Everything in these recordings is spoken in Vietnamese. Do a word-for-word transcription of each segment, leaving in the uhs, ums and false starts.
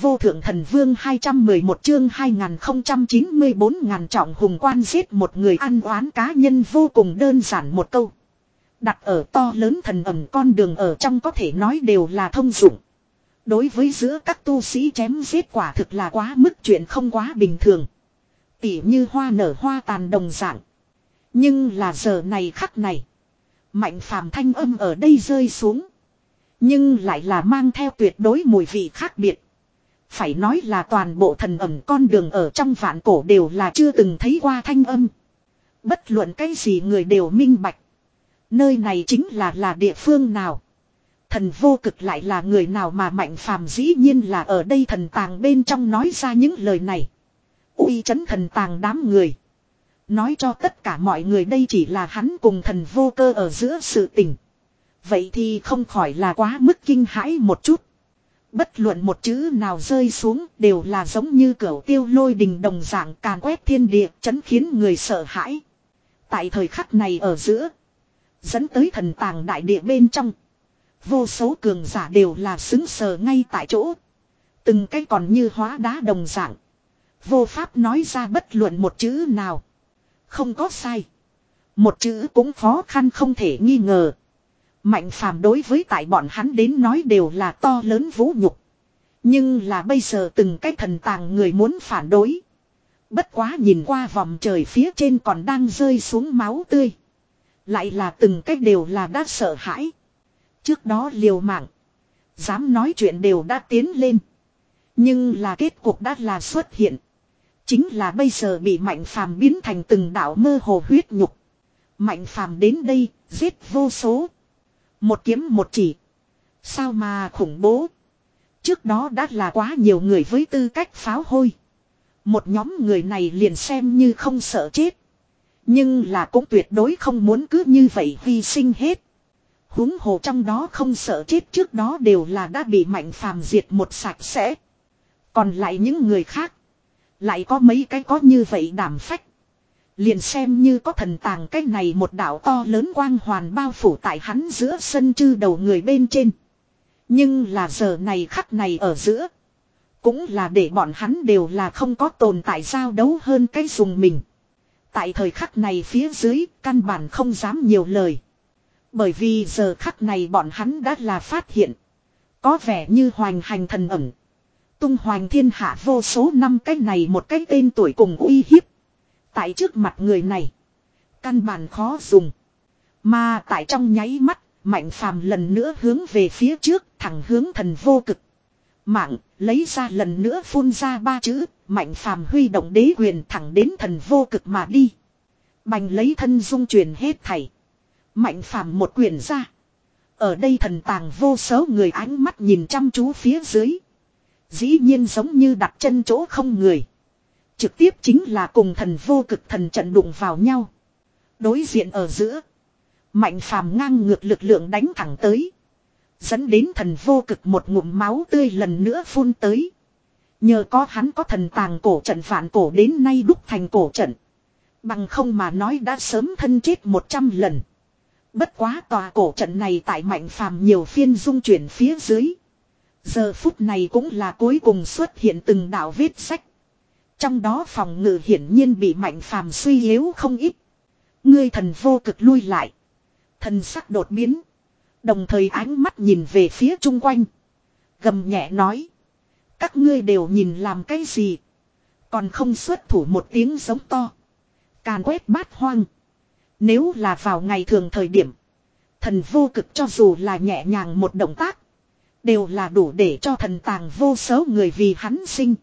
vô thượng thần vương hai trăm mười một chương hai nghìn không trăm chín mươi bốn ngàn trọng hùng quan giết một người ăn oán cá nhân vô cùng đơn giản một câu. Đặt ở to lớn thần ẩm con đường ở trong có thể nói đều là thông dụng. Đối với giữa các tu sĩ chém giết quả thực là quá mức chuyện không quá bình thường. Tỉ như hoa nở hoa tàn đồng dạng. Nhưng là giờ này khắc này. Mạnh phàm thanh âm ở đây rơi xuống. Nhưng lại là mang theo tuyệt đối mùi vị khác biệt. Phải nói là toàn bộ thần ẩm con đường ở trong vạn cổ đều là chưa từng thấy qua thanh âm. Bất luận cái gì người đều minh bạch. Nơi này chính là là địa phương nào. Thần vô cực lại là người nào mà mạnh phàm dĩ nhiên là ở đây thần tàng bên trong nói ra những lời này. Uy chấn thần tàng đám người. Nói cho tất cả mọi người đây chỉ là hắn cùng thần vô cơ ở giữa sự tình. Vậy thì không khỏi là quá mức kinh hãi một chút. Bất luận một chữ nào rơi xuống đều là giống như cửu tiêu lôi đình đồng dạng càn quét thiên địa chấn khiến người sợ hãi. Tại thời khắc này ở giữa. Dẫn tới thần tàng đại địa bên trong. Vô số cường giả đều là xứng sờ ngay tại chỗ. Từng cái còn như hóa đá đồng dạng. Vô pháp nói ra bất luận một chữ nào. Không có sai. Một chữ cũng khó khăn không thể nghi ngờ. Mạnh phàm đối với tại bọn hắn đến nói đều là to lớn vũ nhục. Nhưng là bây giờ từng cái thần tàng người muốn phản đối. Bất quá nhìn qua vòng trời phía trên còn đang rơi xuống máu tươi. Lại là từng cái đều là đã sợ hãi. Trước đó liều mạng. Dám nói chuyện đều đã tiến lên. Nhưng là kết cục đã là xuất hiện. Chính là bây giờ bị mạnh phàm biến thành từng đạo mơ hồ huyết nhục. Mạnh phàm đến đây, giết vô số. Một kiếm một chỉ. Sao mà khủng bố. Trước đó đã là quá nhiều người với tư cách pháo hôi. Một nhóm người này liền xem như không sợ chết. Nhưng là cũng tuyệt đối không muốn cứ như vậy hy sinh hết. Huống hồ trong đó không sợ chết trước đó đều là đã bị mạnh phàm diệt một sạch sẽ. Còn lại những người khác. Lại có mấy cái có như vậy đảm phách. Liền xem như có thần tàng cái này một đạo to lớn quang hoàn bao phủ tại hắn giữa sân chư đầu người bên trên. Nhưng là giờ này khắc này ở giữa. Cũng là để bọn hắn đều là không có tồn tại giao đấu hơn cái dùng mình. Tại thời khắc này phía dưới căn bản không dám nhiều lời. Bởi vì giờ khắc này bọn hắn đã là phát hiện. Có vẻ như hoành hành thần ẩn. Tung hoành thiên hạ vô số năm cái này một cái tên tuổi cùng uy hiếp. Tại trước mặt người này. Căn bản khó dùng. Mà tại trong nháy mắt. Mạnh phàm lần nữa hướng về phía trước. Thẳng hướng thần vô cực. Mạng lấy ra lần nữa phun ra ba chữ. Mạnh phàm huy động đế quyền thẳng đến thần vô cực mà đi. Bành lấy thân dung truyền hết thảy. Mạnh phàm một quyền ra. Ở đây thần tàng vô số người ánh mắt nhìn chăm chú phía dưới. Dĩ nhiên giống như đặt chân chỗ không người. Trực tiếp chính là cùng thần vô cực thần trận đụng vào nhau. Đối diện ở giữa. Mạnh phàm ngang ngược lực lượng đánh thẳng tới. Dẫn đến thần vô cực một ngụm máu tươi lần nữa phun tới. Nhờ có hắn có thần tàng cổ trận vạn cổ đến nay đúc thành cổ trận. Bằng không mà nói đã sớm thân chết một trăm lần. Bất quá tòa cổ trận này tại mạnh phàm nhiều phiên dung chuyển phía dưới. Giờ phút này cũng là cuối cùng xuất hiện từng đạo vết sách. Trong đó phòng ngự hiển nhiên bị mạnh phàm suy yếu không ít. Ngươi thần vô cực lui lại. Thần sắc đột biến. Đồng thời ánh mắt nhìn về phía chung quanh. Gầm nhẹ nói. Các ngươi đều nhìn làm cái gì. Còn không xuất thủ một tiếng giống to. Càn quét bát hoang. Nếu là vào ngày thường thời điểm. Thần vô cực cho dù là nhẹ nhàng một động tác. Đều là đủ để cho thần tàng vô số người vì hắn sinh.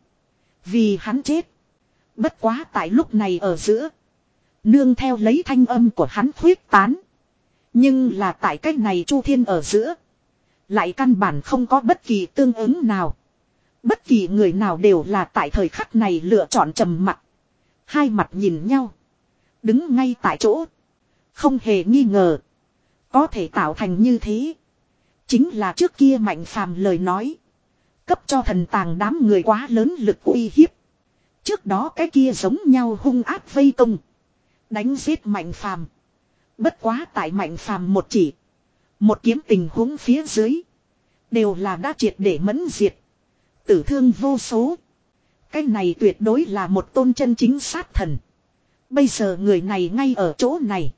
Vì hắn chết. Bất quá tại lúc này ở giữa. Nương theo lấy thanh âm của hắn khuyết tán. Nhưng là tại cách này chu thiên ở giữa. Lại căn bản không có bất kỳ tương ứng nào. Bất kỳ người nào đều là tại thời khắc này lựa chọn trầm mặc. Hai mặt nhìn nhau. Đứng ngay tại chỗ. Không hề nghi ngờ. Có thể tạo thành như thế. Chính là trước kia mạnh phàm lời nói. Cấp cho thần tàng đám người quá lớn lực uy hiếp. Trước đó cái kia giống nhau hung ác vây công. Đánh giết mạnh phàm. Bất quá tại mạnh phàm một chỉ. Một kiếm tình huống phía dưới. Đều là đã triệt để mẫn diệt. Tử thương vô số. Cái này tuyệt đối là một tôn chân chính sát thần. Bây giờ người này ngay ở chỗ này.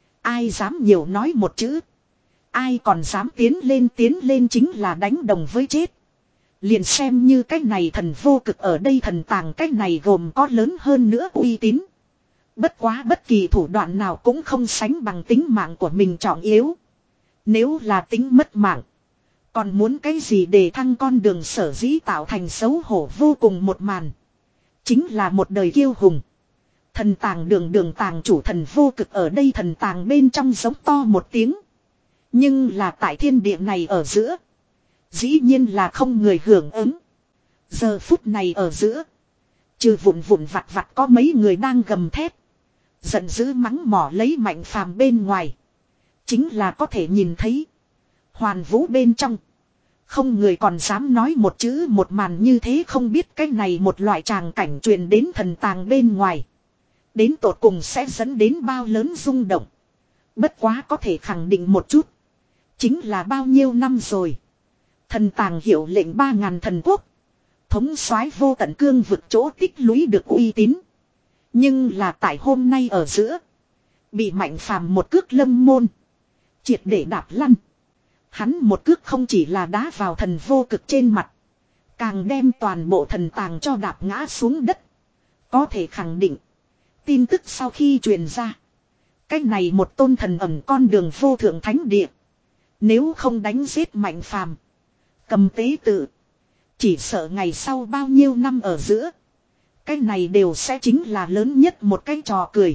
Ai dám nhiều nói một chữ. Ai còn dám tiến lên tiến lên chính là đánh đồng với chết. Liền xem như cái này thần vô cực ở đây thần tàng cái này gồm có lớn hơn nữa uy tín. Bất quá bất kỳ thủ đoạn nào cũng không sánh bằng tính mạng của mình trọng yếu. Nếu là tính mất mạng. Còn muốn cái gì để thăng con đường sở dĩ tạo thành xấu hổ vô cùng một màn. Chính là một đời kiêu hùng. Thần tàng đường đường tàng chủ thần vô cực ở đây thần tàng bên trong giống to một tiếng. Nhưng là tại thiên địa này ở giữa. Dĩ nhiên là không người hưởng ứng. Giờ phút này ở giữa. Trừ vụn vụn vặt vặt có mấy người đang gầm thét. Giận dữ mắng mỏ lấy Mạnh Phàm bên ngoài. Chính là có thể nhìn thấy. Hoàn vũ bên trong. Không người còn dám nói một chữ một màn như thế không biết cái này một loại tràng cảnh truyền đến thần tàng bên ngoài. Đến tột cùng sẽ dẫn đến bao lớn rung động. Bất quá có thể khẳng định một chút. Chính là bao nhiêu năm rồi. Thần tàng hiệu lệnh ba ngàn thần quốc. Thống soái vô tận cương vực chỗ tích lũy được uy tín. Nhưng là tại hôm nay ở giữa. Bị Mạnh Phàm một cước lâm môn. Triệt để đạp lăn. Hắn một cước không chỉ là đá vào thần vô cực trên mặt. Càng đem toàn bộ thần tàng cho đạp ngã xuống đất. Có thể khẳng định. Tin tức sau khi truyền ra. Cái này một tôn thần ẩn con đường vô thượng thánh địa. Nếu không đánh giết Mạnh Phàm, cầm tế tự. Chỉ sợ ngày sau bao nhiêu năm ở giữa. Cái này đều sẽ chính là lớn nhất một cái trò cười.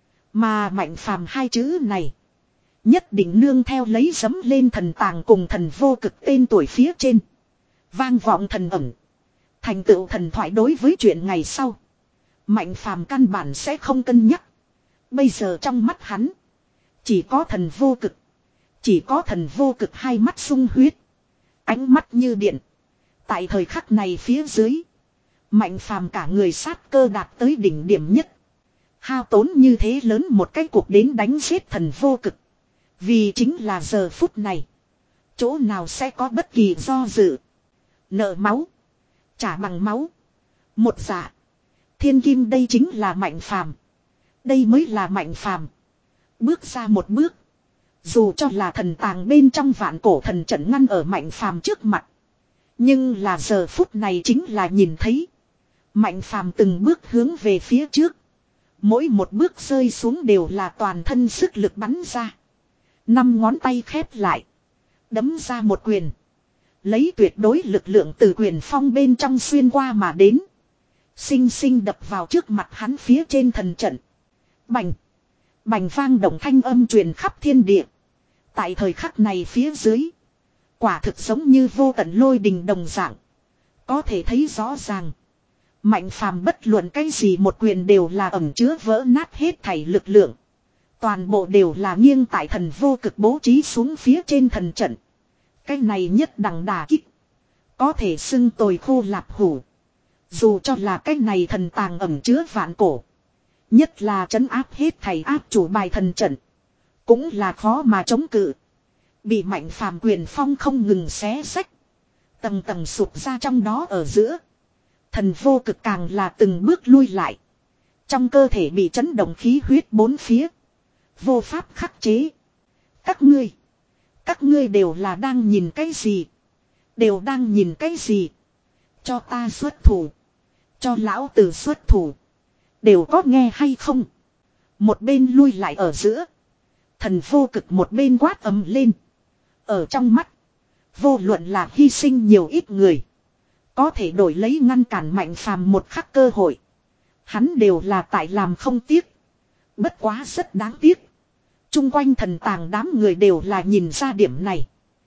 Mà Mạnh Phàm hai chữ này. Nhất định nương theo lấy dấm lên thần tàng cùng thần vô cực tên tuổi phía trên. Vang vọng thần ẩn. Thành tựu thần thoại đối với chuyện ngày sau. Mạnh Phàm căn bản sẽ không cân nhắc. Bây giờ trong mắt hắn. Chỉ có thần vô cực. Chỉ có thần vô cực hai mắt sung huyết. Ánh mắt như điện. Tại thời khắc này phía dưới. Mạnh Phàm cả người sát cơ đạt tới đỉnh điểm nhất. Hao tốn như thế lớn một cái cuộc đến đánh giết thần vô cực. Vì chính là giờ phút này. Chỗ nào sẽ có bất kỳ do dự. Nợ máu. Trả bằng máu. Một dạ. Thiên kim đây chính là Mạnh Phàm. Đây mới là Mạnh Phàm. Bước ra một bước. Dù cho là thần tàng bên trong vạn cổ thần trận ngăn ở Mạnh Phàm trước mặt. Nhưng là giờ phút này chính là nhìn thấy. Mạnh Phàm từng bước hướng về phía trước. Mỗi một bước rơi xuống đều là toàn thân sức lực bắn ra. Năm ngón tay khép lại. Đấm ra một quyền. Lấy tuyệt đối lực lượng từ quyền phong bên trong xuyên qua mà đến. Xinh xinh đập vào trước mặt hắn phía trên thần trận. Bành. Bành vang động thanh âm truyền khắp thiên địa. Tại thời khắc này phía dưới. Quả thực giống như vô tận lôi đình đồng dạng. Có thể thấy rõ ràng. Mạnh Phàm bất luận cái gì một quyền đều là ẩn chứa vỡ nát hết thảy lực lượng. Toàn bộ đều là nghiêng tại thần vô cực bố trí xuống phía trên thần trận. Cái này nhất đẳng đà kích. Có thể xưng tồi khô lạp hủ. Dù cho là cái này thần tàng ẩn chứa vạn cổ. Nhất là trấn áp hết thảy áp chủ bài thần trận. Cũng là khó mà chống cự. Bị Mạnh Phàm quyền phong không ngừng xé xách. Tầng tầng sụp ra trong đó ở giữa. Thần vô cực càng là từng bước lui lại. Trong cơ thể bị chấn động khí huyết bốn phía. Vô pháp khắc chế. Các ngươi. Các ngươi đều là đang nhìn cái gì. Đều đang nhìn cái gì. Cho ta xuất thủ. Cho lão tử xuất thủ. Đều có nghe hay không. Một bên lui lại ở giữa. Thần vô cực một bên quát ầm lên. Ở trong mắt. Vô luận là hy sinh nhiều ít người. Có thể đổi lấy ngăn cản Mạnh Phàm một khắc cơ hội. Hắn đều là tại làm không tiếc. Bất quá rất đáng tiếc. Trung quanh thần tàng đám người đều là nhìn ra điểm này.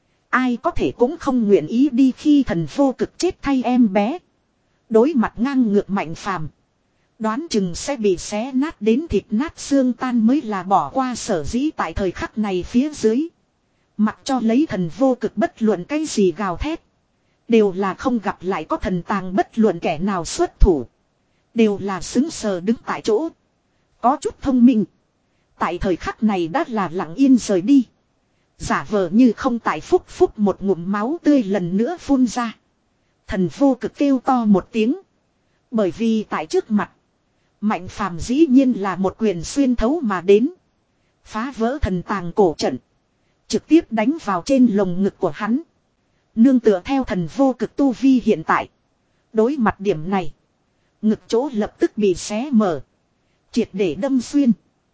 Ai có thể cũng không nguyện ý đi khi thần vô cực chết thay em bé. Đối mặt ngang ngược Mạnh Phàm. Đoán chừng sẽ bị xé nát đến thịt nát xương tan mới là bỏ qua sở dĩ tại thời khắc này phía dưới. Mặc cho lấy thần vô cực bất luận cái gì gào thét. Đều là không gặp lại có thần tàng bất luận kẻ nào xuất thủ. Đều là xứng sờ đứng tại chỗ. Có chút thông minh. Tại thời khắc này đã là lặng yên rời đi. Giả vờ như không tại phúc phúc một ngụm máu tươi lần nữa phun ra. Thần vô cực kêu to một tiếng. Bởi vì tại trước mặt. Mạnh phàm dĩ nhiên là một quyền xuyên thấu mà đến. Phá vỡ thần tàng cổ trận. Trực tiếp đánh vào trên lồng ngực của hắn. Nương tựa theo thần vô cực tu vi hiện tại. Đối mặt điểm này. Ngực chỗ lập tức bị xé mở. Triệt để đâm xuyên.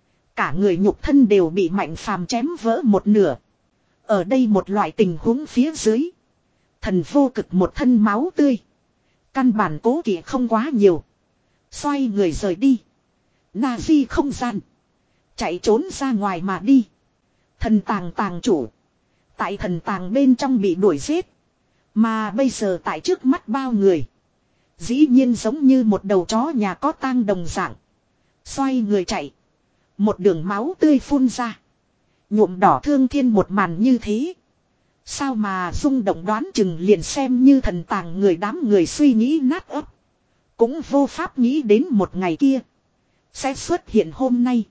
Cả người nhục thân đều bị mạnh phàm chém vỡ một nửa. Ở đây một loại tình huống phía dưới. Thần vô cực một thân máu tươi. Căn bản cố kỵ không quá nhiều. Xoay người rời đi. Na di không gian. Chạy trốn ra ngoài mà đi. Thần tàng tàng chủ. Tại thần tàng bên trong bị đuổi giết. Mà bây giờ tại trước mắt bao người. Dĩ nhiên giống như một đầu chó nhà có tang đồng dạng. Xoay người chạy. Một đường máu tươi phun ra. Nhuộm đỏ thương thiên một màn như thế. Sao mà rung động đoán chừng liền xem như thần tàng người đám người suy nghĩ nát ấp. Cũng vô pháp nghĩ đến một ngày kia. Sẽ xuất hiện hôm nay.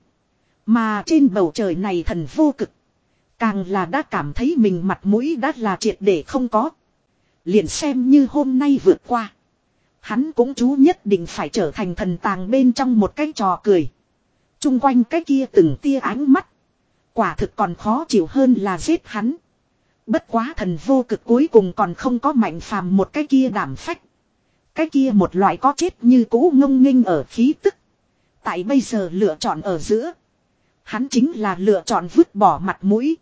Mà trên bầu trời này thần vô cực. Càng là đã cảm thấy mình mặt mũi đã là triệt để không có. Liền xem như hôm nay vượt qua. Hắn cũng chú nhất định phải trở thành thần tàng bên trong một cái trò cười. Trung quanh cái kia từng tia ánh mắt. Quả thực còn khó chịu hơn là giết hắn. Bất quá thần vô cực cuối cùng còn không có mạnh phàm một cái kia đảm phách. Cái kia một loại có chết như cũ ngông nghênh ở khí tức. Tại bây giờ lựa chọn ở giữa. Hắn chính là lựa chọn vứt bỏ mặt mũi.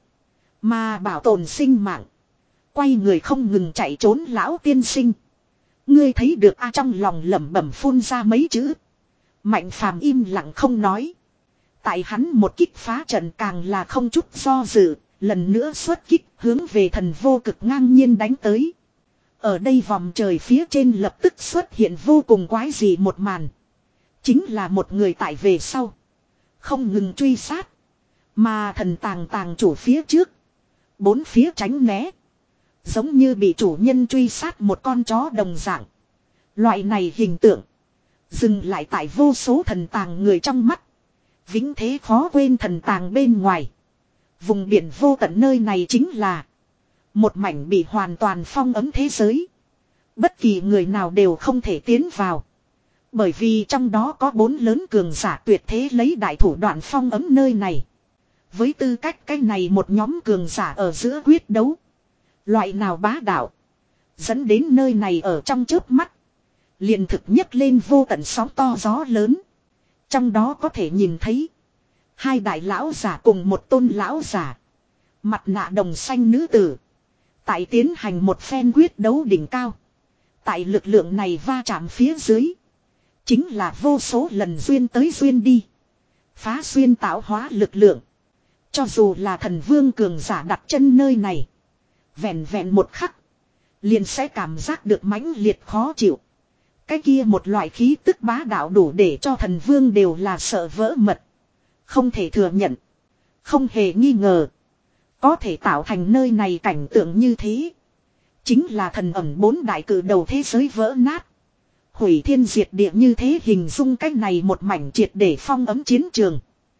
Mà bảo tồn sinh mạng. Quay người không ngừng chạy trốn lão tiên sinh. Ngươi thấy được a trong lòng lẩm bẩm phun ra mấy chữ. Mạnh phàm im lặng không nói. Tại hắn một kích phá trận càng là không chút do dự. Lần nữa xuất kích hướng về thần vô cực ngang nhiên đánh tới. Ở đây vòng trời phía trên lập tức xuất hiện vô cùng quái dị một màn. Chính là một người tại về sau. Không ngừng truy sát. Mà thần tàng tàng chủ phía trước. Bốn phía tránh né. Giống như bị chủ nhân truy sát một con chó đồng dạng. Loại này hình tượng. Dừng lại tại vô số thần tàng người trong mắt. Vĩnh thế khó quên thần tàng bên ngoài. Vùng biển vô tận nơi này chính là. Một mảnh bị hoàn toàn phong ấm thế giới. Bất kỳ người nào đều không thể tiến vào. Bởi vì trong đó có bốn lớn cường giả tuyệt thế lấy đại thủ đoạn phong ấm nơi này. Với tư cách cái này một nhóm cường giả ở giữa quyết đấu. Loại nào bá đạo. Dẫn đến nơi này ở trong chớp mắt. Liền thực nhất lên vô tận sóng to gió lớn. Trong đó có thể nhìn thấy. Hai đại lão giả cùng một tôn lão giả. Mặt nạ đồng xanh nữ tử. Tại tiến hành một phen quyết đấu đỉnh cao. Tại lực lượng này va chạm phía dưới. Chính là vô số lần duyên tới duyên đi. Phá xuyên tạo hóa lực lượng. Cho dù là thần vương cường giả đặt chân nơi này. Vẹn vẹn một khắc. Liền sẽ cảm giác được mãnh liệt khó chịu. Cái kia một loại khí tức bá đạo đủ để cho thần vương đều là sợ vỡ mật. Không thể thừa nhận. Không hề nghi ngờ. Có thể tạo thành nơi này cảnh tượng như thế. Chính là thần ẩm bốn đại cử đầu thế giới vỡ nát. Hủy thiên diệt địa như thế hình dung cách này một mảnh triệt để phong ấm chiến trường.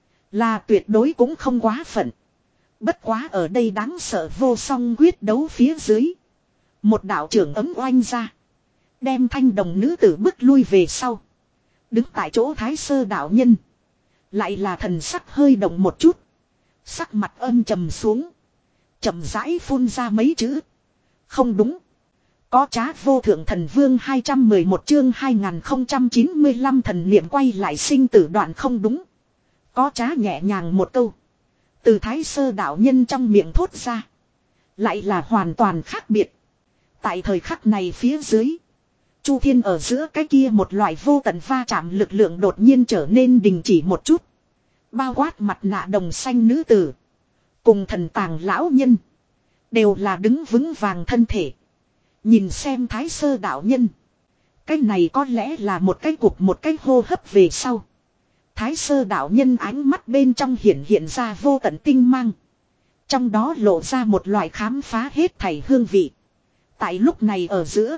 Là tuyệt đối cũng không quá phận. Bất quá ở đây đáng sợ vô song quyết đấu phía dưới. Một đạo trưởng ấm oanh ra. Đem thanh đồng nữ tử bước lui về sau. Đứng tại chỗ thái sơ đạo nhân. Lại là thần sắc hơi động một chút. Sắc mặt âm trầm xuống. Chậm rãi phun ra mấy chữ. Không đúng. Có trá vô thượng thần vương hai trăm mười một chương hai nghìn không trăm chín mươi lăm thần niệm quay lại sinh tử đoạn không đúng. Có trá nhẹ nhàng một câu. Từ thái sơ đạo nhân trong miệng thốt ra. Lại là hoàn toàn khác biệt. Tại thời khắc này phía dưới. Chu thiên ở giữa cái kia một loại vô tận va chạm lực lượng đột nhiên trở nên đình chỉ một chút. Bao quát mặt nạ đồng xanh nữ tử. Cùng thần tàng lão nhân. Đều là đứng vững vàng thân thể. Nhìn xem thái sơ đạo nhân. Cái này có lẽ là một cái cuộc một cái hô hấp về sau. Thái sơ đạo nhân ánh mắt bên trong hiện hiện ra vô tận tinh mang. Trong đó lộ ra một loại khám phá hết thảy hương vị. Tại lúc này ở giữa.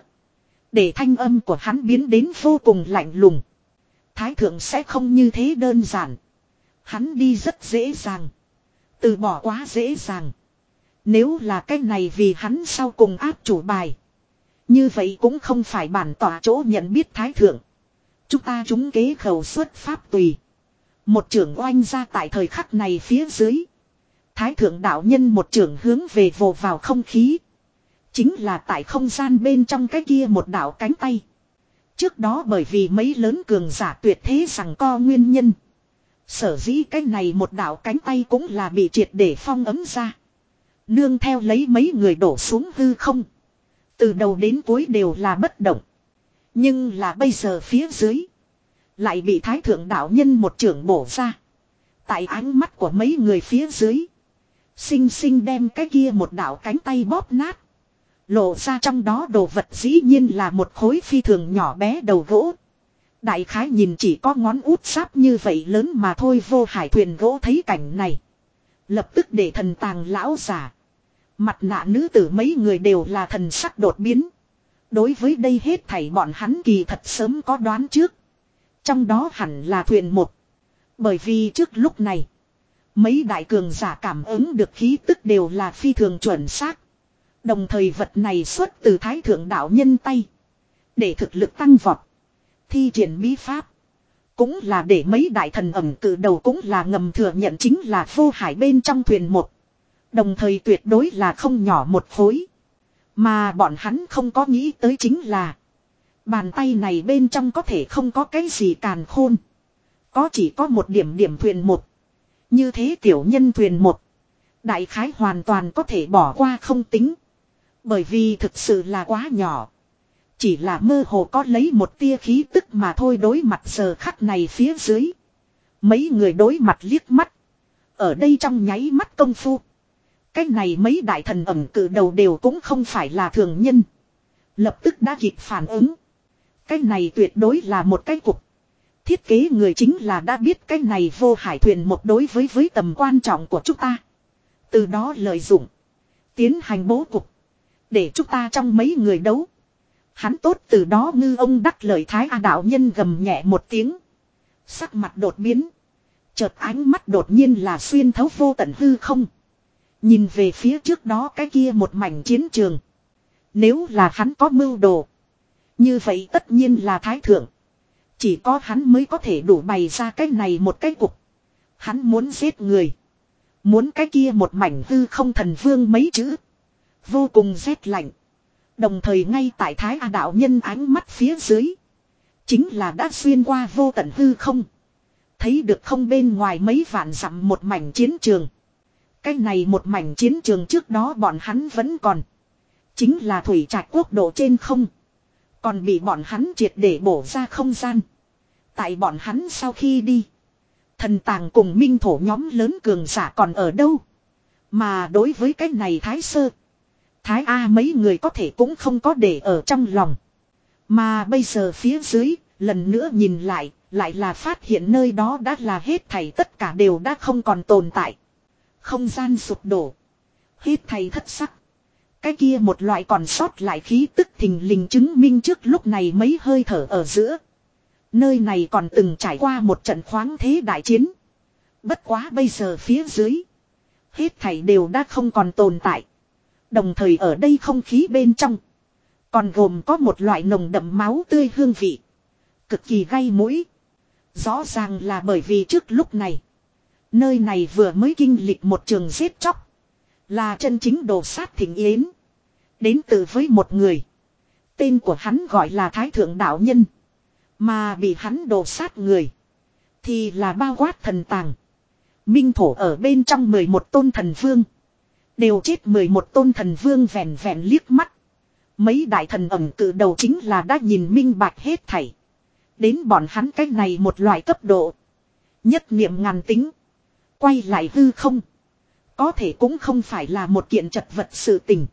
Để thanh âm của hắn biến đến vô cùng lạnh lùng. Thái thượng sẽ không như thế đơn giản. Hắn đi rất dễ dàng. Từ bỏ quá dễ dàng. Nếu là cái này vì hắn sau cùng áp chủ bài. Như vậy cũng không phải bản tỏa chỗ nhận biết thái thượng. Chúng ta chúng kế khẩu xuất pháp tùy. Một trưởng oanh ra tại thời khắc này phía dưới. Thái thượng đạo nhân một trưởng hướng về vồ vào không khí. Chính là tại không gian bên trong cái kia một đạo cánh tay. Trước đó bởi vì mấy lớn cường giả tuyệt thế rằng co nguyên nhân. Sở dĩ cái này một đạo cánh tay cũng là bị triệt để phong ấm ra. Nương theo lấy mấy người đổ xuống hư không. Từ đầu đến cuối đều là bất động. Nhưng là bây giờ phía dưới. Lại bị thái thượng đạo nhân một trưởng bổ ra. Tại ánh mắt của mấy người phía dưới. Xinh xinh đem cái kia một đạo cánh tay bóp nát. Lộ ra trong đó đồ vật dĩ nhiên là một khối phi thường nhỏ bé đầu gỗ. Đại khái nhìn chỉ có ngón út sáp như vậy lớn mà thôi. Vô hải thuyền gỗ thấy cảnh này. Lập tức để thần tàng lão giả. Mặt nạ nữ tử mấy người đều là thần sắc đột biến. Đối với đây hết thảy bọn hắn kỳ thật sớm có đoán trước. Trong đó hẳn là thuyền một. Bởi vì trước lúc này. Mấy đại cường giả cảm ứng được khí tức đều là phi thường chuẩn xác. Đồng thời vật này xuất từ thái thượng đạo nhân tay. Để thực lực tăng vọt. Thi triển bí pháp. Cũng là để mấy đại thần ẩm cử đầu cũng là ngầm thừa nhận chính là vô hải bên trong thuyền một. Đồng thời tuyệt đối là không nhỏ một khối. Mà bọn hắn không có nghĩ tới chính là. Bàn tay này bên trong có thể không có cái gì càn khôn. Có chỉ có một điểm điểm thuyền một. Như thế tiểu nhân thuyền một. Đại khái hoàn toàn có thể bỏ qua không tính. Bởi vì thực sự là quá nhỏ. Chỉ là mơ hồ có lấy một tia khí tức mà thôi đối mặt giờ khắc này phía dưới. Mấy người đối mặt liếc mắt. Ở đây trong nháy mắt công phu. Cái này mấy đại thần ẩm cử đầu đều cũng không phải là thường nhân. Lập tức đã kịp phản ứng. Cái này tuyệt đối là một cái cục. Thiết kế người chính là đã biết cái này vô hải thuyền một đối với với tầm quan trọng của chúng ta. Từ đó lợi dụng. Tiến hành bố cục. Để chúng ta trong mấy người đấu. Hắn tốt từ đó ngư ông đắc lợi thái A đạo nhân gầm nhẹ một tiếng. Sắc mặt đột biến. Chợt ánh mắt đột nhiên là xuyên thấu vô tận hư không. Nhìn về phía trước đó cái kia một mảnh chiến trường. Nếu là hắn có mưu đồ. Như vậy tất nhiên là thái thượng. Chỉ có hắn mới có thể đủ bày ra cái này một cái cục. Hắn muốn giết người. Muốn cái kia một mảnh hư không thần vương mấy chữ. Vô cùng rét lạnh. Đồng thời ngay tại thái A đạo nhân ánh mắt phía dưới. Chính là đã xuyên qua vô tận hư không. Thấy được không bên ngoài mấy vạn dặm một mảnh chiến trường. Cái này một mảnh chiến trường trước đó bọn hắn vẫn còn. Chính là thủy trạch quốc độ trên không. Còn bị bọn hắn triệt để bổ ra không gian. Tại bọn hắn sau khi đi. Thần tàng cùng minh thổ nhóm lớn cường giả còn ở đâu. Mà đối với cái này thái sơ. Thái A mấy người có thể cũng không có để ở trong lòng. Mà bây giờ phía dưới, lần nữa nhìn lại, lại là phát hiện nơi đó đã là hết thảy tất cả đều đã không còn tồn tại. Không gian sụp đổ. Hết thảy thất sắc. Cái kia một loại còn sót lại khí tức thình lình chứng minh trước lúc này mấy hơi thở ở giữa. Nơi này còn từng trải qua một trận khoáng thế đại chiến. Bất quá bây giờ phía dưới. Hết thảy đều đã không còn tồn tại. Đồng thời ở đây không khí bên trong. Còn gồm có một loại nồng đậm máu tươi hương vị. Cực kỳ gay mũi. Rõ ràng là bởi vì trước lúc này. Nơi này vừa mới kinh lịch một trường giết chóc. Là chân chính đồ sát thỉnh yến. Đến từ với một người. Tên của hắn gọi là Thái Thượng Đạo Nhân. Mà bị hắn đồ sát người. Thì là bao quát thần tàng. Minh thổ ở bên trong mười một tôn thần vương. Đều chết mười một tôn thần vương vẹn vẹn liếc mắt. Mấy đại thần ẩm cử đầu chính là đã nhìn minh bạch hết thảy. Đến bọn hắn cách này một loại cấp độ. Nhất niệm ngàn tính. Quay lại hư không. Có thể cũng không phải là một kiện chật vật sự tình.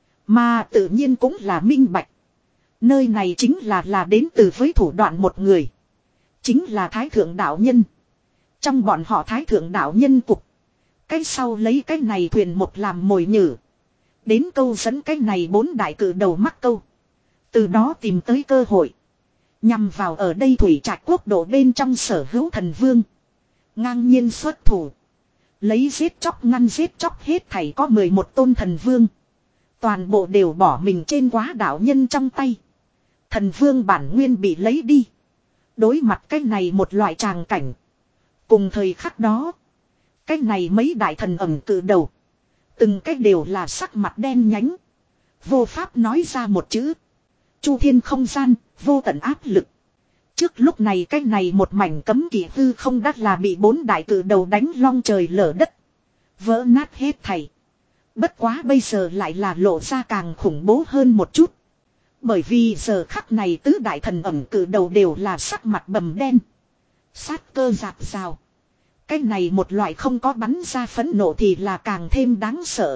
Mà tự nhiên cũng là minh bạch. Nơi này chính là là đến từ với thủ đoạn một người. Chính là Thái Thượng Đạo Nhân. Trong bọn họ Thái Thượng Đạo Nhân cục. Cái sau lấy cái này thuyền một làm mồi nhử. Đến câu dẫn cái này bốn đại cử đầu mắc câu. Từ đó tìm tới cơ hội. Nhằm vào ở đây thủy trạch quốc độ bên trong sở hữu thần vương. Ngang nhiên xuất thủ. Lấy giết chóc ngăn giết chóc hết thảy có mười một tôn thần vương. Toàn bộ đều bỏ mình trên quá đạo nhân trong tay. Thần vương bản nguyên bị lấy đi. Đối mặt cái này một loại tràng cảnh. Cùng thời khắc đó. Cái này mấy đại thần ẩm cự đầu. Từng cái đều là sắc mặt đen nhánh. Vô pháp nói ra một chữ. Chu thiên không gian, vô tận áp lực. Trước lúc này cái này một mảnh cấm kỵ hư không đắt là bị bốn đại cự đầu đánh long trời lở đất. Vỡ nát hết thảy. Bất quá bây giờ lại là lộ ra càng khủng bố hơn một chút. Bởi vì giờ khắc này tứ đại thần ẩm cự đầu đều là sắc mặt bầm đen. Sát cơ dạt rào. Cái này một loại không có bắn ra phẫn nộ thì là càng thêm đáng sợ.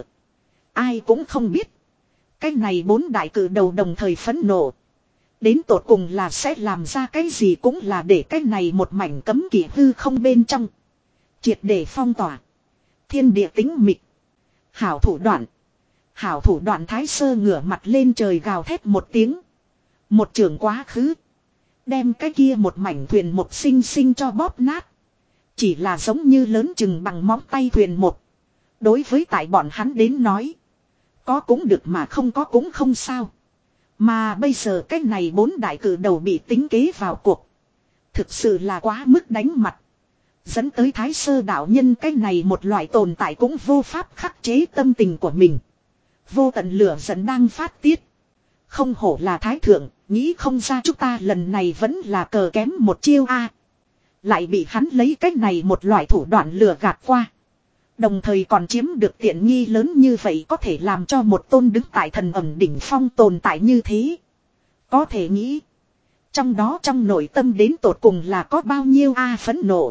Ai cũng không biết. Cái này bốn đại cự đầu đồng thời phẫn nộ. Đến tột cùng là sẽ làm ra cái gì cũng là để cái này một mảnh cấm kỵ hư không bên trong. Triệt để phong tỏa. Thiên địa tĩnh mịch. Hảo thủ đoạn. Hảo thủ đoạn Thái Sơ ngửa mặt lên trời gào thét một tiếng. Một trường quá khứ. Đem cái kia một mảnh thuyền một xinh xinh cho bóp nát. Chỉ là giống như lớn chừng bằng móng tay thuyền một. Đối với tại bọn hắn đến nói. Có cũng được mà không có cũng không sao. Mà bây giờ cái này bốn đại cử đầu bị tính kế vào cuộc. Thực sự là quá mức đánh mặt. Dẫn tới Thái Sơ đạo nhân cái này một loại tồn tại cũng vô pháp khắc chế tâm tình của mình. Vô tận lửa giận đang phát tiết. Không hổ là Thái Thượng, nghĩ không ra chúng ta lần này vẫn là cờ kém một chiêu a. Lại bị hắn lấy cái này một loại thủ đoạn lừa gạt qua. Đồng thời còn chiếm được tiện nghi lớn như vậy có thể làm cho một tôn đứng tại thần ẩm đỉnh phong tồn tại như thế. Có thể nghĩ. Trong đó trong nội tâm đến tột cùng là có bao nhiêu a phẫn nộ.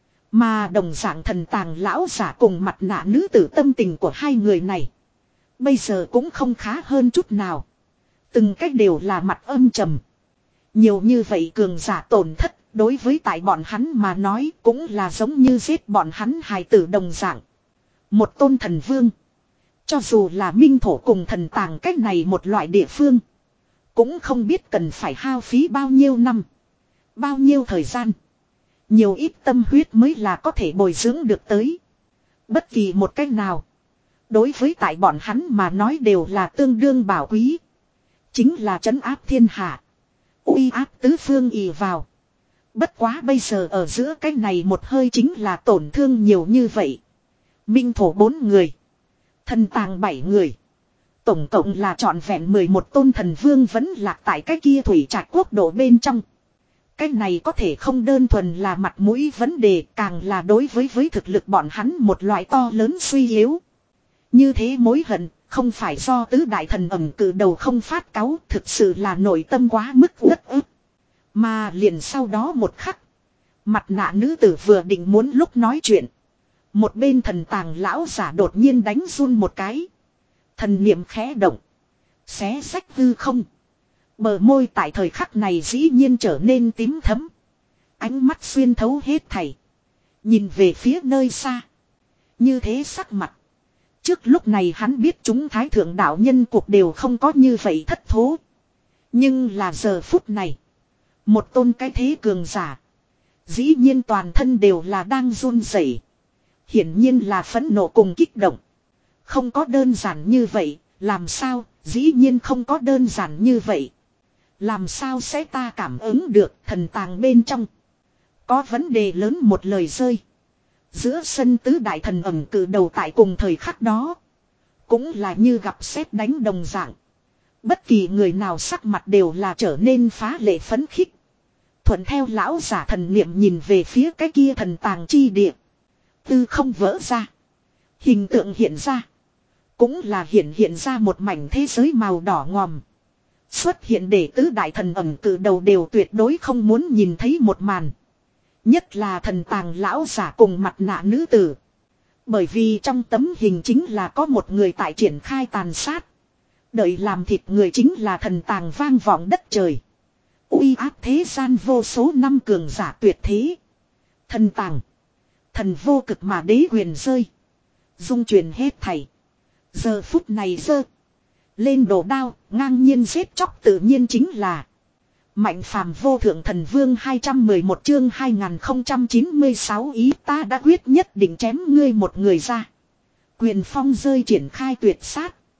Mà đồng dạng thần tàng lão giả cùng mặt nạ nữ tử tâm tình của hai người này. Bây giờ cũng không khá hơn chút nào. Từng cách đều là mặt âm trầm. Nhiều như vậy cường giả tổn thất. Đối với tại bọn hắn mà nói cũng là giống như giết bọn hắn hài tử đồng dạng. Một tôn thần vương. Cho dù là minh thổ cùng thần tàng cách này một loại địa phương. Cũng không biết cần phải hao phí bao nhiêu năm. Bao nhiêu thời gian. Nhiều ít tâm huyết mới là có thể bồi dưỡng được tới. Bất kỳ một cách nào. Đối với tại bọn hắn mà nói đều là tương đương bảo quý. Chính là trấn áp thiên hạ. Uy áp tứ phương ì vào. Bất quá bây giờ ở giữa cái này một hơi chính là tổn thương nhiều như vậy. Minh thổ bốn người. Thần tàng bảy người. Tổng cộng là trọn vẹn mười một tôn thần vương vẫn lạc tại cái kia thủy trạch quốc độ bên trong. Cái này có thể không đơn thuần là mặt mũi vấn đề, càng là đối với với thực lực bọn hắn một loại to lớn suy yếu. Như thế mối hận, không phải do tứ đại thần ẩm cử đầu không phát cáu, thực sự là nội tâm quá mức uất ức. Mà liền sau đó một khắc. Mặt nạ nữ tử vừa định muốn lúc nói chuyện. Một bên thần tàng lão giả đột nhiên đánh run một cái. Thần niệm khẽ động. Xé sách hư không. Bờ môi tại thời khắc này dĩ nhiên trở nên tím thấm. Ánh mắt xuyên thấu hết thảy. Nhìn về phía nơi xa. Như thế sắc mặt. Trước lúc này hắn biết chúng thái thượng đạo nhân cuộc đều không có như vậy thất thố. Nhưng là giờ phút này. Một tôn cái thế cường giả. Dĩ nhiên toàn thân đều là đang run rẩy. Hiển nhiên là phẫn nộ cùng kích động. Không có đơn giản như vậy. Làm sao? Dĩ nhiên không có đơn giản như vậy. Làm sao sẽ ta cảm ứng được thần tàng bên trong. Có vấn đề lớn một lời rơi. Giữa sân tứ đại thần ẩm cử đầu tại cùng thời khắc đó. Cũng là như gặp sét đánh đồng dạng. Bất kỳ người nào sắc mặt đều là trở nên phá lệ phấn khích. Thuận theo lão giả thần niệm nhìn về phía cái kia thần tàng chi địa. Tư không vỡ ra. Hình tượng hiện ra. Cũng là hiện hiện ra một mảnh thế giới màu đỏ ngòm. Xuất hiện để tứ đại thần ẩm cử đầu đều tuyệt đối không muốn nhìn thấy một màn. Nhất là thần tàng lão giả cùng mặt nạ nữ tử. Bởi vì trong tấm hình chính là có một người tại triển khai tàn sát. Đợi làm thịt người chính là thần tàng vang vọng đất trời. Uy áp thế gian vô số năm cường giả tuyệt thế. Thần tàng. Thần vô cực mà đế quyền rơi. Dung truyền hết thảy. Giờ phút này dơ. Lên đồ đao, ngang nhiên giết chóc tự nhiên chính là. Mạnh phàm vô thượng thần vương hai trăm mười một chương hai nghìn không trăm chín mươi sáu ý ta đã quyết nhất định chém ngươi một người ra. Quyền phong rơi triển khai tuyệt sát.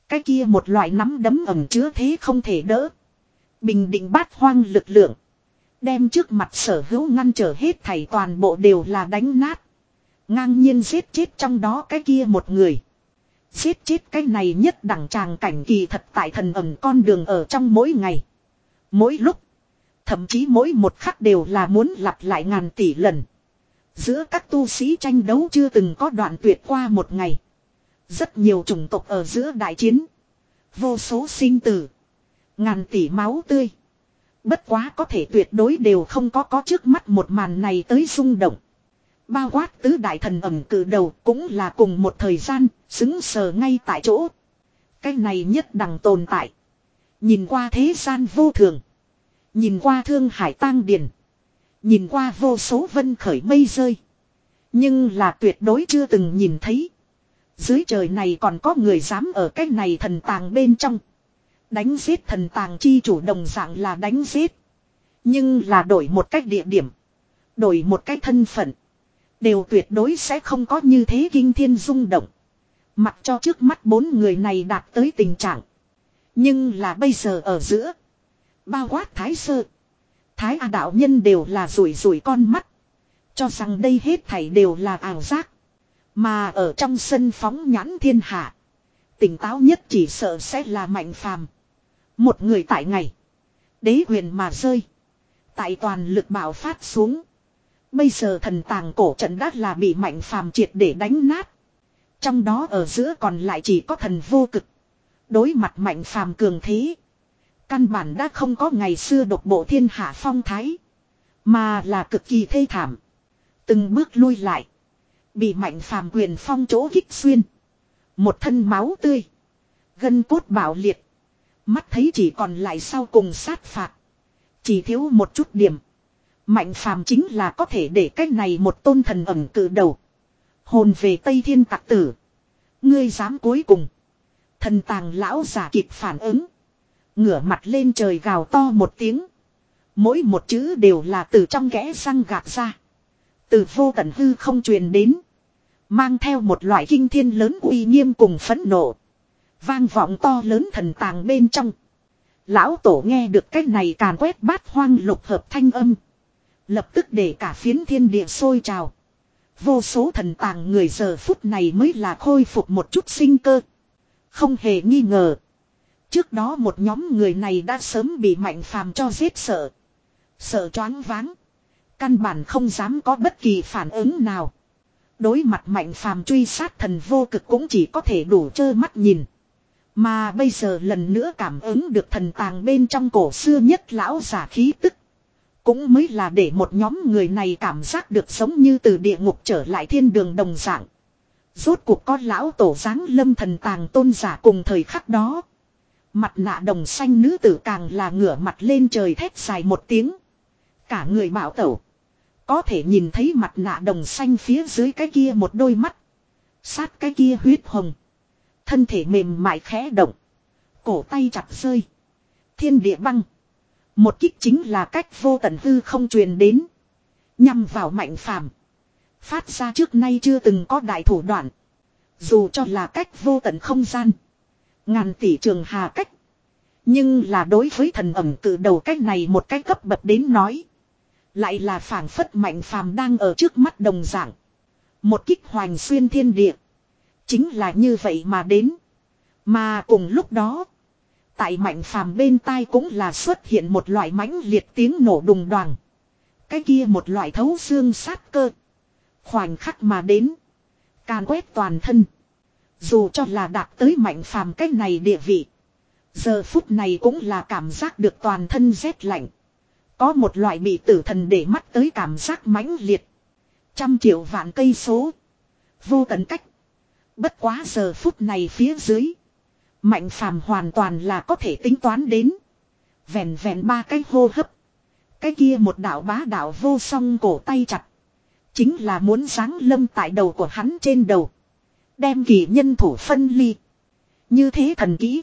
Cái kia một loại nắm đấm ẩm chứa thế không thể đỡ. Bình định bát hoang lực lượng. Đem trước mặt sở hữu ngăn trở hết thảy toàn bộ đều là đánh nát. Ngang nhiên giết chết trong đó cái kia một người. Giết chết cái này nhất đẳng tràng cảnh kỳ thật tại thần ẩm con đường ở trong mỗi ngày. Mỗi lúc. Thậm chí mỗi một khắc đều là muốn lặp lại ngàn tỷ lần. Giữa các tu sĩ tranh đấu chưa từng có đoạn tuyệt qua một ngày. Rất nhiều chủng tộc ở giữa đại chiến. Vô số sinh tử. Ngàn tỷ máu tươi. Bất quá có thể tuyệt đối đều không có có trước mắt một màn này tới rung động. Bao quát tứ đại thần ẩm cử đầu cũng là cùng một thời gian, xứng sờ ngay tại chỗ. Cái này nhất đẳng tồn tại. Nhìn qua thế gian vô thường. Nhìn qua thương hải tang điền. Nhìn qua vô số vân khởi mây rơi. Nhưng là tuyệt đối chưa từng nhìn thấy. Dưới trời này còn có người dám ở cái này thần tàng bên trong. Đánh giết thần tàng chi chủ đồng dạng là đánh giết. Nhưng là đổi một cách địa điểm. Đổi một cách thân phận. Đều tuyệt đối sẽ không có như thế kinh thiên rung động. Mặc cho trước mắt bốn người này đạt tới tình trạng. Nhưng là bây giờ ở giữa. Bao quát Thái Sơ. Thái A đạo nhân đều là rủi rủi con mắt. Cho rằng đây hết thảy đều là ảo giác. Mà ở trong sân phóng nhãn thiên hạ. Tỉnh táo nhất chỉ sợ sẽ là Mạnh Phàm. Một người tại ngày. Đế huyền mà rơi. Tại toàn lực bạo phát xuống. Bây giờ thần tàng cổ trận đã là bị Mạnh Phàm triệt để đánh nát. Trong đó ở giữa còn lại chỉ có thần vô cực. Đối mặt Mạnh Phàm cường thế. Căn bản đã không có ngày xưa độc bộ thiên hạ phong thái. Mà là cực kỳ thê thảm. Từng bước lui lại. Bị Mạnh Phàm quyền phong chỗ kích xuyên. Một thân máu tươi. Gân cốt bạo liệt. Mắt thấy chỉ còn lại sau cùng sát phạt. Chỉ thiếu một chút điểm. Mạnh Phàm chính là có thể để cách này một tôn thần ẩm cử đầu. Hồn về Tây Thiên tặc tử. Ngươi dám cuối cùng. Thần tàng lão giả kịp phản ứng. Ngửa mặt lên trời gào to một tiếng. Mỗi một chữ đều là từ trong kẽ răng gạt ra. Từ vô tận hư không truyền đến. Mang theo một loại kinh thiên lớn uy nghiêm cùng phẫn nộ. Vang vọng to lớn thần tàng bên trong. Lão tổ nghe được cái này càn quét bát hoang lục hợp thanh âm. Lập tức để cả phiến thiên địa sôi trào. Vô số thần tàng người giờ phút này mới là khôi phục một chút sinh cơ. Không hề nghi ngờ. Trước đó một nhóm người này đã sớm bị Mạnh Phàm cho giết sợ. Sợ choáng váng. Căn bản không dám có bất kỳ phản ứng nào. Đối mặt Mạnh Phàm truy sát thần vô cực cũng chỉ có thể đủ trơ mắt nhìn. Mà bây giờ lần nữa cảm ứng được thần tàng bên trong cổ xưa nhất lão giả khí tức. Cũng mới là để một nhóm người này cảm giác được giống như từ địa ngục trở lại thiên đường đồng dạng. Rốt cuộc có lão tổ giáng lâm thần tàng tôn giả cùng thời khắc đó. Mặt nạ đồng xanh nữ tử càng là ngửa mặt lên trời thét dài một tiếng. Cả người bảo tẩu. Có thể nhìn thấy mặt nạ đồng xanh phía dưới cái kia một đôi mắt. Sát cái kia huyết hồng. Thân thể mềm mại khẽ động. Cổ tay chặt rơi. Thiên địa băng. Một kích chính là cách vô tận hư không truyền đến. Nhằm vào Mạnh Phàm. Phát ra trước nay chưa từng có đại thủ đoạn. Dù cho là cách vô tận không gian. Ngàn tỷ trường hà cách. Nhưng là đối với thần ẩm cử đầu cách này một cái cấp bậc đến nói. Lại là phảng phất Mạnh Phàm đang ở trước mắt đồng dạng. Một kích hoành xuyên thiên địa. Chính là như vậy mà đến. Mà cùng lúc đó. Tại Mạnh Phàm bên tai cũng là xuất hiện một loại mãnh liệt tiếng nổ đùng đoàng. Cái kia một loại thấu xương sát cơ. Khoảnh khắc mà đến. Càn quét toàn thân. Dù cho là đạt tới Mạnh Phàm cái này địa vị. Giờ phút này cũng là cảm giác được toàn thân rét lạnh. Có một loại bị tử thần để mắt tới cảm giác mãnh liệt. Trăm triệu vạn cây số. Vô tận cách. Bất quá giờ phút này phía dưới. Mạnh Phàm hoàn toàn là có thể tính toán đến. Vẹn vẹn ba cái hô hấp. Cái kia một đạo bá đạo vô song cổ tay chặt. Chính là muốn giáng lâm tại đầu của hắn trên đầu. Đem kỳ nhân thủ phân ly. Như thế thần kỹ.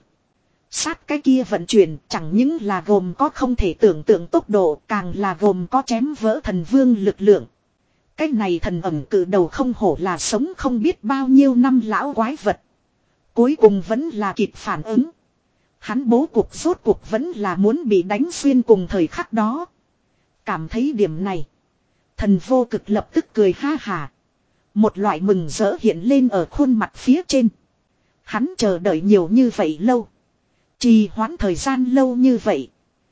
Sát cái kia vận chuyển chẳng những là gồm có không thể tưởng tượng tốc độ, càng là gồm có chém vỡ thần vương lực lượng. Cái này thần ẩm cử đầu không hổ là sống không biết bao nhiêu năm lão quái vật. Cuối cùng vẫn là kịp phản ứng. Hắn bố cục rốt cuộc vẫn là muốn bị đánh xuyên cùng thời khắc đó. Cảm thấy điểm này. Thần vô cực lập tức cười ha hà. Một loại mừng rỡ hiện lên ở khuôn mặt phía trên. Hắn chờ đợi nhiều như vậy lâu. Trì hoãn thời gian lâu như vậy.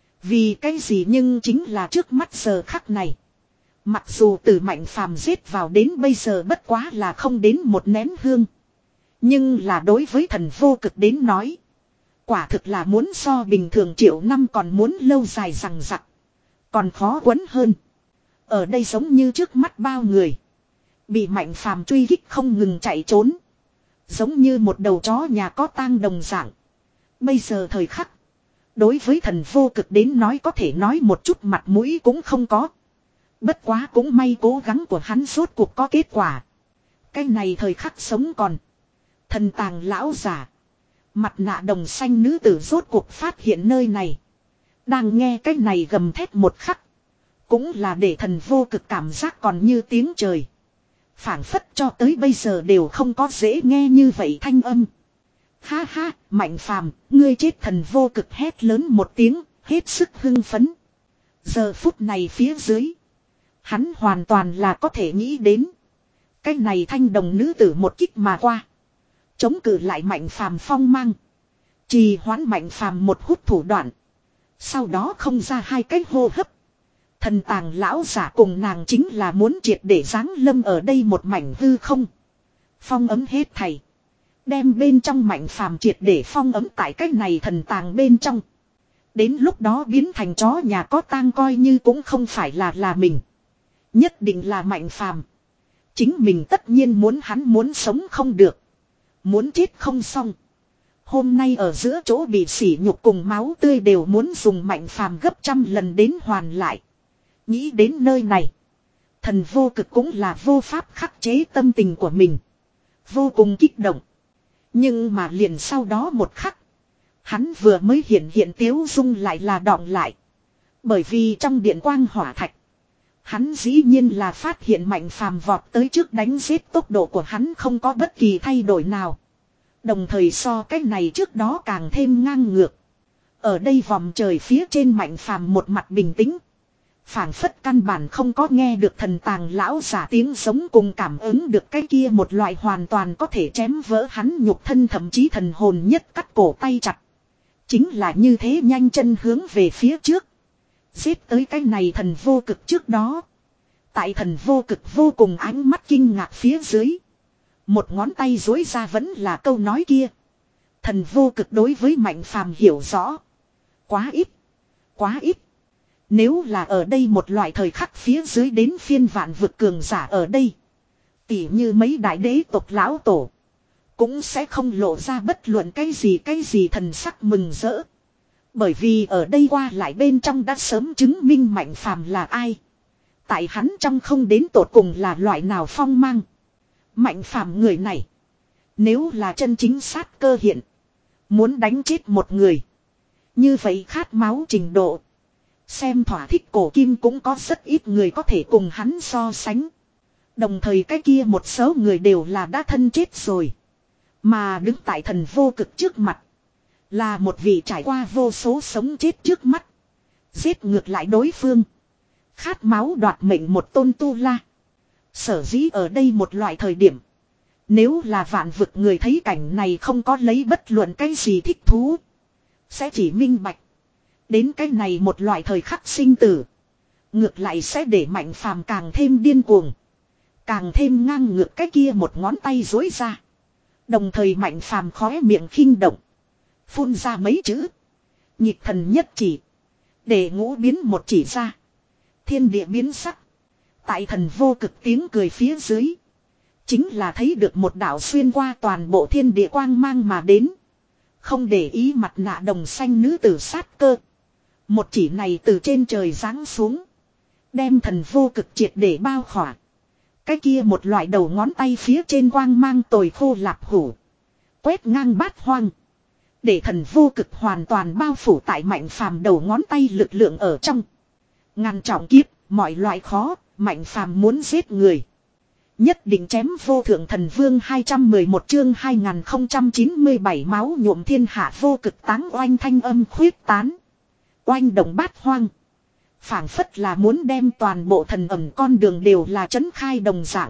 Vì cái gì nhưng chính là trước mắt giờ khắc này. Mặc dù từ Mạnh Phàm giết vào đến bây giờ bất quá là không đến một nén hương. Nhưng là đối với thần vô cực đến nói. Quả thực là muốn so bình thường triệu năm còn muốn lâu dài rằng rặc. Còn khó quấn hơn. Ở đây giống như trước mắt bao người. Bị Mạnh Phàm truy kích không ngừng chạy trốn. Giống như một đầu chó nhà có tang đồng dạng. Bây giờ thời khắc. Đối với thần vô cực đến nói có thể nói một chút mặt mũi cũng không có. Bất quá cũng may cố gắng của hắn rốt cuộc có kết quả. Cái này thời khắc sống còn. Thần tàng lão giả. Mặt nạ đồng xanh nữ tử rốt cuộc phát hiện nơi này. Đang nghe cái này gầm thét một khắc. Cũng là để thần vô cực cảm giác còn như tiếng trời. Phảng phất cho tới bây giờ đều không có dễ nghe như vậy thanh âm. Ha ha, Mạnh Phàm, ngươi chết, thần vô cực hét lớn một tiếng, hết sức hưng phấn. Giờ phút này phía dưới. Hắn hoàn toàn là có thể nghĩ đến. Cái này thanh đồng nữ tử một kích mà qua. Chống cự lại Mạnh Phàm phong mang. Trì hoãn Mạnh Phàm một hút thủ đoạn. Sau đó không ra hai cái hô hấp. Thần tàng lão giả cùng nàng chính là muốn triệt để giáng lâm ở đây một mảnh hư không. Phong ấm hết thầy. Đem bên trong Mạnh Phàm triệt để phong ấm tại cái này thần tàng bên trong. Đến lúc đó biến thành chó nhà có tang coi như cũng không phải là là mình. Nhất định là Mạnh Phàm. Chính mình tất nhiên muốn hắn muốn sống không được. Muốn chết không xong. Hôm nay ở giữa chỗ bị sỉ nhục cùng máu tươi đều muốn dùng Mạnh Phàm gấp trăm lần đến hoàn lại. Nghĩ đến nơi này. Thần vô cực cũng là vô pháp khắc chế tâm tình của mình. Vô cùng kích động. Nhưng mà liền sau đó một khắc. Hắn vừa mới hiện hiện tiếu dung lại là đọng lại. Bởi vì trong điện quang hỏa thạch. Hắn dĩ nhiên là phát hiện Mạnh Phàm vọt tới trước đánh giết, tốc độ của hắn không có bất kỳ thay đổi nào. Đồng thời so cái này trước đó càng thêm ngang ngược. Ở đây vòng trời phía trên Mạnh Phàm một mặt bình tĩnh. Phảng phất căn bản không có nghe được thần tàng lão giả tiếng sống cùng cảm ứng được cái kia một loại hoàn toàn có thể chém vỡ hắn nhục thân thậm chí thần hồn nhất cắt cổ tay chặt. Chính là như thế nhanh chân hướng về phía trước. Giết tới cái này thần vô cực trước đó. Tại thần vô cực vô cùng ánh mắt kinh ngạc phía dưới. Một ngón tay dối ra vẫn là câu nói kia. Thần vô cực đối với Mạnh Phàm hiểu rõ. Quá ít. Quá ít. Nếu là ở đây một loại thời khắc phía dưới đến phiên vạn vực cường giả ở đây. Tỉ như mấy đại đế tộc lão tổ. Cũng sẽ không lộ ra bất luận cái gì cái gì thần sắc mừng rỡ. Bởi vì ở đây qua lại bên trong đã sớm chứng minh Mạnh Phàm là ai. Tại hắn trong không đến tột cùng là loại nào phong mang. Mạnh Phàm người này. Nếu là chân chính sát cơ hiện. Muốn đánh chết một người. Như vậy khát máu trình độ. Xem thỏa thích cổ kim cũng có rất ít người có thể cùng hắn so sánh. Đồng thời cái kia một số người đều là đã thân chết rồi. Mà đứng tại thần vô cực trước mặt. Là một vị trải qua vô số sống chết trước mắt. Giết ngược lại đối phương. Khát máu đoạt mệnh một tôn tu la. Sở dĩ ở đây một loại thời điểm. Nếu là vạn vực người thấy cảnh này không có lấy bất luận cái gì thích thú. Sẽ chỉ minh bạch. Đến cái này một loại thời khắc sinh tử. Ngược lại sẽ để Mạnh Phàm càng thêm điên cuồng. Càng thêm ngang ngược cái kia một ngón tay dối ra. Đồng thời Mạnh Phàm khóe miệng khinh động. Phun ra mấy chữ. Nhịp thần nhất chỉ. Để ngũ biến một chỉ ra. Thiên địa biến sắc. Tại thần vô cực tiếng cười phía dưới. Chính là thấy được một đạo xuyên qua toàn bộ thiên địa quang mang mà đến. Không để ý mặt nạ đồng xanh nữ tử sát cơ. Một chỉ này từ trên trời giáng xuống. Đem thần vô cực triệt để bao khỏa. Cái kia một loại đầu ngón tay phía trên quang mang tồi khô lạp hủ. Quét ngang bát hoang. Để thần vô cực hoàn toàn bao phủ tại Mạnh Phàm đầu ngón tay lực lượng ở trong. Ngàn trọng kiếp, mọi loại khó, Mạnh Phàm muốn giết người. Nhất định chém vô thượng thần vương hai trăm mười một chương hai nghìn không trăm chín mươi bảy máu nhuộm thiên hạ vô cực táng oanh thanh âm khuyết tán. Oanh động bát hoang. Phảng phất là muốn đem toàn bộ thần ẩm con đường đều là trấn khai đồng dạng.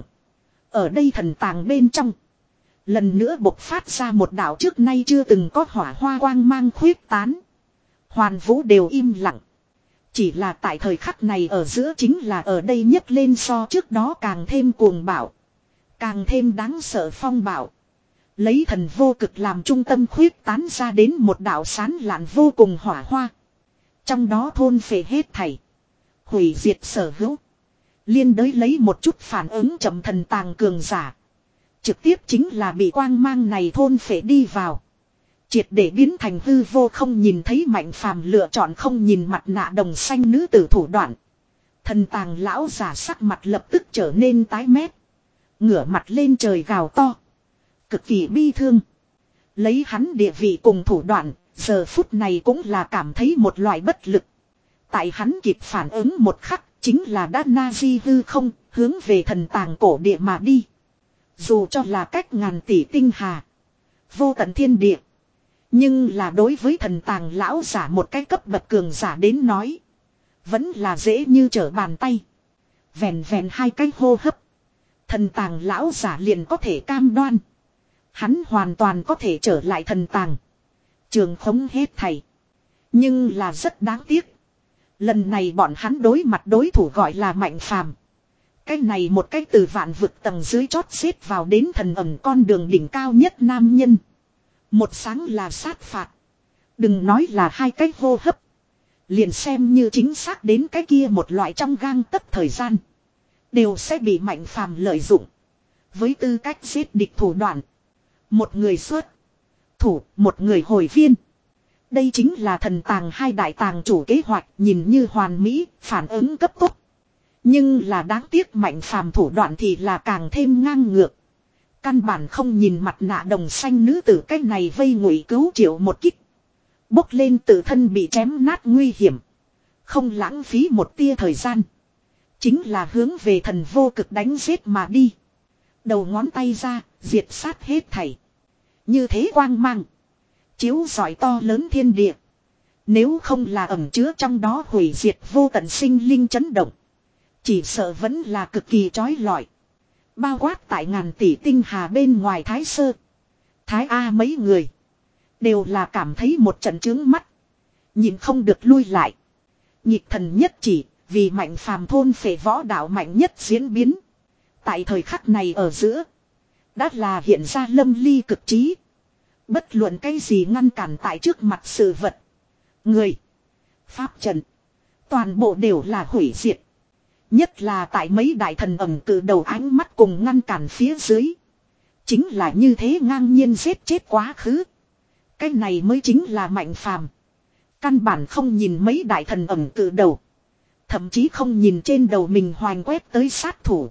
Ở đây thần tàng bên trong. Lần nữa bộc phát ra một đạo trước nay chưa từng có hỏa hoa quang mang khuyết tán. Hoàn vũ đều im lặng. Chỉ là tại thời khắc này ở giữa chính là ở đây nhấc lên so trước đó càng thêm cuồng bạo. Càng thêm đáng sợ phong bạo. Lấy thần vô cực làm trung tâm khuyết tán ra đến một đạo sán lạn vô cùng hỏa hoa. Trong đó thôn phệ hết thảy. Hủy diệt sở hữu. Liên đới lấy một chút phản ứng chậm thần tàng cường giả. Trực tiếp chính là bị quang mang này thôn phệ đi vào. Triệt để biến thành hư vô không nhìn thấy Mạnh Phàm lựa chọn không nhìn mặt nạ đồng xanh nữ tử thủ đoạn. Thần tàng lão giả sắc mặt lập tức trở nên tái mét. Ngửa mặt lên trời gào to. Cực kỳ bi thương. Lấy hắn địa vị cùng thủ đoạn, giờ phút này cũng là cảm thấy một loại bất lực. Tại hắn kịp phản ứng một khắc, chính là đã na di hư không, hướng về thần tàng cổ địa mà đi. Dù cho là cách ngàn tỷ tinh hà. Vô tận thiên địa. Nhưng là đối với thần tàng lão giả một cái cấp bậc cường giả đến nói. Vẫn là dễ như trở bàn tay. Vẹn vẹn hai cái hô hấp. Thần tàng lão giả liền có thể cam đoan. Hắn hoàn toàn có thể trở lại thần tàng. Trường khống hết thầy. Nhưng là rất đáng tiếc. Lần này bọn hắn đối mặt đối thủ gọi là Mạnh Phàm. Cái này một cái từ vạn vực tầng dưới chót xếp vào đến thần ẩn con đường đỉnh cao nhất nam nhân. Một sáng là sát phạt. Đừng nói là hai cái hô hấp. Liền xem như chính xác đến cái kia một loại trong gang tấc thời gian. Đều sẽ bị Mạnh Phàm lợi dụng. Với tư cách giết địch thủ đoạn. Một người xuất thủ, một người hồi viên. Đây chính là thần tàng hai đại tàng chủ kế hoạch nhìn như hoàn mỹ, phản ứng cấp tốc. Nhưng là đáng tiếc Mạnh Phàm thủ đoạn thì là càng thêm ngang ngược. Căn bản không nhìn mặt nạ đồng xanh nữ tử cách này vây ngụy cứu triệu một kích. Bốc lên tự thân bị chém nát nguy hiểm. Không lãng phí một tia thời gian. Chính là hướng về thần vô cực đánh giết mà đi. Đầu ngón tay ra, diệt sát hết thảy. Như thế quang mang. Chiếu rọi to lớn thiên địa. Nếu không là ẩn chứa trong đó hủy diệt vô tận sinh linh chấn động. Chỉ sợ vẫn là cực kỳ chói lọi. Bao quát tại ngàn tỷ tinh hà bên ngoài Thái Sơ. Thái A mấy người. Đều là cảm thấy một trận trướng mắt. Nhìn không được lui lại. Nhịp thần nhất chỉ. Vì Mạnh Phàm thôn phệ võ đạo mạnh nhất diễn biến. Tại thời khắc này ở giữa. Đã là hiện ra lâm ly cực trí. Bất luận cái gì ngăn cản tại trước mặt sự vật. Người. Pháp trận. Toàn bộ đều là hủy diệt. Nhất là tại mấy đại thần ẩm cử đầu ánh mắt cùng ngăn cản phía dưới. Chính là như thế ngang nhiên giết chết quá khứ. Cái này mới chính là Mạnh Phàm. Căn bản không nhìn mấy đại thần ẩm cử đầu. Thậm chí không nhìn trên đầu mình hoành quét tới sát thủ.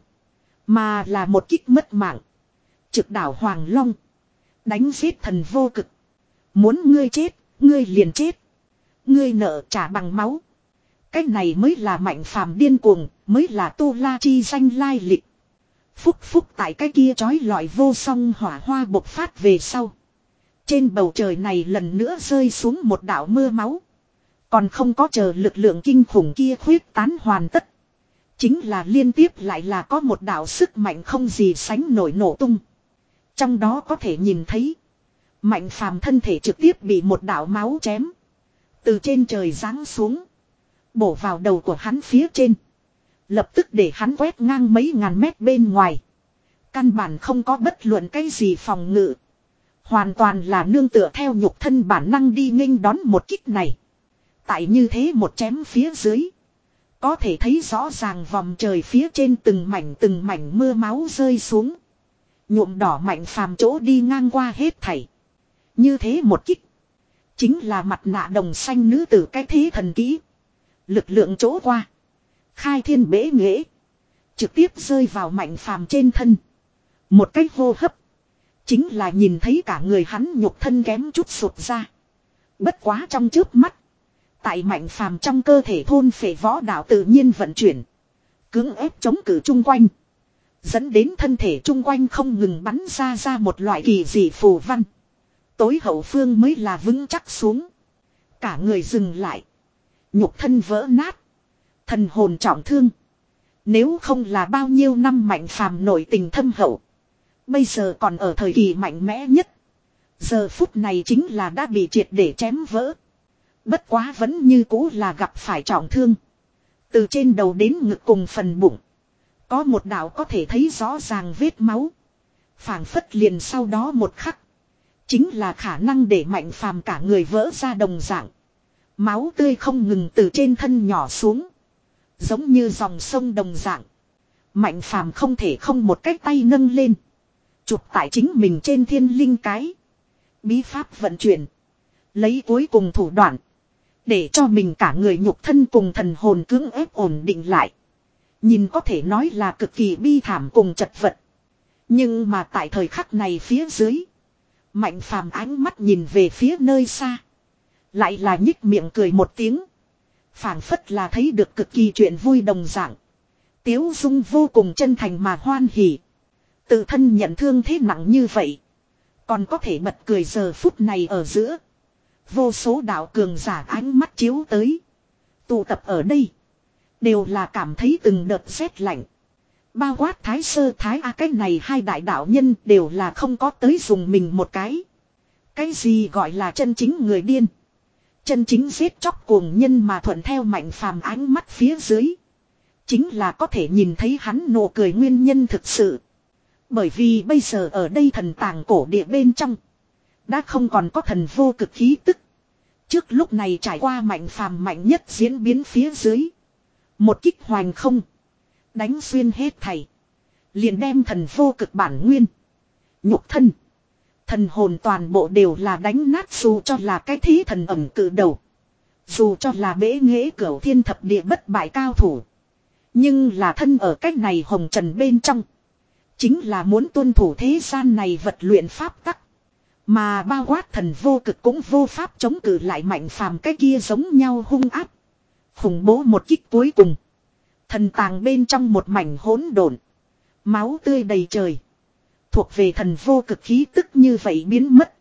Mà là một kích mất mạng. Trực đảo Hoàng Long. Đánh giết thần vô cực. Muốn ngươi chết, ngươi liền chết. Ngươi nợ trả bằng máu. Cái này mới là Mạnh Phàm điên cuồng, mới là tu la chi danh lai lịch. Phúc phúc tại cái kia chói lọi vô song hỏa hoa bộc phát về sau. Trên bầu trời này lần nữa rơi xuống một đạo mưa máu. Còn không có chờ lực lượng kinh khủng kia khuyết tán hoàn tất. Chính là liên tiếp lại là có một đạo sức mạnh không gì sánh nổi nổ tung. Trong đó có thể nhìn thấy. Mạnh Phàm thân thể trực tiếp bị một đạo máu chém. Từ trên trời giáng xuống. Bổ vào đầu của hắn phía trên. Lập tức để hắn quét ngang mấy ngàn mét bên ngoài. Căn bản không có bất luận cái gì phòng ngự. Hoàn toàn là nương tựa theo nhục thân bản năng đi nghênh đón một kích này. Tại như thế một chém phía dưới. Có thể thấy rõ ràng vòng trời phía trên từng mảnh từng mảnh mưa máu rơi xuống. Nhuộm đỏ Mạnh Phàm chỗ đi ngang qua hết thảy. Như thế một kích. Chính là mặt nạ đồng xanh nữ tử cái thế thần kỹ. Lực lượng chỗ qua. Khai thiên bế nghệ. Trực tiếp rơi vào Mạnh Phàm trên thân. Một cách hô hấp. Chính là nhìn thấy cả người hắn nhục thân kém chút sụt ra. Bất quá trong chớp mắt. Tại Mạnh Phàm trong cơ thể thôn phệ võ đạo tự nhiên vận chuyển. Cưỡng ép chống cự chung quanh. Dẫn đến thân thể chung quanh không ngừng bắn ra ra một loại kỳ dị phù văn. Tối hậu phương mới là vững chắc xuống. Cả người dừng lại. Nhục thân vỡ nát. Thần hồn trọng thương. Nếu không là bao nhiêu năm Mạnh Phàm nội tình thâm hậu. Bây giờ còn ở thời kỳ mạnh mẽ nhất. Giờ phút này chính là đã bị triệt để chém vỡ. Bất quá vẫn như cũ là gặp phải trọng thương. Từ trên đầu đến ngực cùng phần bụng. Có một đạo có thể thấy rõ ràng vết máu. Phảng phất liền sau đó một khắc. Chính là khả năng để Mạnh Phàm cả người vỡ ra đồng dạng. Máu tươi không ngừng từ trên thân nhỏ xuống. Giống như dòng sông đồng dạng. Mạnh Phàm không thể không một cái tay nâng lên. Chụp tại chính mình trên thiên linh cái. Bí pháp vận chuyển. Lấy cuối cùng thủ đoạn. Để cho mình cả người nhục thân cùng thần hồn cưỡng ép ổn định lại. Nhìn có thể nói là cực kỳ bi thảm cùng chật vật. Nhưng mà tại thời khắc này phía dưới. Mạnh Phàm ánh mắt nhìn về phía nơi xa. Lại là nhích miệng cười một tiếng. Phảng phất là thấy được cực kỳ chuyện vui đồng dạng. Tiếu dung vô cùng chân thành mà hoan hỉ. Tự thân nhận thương thế nặng như vậy. Còn có thể bật cười giờ phút này ở giữa. Vô số đạo cường giả ánh mắt chiếu tới. Tụ tập ở đây. Đều là cảm thấy từng đợt rét lạnh. Bao quát thái sơ thái a cái này hai đại đạo nhân đều là không có tới dùng mình một cái. Cái gì gọi là chân chính người điên. Chân chính giết chóc cuồng nhân mà thuận theo Mạnh Phàm ánh mắt phía dưới. Chính là có thể nhìn thấy hắn nụ cười nguyên nhân thực sự. Bởi vì bây giờ ở đây thần tàng cổ địa bên trong. Đã không còn có thần vô cực khí tức. Trước lúc này trải qua Mạnh Phàm mạnh nhất diễn biến phía dưới. Một kích hoành không. Đánh xuyên hết thảy. Liền đem thần vô cực bản nguyên. Nhục thân. Thần hồn toàn bộ đều là đánh nát dù cho là cái thí thần ẩm cự đầu. Dù cho là bế nghệ cửu thiên thập địa bất bại cao thủ. Nhưng là thân ở cách này hồng trần bên trong. Chính là muốn tuân thủ thế gian này vật luyện pháp tắc. Mà bao quát thần vô cực cũng vô pháp chống cự lại Mạnh Phàm cái kia giống nhau hung áp. Khủng bố một kích cuối cùng. Thần tàng bên trong một mảnh hỗn độn. Máu tươi đầy trời. Thuộc về thần vô cực khí tức như vậy biến mất.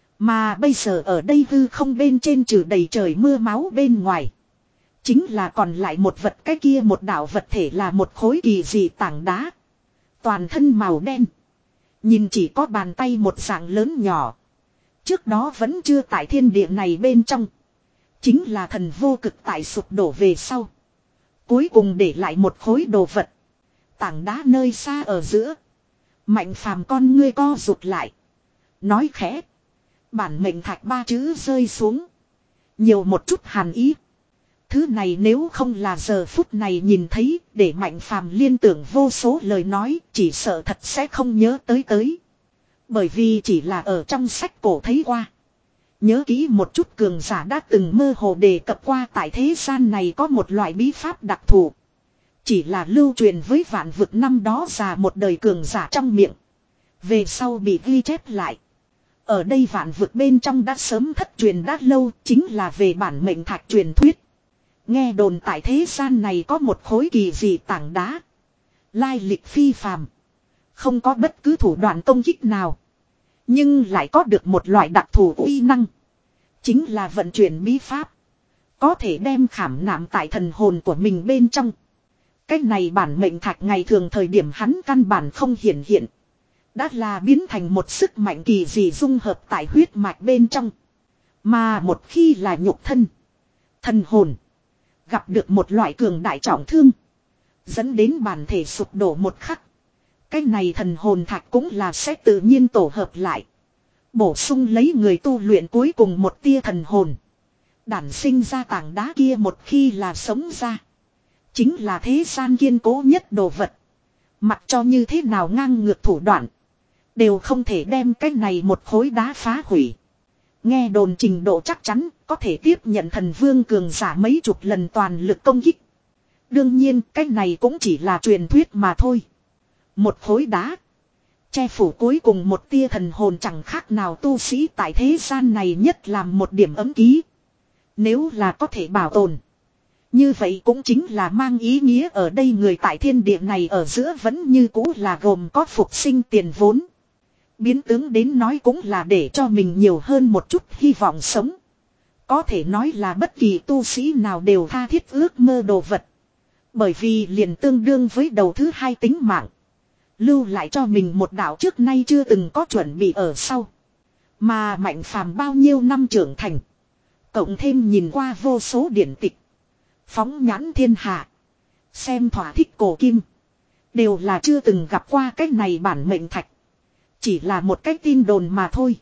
Mà bây giờ ở đây hư không bên trên trừ đầy trời mưa máu bên ngoài. Chính là còn lại một vật cái kia một đạo vật thể là một khối kỳ dị tảng đá. Toàn thân màu đen. Nhìn chỉ có bàn tay một dạng lớn nhỏ. Trước đó vẫn chưa tại thiên địa này bên trong. Chính là thần vô cực tại sụp đổ về sau. Cuối cùng để lại một khối đồ vật. Tảng đá nơi xa ở giữa. Mạnh Phàm con ngươi co rụt lại. Nói khẽ. Bản mệnh thạch ba chữ rơi xuống. Nhiều một chút hàn ý. Thứ này nếu không là giờ phút này nhìn thấy, để Mạnh Phàm liên tưởng vô số lời nói, chỉ sợ thật sẽ không nhớ tới tới. Bởi vì chỉ là ở trong sách cổ thấy qua. Nhớ kỹ một chút cường giả đã từng mơ hồ đề cập qua tại thế gian này có một loại bí pháp đặc thù. Chỉ là lưu truyền với vạn vực năm đó già một đời cường giả trong miệng. Về sau bị ghi chép lại. Ở đây vạn vực bên trong đã sớm thất truyền đã lâu, chính là về bản mệnh thạch truyền thuyết. Nghe đồn tại thế gian này có một khối kỳ dị tảng đá. Lai lịch phi phàm. Không có bất cứ thủ đoạn công kích nào. Nhưng lại có được một loại đặc thù uy năng. Chính là vận chuyển bí pháp. Có thể đem khảm nạm tại thần hồn của mình bên trong. Cái này bản mệnh thạch ngày thường thời điểm hắn căn bản không hiển hiện. Đã là biến thành một sức mạnh kỳ dị dung hợp tại huyết mạch bên trong. Mà một khi là nhục thân. Thần hồn. Gặp được một loại cường đại trọng thương. Dẫn đến bản thể sụp đổ một khắc. Cái này thần hồn thạch cũng là sẽ tự nhiên tổ hợp lại. Bổ sung lấy người tu luyện cuối cùng một tia thần hồn. Đản sinh ra tảng đá kia một khi là sống ra. Chính là thế gian kiên cố nhất đồ vật. Mặc cho như thế nào ngang ngược thủ đoạn. Đều không thể đem cái này một khối đá phá hủy. Nghe đồn trình độ chắc chắn có thể tiếp nhận thần vương cường giả mấy chục lần toàn lực công kích. Đương nhiên cái này cũng chỉ là truyền thuyết mà thôi. Một khối đá. Che phủ cuối cùng một tia thần hồn chẳng khác nào tu sĩ tại thế gian này nhất làm một điểm ấm ký. Nếu là có thể bảo tồn. Như vậy cũng chính là mang ý nghĩa ở đây người tại thiên địa này ở giữa vẫn như cũ là gồm có phục sinh tiền vốn. Biến tướng đến nói cũng là để cho mình nhiều hơn một chút hy vọng sống. Có thể nói là bất kỳ tu sĩ nào đều tha thiết ước mơ đồ vật. Bởi vì liền tương đương với đầu thứ hai tính mạng. Lưu lại cho mình một đạo trước nay chưa từng có chuẩn bị ở sau. Mà Mạnh Phàm bao nhiêu năm trưởng thành. Cộng thêm nhìn qua vô số điển tịch. Phóng nhãn thiên hạ. Xem thỏa thích cổ kim. Đều là chưa từng gặp qua cái này bản mệnh thạch. Chỉ là một cái tin đồn mà thôi.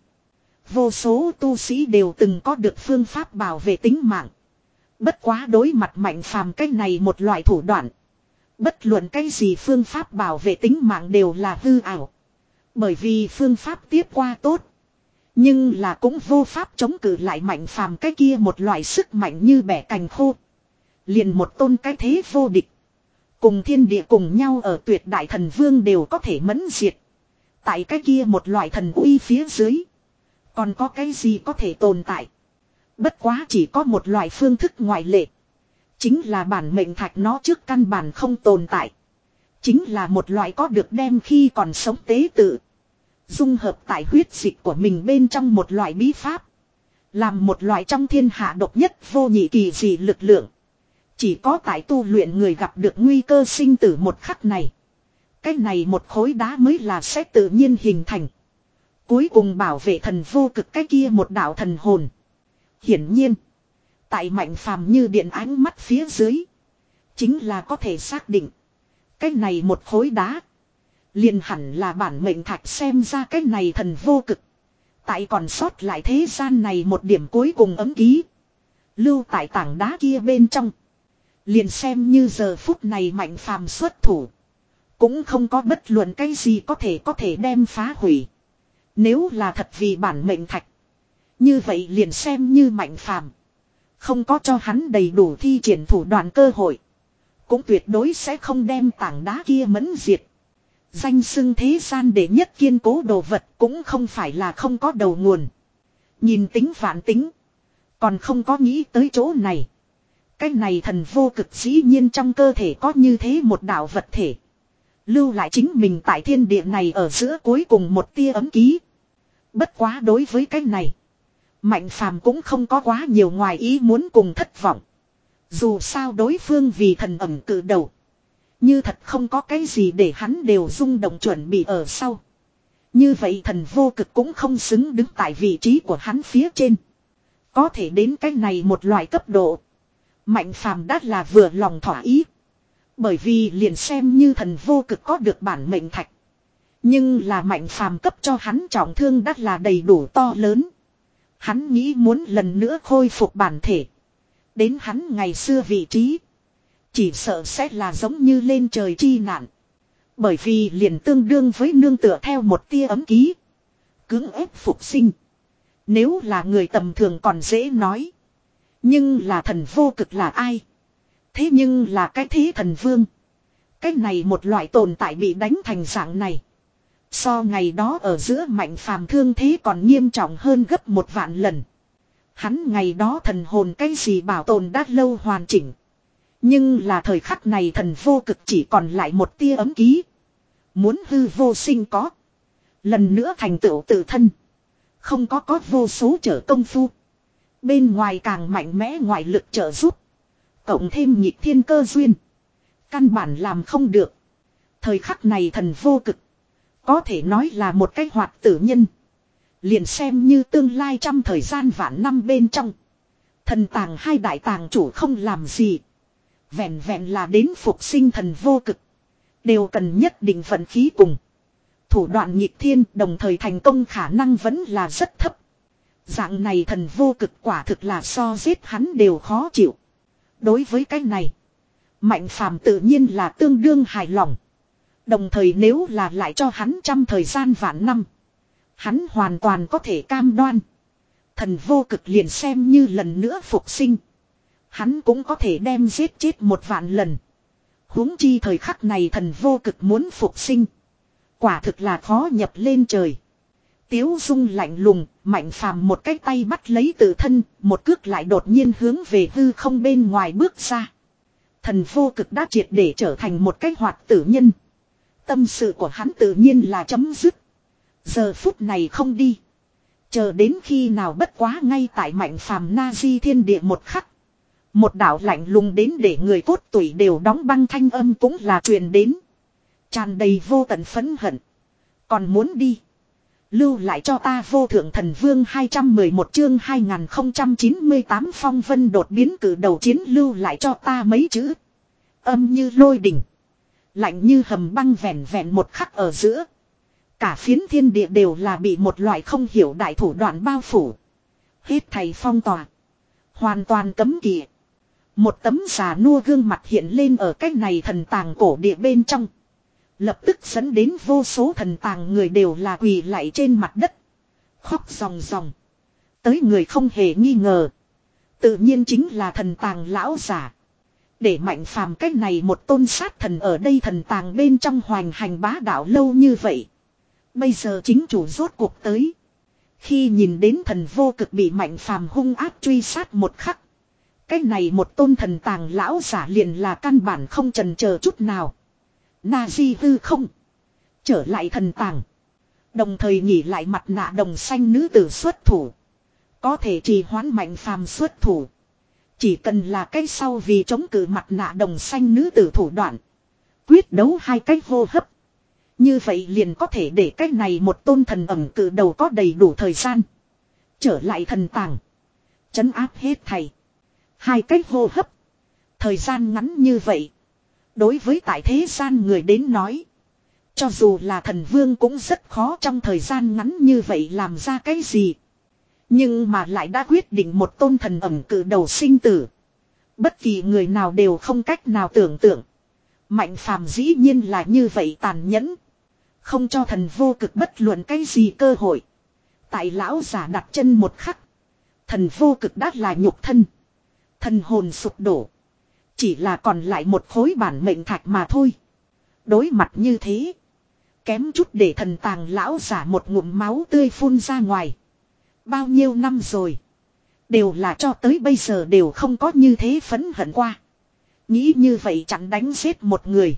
Vô số tu sĩ đều từng có được phương pháp bảo vệ tính mạng. Bất quá đối mặt Mạnh Phàm cái này một loại thủ đoạn. Bất luận cái gì phương pháp bảo vệ tính mạng đều là hư ảo. Bởi vì phương pháp tiếp qua tốt. Nhưng là cũng vô pháp chống cự lại Mạnh Phàm cái kia một loại sức mạnh như bẻ cành khô. Liền một tôn cái thế vô địch. Cùng thiên địa cùng nhau ở tuyệt đại thần vương đều có thể mẫn diệt. Tại cái kia một loại thần uy phía dưới. Còn có cái gì có thể tồn tại. Bất quá chỉ có một loại phương thức ngoại lệ. Chính là bản mệnh thạch nó trước căn bản không tồn tại. Chính là một loại có được đem khi còn sống tế tự. Dung hợp tại huyết dịch của mình bên trong một loại bí pháp. Làm một loại trong thiên hạ độc nhất vô nhị kỳ dị lực lượng. Chỉ có tại tu luyện người gặp được nguy cơ sinh tử một khắc này. Cái này một khối đá mới là sẽ tự nhiên hình thành. Cuối cùng bảo vệ thần vô cực cái kia một đạo thần hồn. Hiển nhiên. Tại Mạnh Phàm như điện ánh mắt phía dưới. Chính là có thể xác định. Cái này một khối đá. Liền hẳn là bản mệnh thạch xem ra cái này thần vô cực. Tại còn sót lại thế gian này một điểm cuối cùng ấm ký. Lưu tại tảng đá kia bên trong. Liền xem như giờ phút này Mạnh Phàm xuất thủ. Cũng không có bất luận cái gì có thể có thể đem phá hủy. Nếu là thật vì bản mệnh thạch. Như vậy liền xem như Mạnh Phàm không có cho hắn đầy đủ thi triển thủ đoạn cơ hội. Cũng tuyệt đối sẽ không đem tảng đá kia mẫn diệt. Danh xưng thế gian để nhất kiên cố đồ vật cũng không phải là không có đầu nguồn. Nhìn tính vạn tính. Còn không có nghĩ tới chỗ này. Cái này thần vô cực dĩ nhiên trong cơ thể có như thế một đạo vật thể. Lưu lại chính mình tại thiên địa này ở giữa cuối cùng một tia ấm ký. Bất quá đối với cái này. Mạnh Phàm cũng không có quá nhiều ngoài ý muốn cùng thất vọng. Dù sao đối phương vì thần ẩm cự đầu. Như thật không có cái gì để hắn đều rung động chuẩn bị ở sau. Như vậy thần vô cực cũng không xứng đứng tại vị trí của hắn phía trên. Có thể đến cái này một loại cấp độ. Mạnh Phàm đã là vừa lòng thỏa ý. Bởi vì liền xem như thần vô cực có được bản mệnh thạch. Nhưng là Mạnh Phàm cấp cho hắn trọng thương đã là đầy đủ to lớn. Hắn nghĩ muốn lần nữa khôi phục bản thể. Đến hắn ngày xưa vị trí. Chỉ sợ sẽ là giống như lên trời chi nạn. Bởi vì liền tương đương với nương tựa theo một tia ấm ký. Cưỡng ép phục sinh. Nếu là người tầm thường còn dễ nói. Nhưng là thần vô cực là ai? Thế nhưng là cái thế thần vương. Cái này một loại tồn tại bị đánh thành dạng này. So ngày đó ở giữa Mạnh Phàm thương thế còn nghiêm trọng hơn gấp một vạn lần. Hắn ngày đó thần hồn cái gì bảo tồn đã lâu hoàn chỉnh. Nhưng là thời khắc này thần vô cực chỉ còn lại một tia ấm ký. Muốn hư vô sinh có. Lần nữa thành tựu tự thân. Không có có vô số trở công phu. Bên ngoài càng mạnh mẽ ngoại lực trợ giúp. Cộng thêm nhịp thiên cơ duyên. Căn bản làm không được. Thời khắc này thần vô cực. Có thể nói là một cái hoạt tử nhân. Liền xem như tương lai trăm thời gian vạn năm bên trong. Thần tàng hai đại tàng chủ không làm gì. Vẹn vẹn là đến phục sinh thần vô cực. Đều cần nhất định vận khí cùng. Thủ đoạn nhịp thiên đồng thời thành công khả năng vẫn là rất thấp. Dạng này thần vô cực quả thực là so giết hắn đều khó chịu. Đối với cái này. Mạnh Phàm tự nhiên là tương đương hài lòng. Đồng thời nếu là lại cho hắn trăm thời gian vạn năm. Hắn hoàn toàn có thể cam đoan. Thần vô cực liền xem như lần nữa phục sinh. Hắn cũng có thể đem giết chết một vạn lần. Huống chi thời khắc này thần vô cực muốn phục sinh. Quả thực là khó nhập lên trời. Tiếu Dung lạnh lùng, Mạnh Phàm một cái tay bắt lấy tự thân, một cước lại đột nhiên hướng về hư không bên ngoài bước ra. Thần vô cực đã triệt để trở thành một cái hoạt tử nhân. Tâm sự của hắn tự nhiên là chấm dứt. Giờ phút này không đi. Chờ đến khi nào bất quá ngay tại mạnh phàm na di thiên địa một khắc. Một đạo lạnh lùng đến để người cốt tủy đều đóng băng thanh âm cũng là truyền đến. Tràn đầy vô tận phẫn hận. Còn muốn đi. Lưu lại cho ta vô thượng thần vương hai trăm mười một chương hai nghìn không trăm chín mươi tám phong vân đột biến cử đầu chiến lưu lại cho ta mấy chữ. Âm như lôi đỉnh. Lạnh như hầm băng vẹn vẹn một khắc ở giữa. Cả phiến thiên địa đều là bị một loại không hiểu đại thủ đoạn bao phủ. Hết thầy phong tỏa. Hoàn toàn cấm kỵ. Một tấm già nua gương mặt hiện lên ở cách này thần tàng cổ địa bên trong. Lập tức dẫn đến vô số thần tàng người đều là quỳ lạy trên mặt đất. Khóc ròng ròng. Tới người không hề nghi ngờ. Tự nhiên chính là thần tàng lão giả. Để mạnh phàm cách này một tôn sát thần ở đây thần tàng bên trong hoành hành bá đạo lâu như vậy. Bây giờ chính chủ rốt cuộc tới. Khi nhìn đến thần vô cực bị mạnh phàm hung ác truy sát một khắc. Cách này một tôn thần tàng lão giả liền là căn bản không chần chờ chút nào. Na di hư không. Trở lại thần tàng. Đồng thời nhỉ lại mặt nạ đồng xanh nữ tử xuất thủ. Có thể trì hoãn mạnh phàm xuất thủ. Chỉ cần là cái sau vì chống cự mặt nạ đồng xanh nữ tử thủ đoạn. Quyết đấu hai cái hô hấp. Như vậy liền có thể để cái này một tôn thần ẩm cự đầu có đầy đủ thời gian. Trở lại thần tàng. Trấn áp hết thầy. Hai cái hô hấp. Thời gian ngắn như vậy. Đối với tại thế gian người đến nói. Cho dù là thần vương cũng rất khó trong thời gian ngắn như vậy làm ra cái gì. Nhưng mà lại đã quyết định một tôn thần ẩm cự đầu sinh tử. Bất kỳ người nào đều không cách nào tưởng tượng. Mạnh phàm dĩ nhiên là như vậy tàn nhẫn. Không cho thần vô cực bất luận cái gì cơ hội. Tại lão giả đặt chân một khắc. Thần vô cực đã là nhục thân. Thần hồn sụp đổ. Chỉ là còn lại một khối bản mệnh thạch mà thôi. Đối mặt như thế. Kém chút để thần tàng lão giả một ngụm máu tươi phun ra ngoài. Bao nhiêu năm rồi. Đều là cho tới bây giờ đều không có như thế phẫn hận qua. Nghĩ như vậy chẳng đánh giết một người.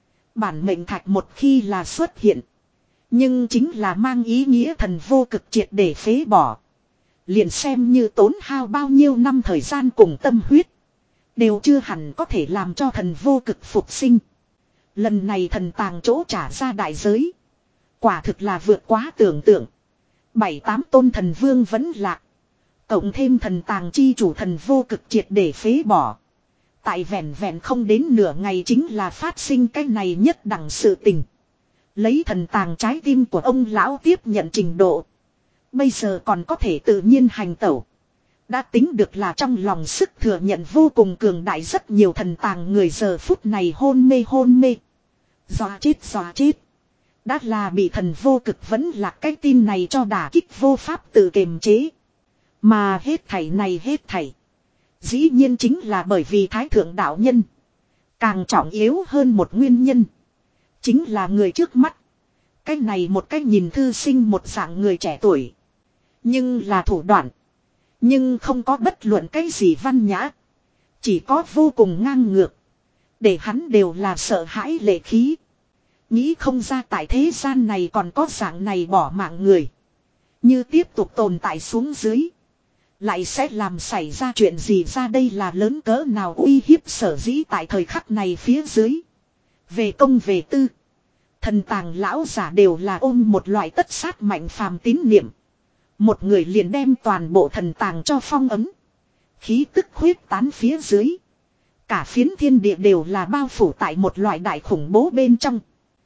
Bản mệnh thạch một khi là xuất hiện. Nhưng chính là mang ý nghĩa thần vô cực triệt để phế bỏ. Liền xem như tốn hao bao nhiêu năm thời gian cùng tâm huyết. Đều chưa hẳn có thể làm cho thần vô cực phục sinh. Lần này thần tàng chỗ trả ra đại giới. Quả thực là vượt quá tưởng tượng. Bảy tám tôn thần vương vẫn lạc. Cộng thêm thần tàng chi chủ thần vô cực triệt để phế bỏ. Tại vẹn vẹn không đến nửa ngày chính là phát sinh cái này nhất đẳng sự tình. Lấy thần tàng trái tim của ông lão tiếp nhận trình độ. Bây giờ còn có thể tự nhiên hành tẩu. Đã tính được là trong lòng sức thừa nhận vô cùng cường đại, rất nhiều thần tàng người giờ phút này hôn mê hôn mê. Dọa chết dọa chết. Đã là bị thần vô cực vẫn là cái tin này cho đả kích vô pháp tự kiềm chế. Mà hết thảy này hết thảy. Dĩ nhiên chính là bởi vì thái thượng đạo nhân. Càng trọng yếu hơn một nguyên nhân. Chính là người trước mắt. Cái này một cái nhìn thư sinh một dạng người trẻ tuổi. Nhưng là thủ đoạn. Nhưng không có bất luận cái gì văn nhã. Chỉ có vô cùng ngang ngược. Để hắn đều là sợ hãi lệ khí. Nghĩ không ra tại thế gian này còn có dạng này bỏ mạng người. Như tiếp tục tồn tại xuống dưới. Lại sẽ làm xảy ra chuyện gì ra, đây là lớn cỡ nào uy hiếp sở dĩ tại thời khắc này phía dưới. Về công về tư. Thần tàng lão giả đều là ôm một loại tất sát mạnh phàm tín niệm. Một người liền đem toàn bộ thần tàng cho phong ấm. Khí tức huyết tán phía dưới. Cả phiến thiên địa đều là bao phủ tại một loại đại khủng bố bên trong.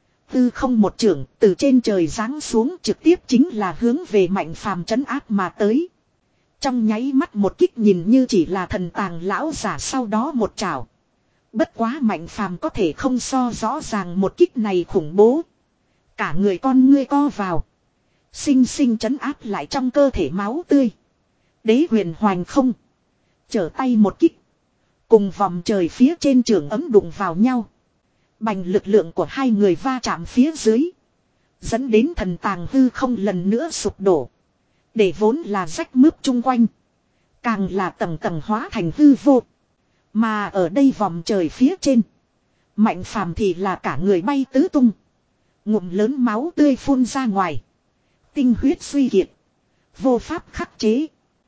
Tư không một trưởng từ trên trời giáng xuống trực tiếp chính là hướng về mạnh phàm trấn áp mà tới. Trong nháy mắt một kích nhìn như chỉ là thần tàng lão giả, sau đó một trảo. Bất quá mạnh phàm có thể không so rõ ràng một kích này khủng bố. Cả người con ngươi co vào. Sinh sinh trấn áp lại trong cơ thể máu tươi. Đế huyền hoành không. Trở tay một kích. Cùng vòng trời phía trên trường ấm đụng vào nhau. Bành lực lượng của hai người va chạm phía dưới. Dẫn đến thần tàng hư không lần nữa sụp đổ. Để vốn là rách mướp chung quanh. Càng là tầng tầng hóa thành hư vô. Mà ở đây vòng trời phía trên. Mạnh phàm thì là cả người bay tứ tung. Ngụm lớn máu tươi phun ra ngoài. Tinh huyết suy kiệt. Vô pháp khắc chế.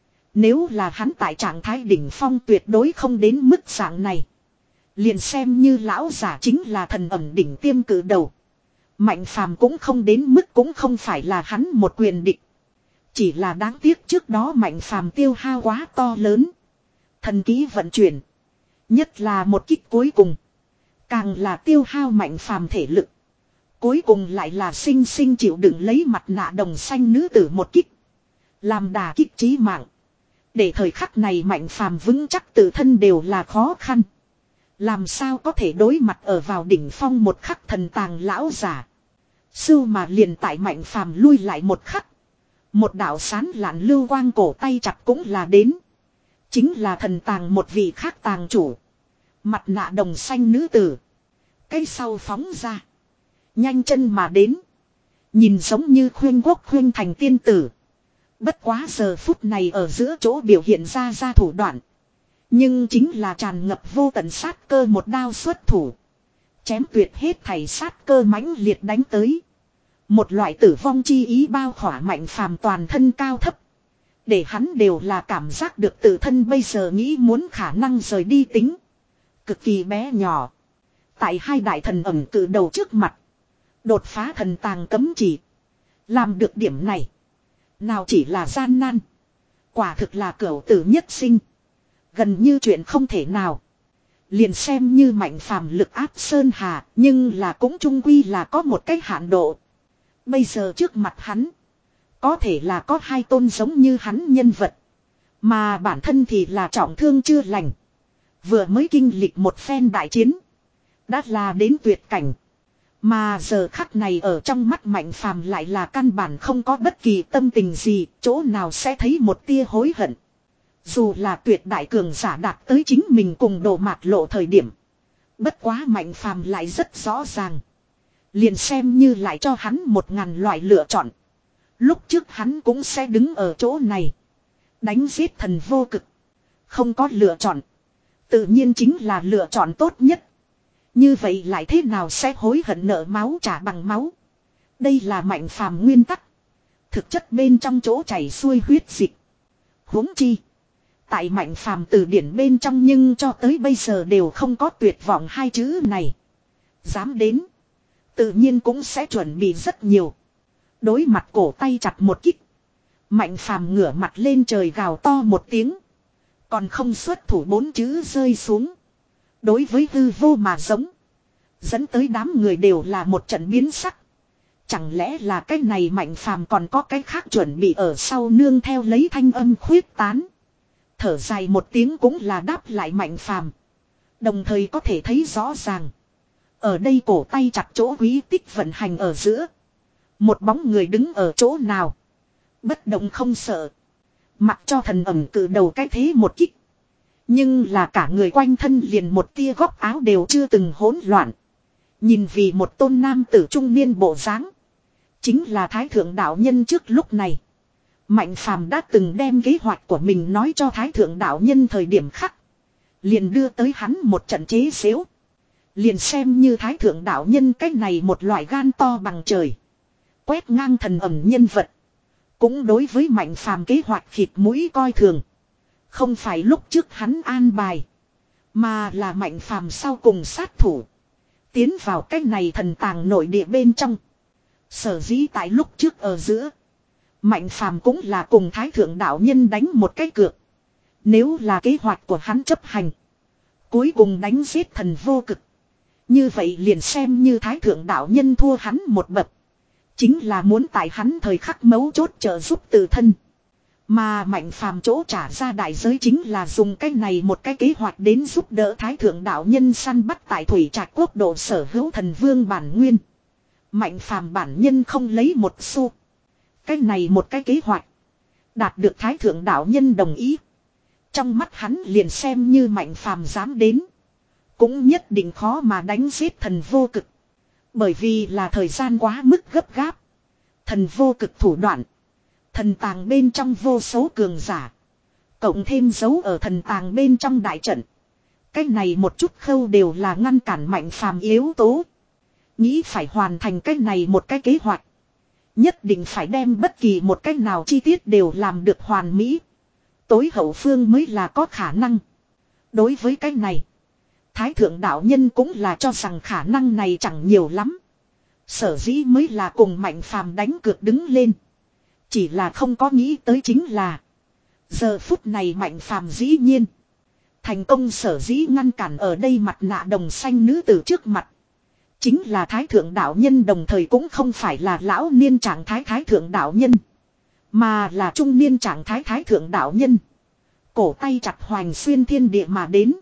Nếu là hắn tại trạng thái đỉnh phong tuyệt đối không đến mức dạng này. Liền xem như lão giả chính là thần ẩm đỉnh tiêm cử đầu. Mạnh phàm cũng không đến mức cũng không phải là hắn một quyền địch. Chỉ là đáng tiếc trước đó mạnh phàm tiêu hao quá to lớn. Thần ký vận chuyển. Nhất là một kích cuối cùng. Càng là tiêu hao mạnh phàm thể lực. Cuối cùng lại là sinh sinh chịu đựng lấy mặt nạ đồng xanh nữ tử một kích. Làm đà kích chí mạng. Để thời khắc này mạnh phàm vững chắc tự thân đều là khó khăn. Làm sao có thể đối mặt ở vào đỉnh phong một khắc thần tàng lão giả. Sưu mà liền tại mạnh phàm lui lại một khắc. Một đạo sán lạn lưu quang cổ tay chặt cũng là đến. Chính là thần tàng một vị khác tàng chủ. Mặt nạ đồng xanh nữ tử. Cây sau phóng ra. Nhanh chân mà đến. Nhìn giống như khuyên quốc khuyên thành tiên tử. Bất quá giờ phút này ở giữa chỗ biểu hiện ra ra thủ đoạn. Nhưng chính là tràn ngập vô tận sát cơ một đao xuất thủ. Chém tuyệt hết thảy sát cơ mãnh liệt đánh tới. Một loại tử vong chi ý bao khỏa mạnh phàm toàn thân cao thấp. Để hắn đều là cảm giác được tự thân bây giờ nghĩ muốn khả năng rời đi tính. Cực kỳ bé nhỏ. Tại hai đại thần ẩm cử đầu trước mặt. Đột phá thần tàng cấm chỉ. Làm được điểm này. Nào chỉ là gian nan. Quả thực là cửu tử nhất sinh. Gần như chuyện không thể nào. Liền xem như mạnh phàm lực áp sơn hà. Nhưng là cũng trung quy là có một cái hạn độ. Bây giờ trước mặt hắn. Có thể là có hai tôn giống như hắn nhân vật. Mà bản thân thì là trọng thương chưa lành. Vừa mới kinh lịch một phen đại chiến. Đã là đến tuyệt cảnh. Mà giờ khắc này ở trong mắt mạnh phàm lại là căn bản không có bất kỳ tâm tình gì. Chỗ nào sẽ thấy một tia hối hận. Dù là tuyệt đại cường giả đạt tới chính mình cùng đồ mạt lộ thời điểm. Bất quá mạnh phàm lại rất rõ ràng. Liền xem như lại cho hắn một ngàn loại lựa chọn. Lúc trước hắn cũng sẽ đứng ở chỗ này. Đánh giết thần vô cực. Không có lựa chọn. Tự nhiên chính là lựa chọn tốt nhất. Như vậy lại thế nào sẽ hối hận nợ máu trả bằng máu. Đây là mạnh phàm nguyên tắc. Thực chất bên trong chỗ chảy xuôi huyết dịch. Huống chi. Tại mạnh phàm từ điển bên trong nhưng cho tới bây giờ đều không có tuyệt vọng hai chữ này. Dám đến. Tự nhiên cũng sẽ chuẩn bị rất nhiều. Đối mặt cổ tay chặt một kích. Mạnh phàm ngửa mặt lên trời gào to một tiếng. Còn không xuất thủ bốn chữ rơi xuống. Đối với hư vô mà giống. Dẫn tới đám người đều là một trận biến sắc. Chẳng lẽ là cái này mạnh phàm còn có cái khác chuẩn bị ở sau nương theo lấy thanh âm khuyết tán. Thở dài một tiếng cũng là đáp lại mạnh phàm. Đồng thời có thể thấy rõ ràng. Ở đây cổ tay chặt chỗ quý tích vận hành ở giữa. Một bóng người đứng ở chỗ nào. Bất động không sợ. Mặc cho thần ẩm cử đầu cái thế một kích. Nhưng là cả người quanh thân liền một tia góc áo đều chưa từng hỗn loạn. Nhìn vì một tôn nam tử trung niên bộ dáng. Chính là Thái Thượng Đạo Nhân trước lúc này. Mạnh phàm đã từng đem kế hoạch của mình nói cho Thái Thượng Đạo Nhân thời điểm khắc. Liền đưa tới hắn một trận chế xếu. Liền xem như Thái Thượng Đạo Nhân cách này một loại gan to bằng trời. Quét ngang thần ẩm nhân vật. Cũng đối với mạnh phàm kế hoạch khịt mũi coi thường. Không phải lúc trước hắn an bài. Mà là mạnh phàm sau cùng sát thủ. Tiến vào cách này thần tàng nội địa bên trong. Sở dĩ tại lúc trước ở giữa. Mạnh phàm cũng là cùng Thái Thượng Đạo Nhân đánh một cái cược. Nếu là kế hoạch của hắn chấp hành. Cuối cùng đánh giết thần vô cực. Như vậy liền xem như Thái Thượng Đạo Nhân thua hắn một bậc. Chính là muốn tại hắn thời khắc mấu chốt trợ giúp tự thân. Mà mạnh phàm chỗ trả ra đại giới chính là dùng cái này một cái kế hoạch đến giúp đỡ Thái Thượng Đạo Nhân săn bắt tại Thủy Trạch Quốc độ sở hữu thần vương bản nguyên. Mạnh phàm bản nhân không lấy một xu. Cái này một cái kế hoạch. Đạt được Thái Thượng Đạo Nhân đồng ý. Trong mắt hắn liền xem như mạnh phàm dám đến. Cũng nhất định khó mà đánh giết thần vô cực. Bởi vì là thời gian quá mức gấp gáp. Thần vô cực thủ đoạn. Thần tàng bên trong vô số cường giả. Cộng thêm dấu ở thần tàng bên trong đại trận. Cái này một chút khâu đều là ngăn cản Mạnh Phàm yếu tố. Nghĩ phải hoàn thành cái này một cái kế hoạch. Nhất định phải đem bất kỳ một cách nào chi tiết đều làm được hoàn mỹ. Tối hậu phương mới là có khả năng. Đối với cái này, Thái thượng đạo nhân cũng là cho rằng khả năng này chẳng nhiều lắm. Sở dĩ mới là cùng Mạnh Phàm đánh cược đứng lên. Chỉ là không có nghĩ tới chính là giờ phút này Mạnh Phàm dĩ nhiên thành công sở dĩ ngăn cản ở đây mặt nạ đồng xanh nữ từ trước mặt. Chính là Thái thượng đạo nhân, đồng thời cũng không phải là lão niên trạng thái Thái thượng đạo nhân, mà là trung niên trạng thái Thái thượng đạo nhân. Cổ tay chặt hoành xuyên thiên địa mà đến,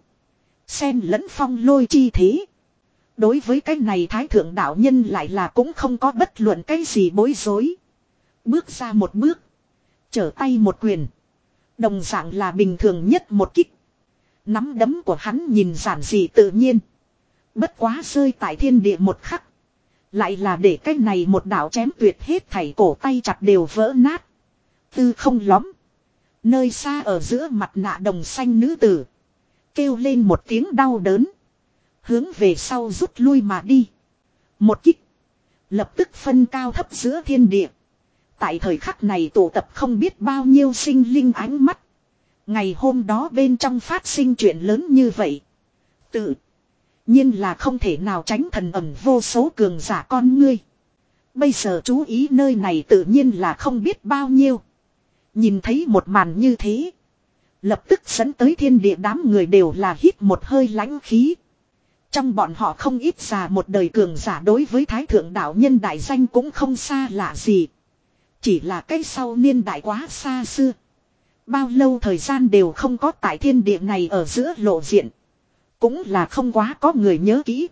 xen lẫn phong lôi chi thế. Đối với cái này Thái thượng đạo nhân lại là cũng không có bất luận cái gì bối rối. Bước ra một bước, trở tay một quyền, đồng dạng là bình thường nhất một kích. Nắm đấm của hắn nhìn giản dị tự nhiên, bất quá rơi tại thiên địa một khắc, lại là để cái này một đạo chém tuyệt hết thảy cổ tay chặt đều vỡ nát. Tư không lõm, nơi xa ở giữa mặt nạ đồng xanh nữ tử kêu lên một tiếng đau đớn, hướng về sau rút lui mà đi. Một kích lập tức phân cao thấp giữa thiên địa. Tại thời khắc này tụ tập không biết bao nhiêu sinh linh ánh mắt. Ngày hôm đó bên trong phát sinh chuyện lớn như vậy, tự nhiên là không thể nào tránh thần ẩn vô số cường giả con ngươi. Bây giờ chú ý nơi này tự nhiên là không biết bao nhiêu. Nhìn thấy một màn như thế, lập tức dẫn tới thiên địa đám người đều là hít một hơi lãnh khí. Trong bọn họ không ít già một đời cường giả đối với Thái thượng đạo nhân đại danh cũng không xa lạ gì. Chỉ là cái sau niên đại quá xa xưa, bao lâu thời gian đều không có tại thiên địa này ở giữa lộ diện, cũng là không quá có người nhớ kỹ.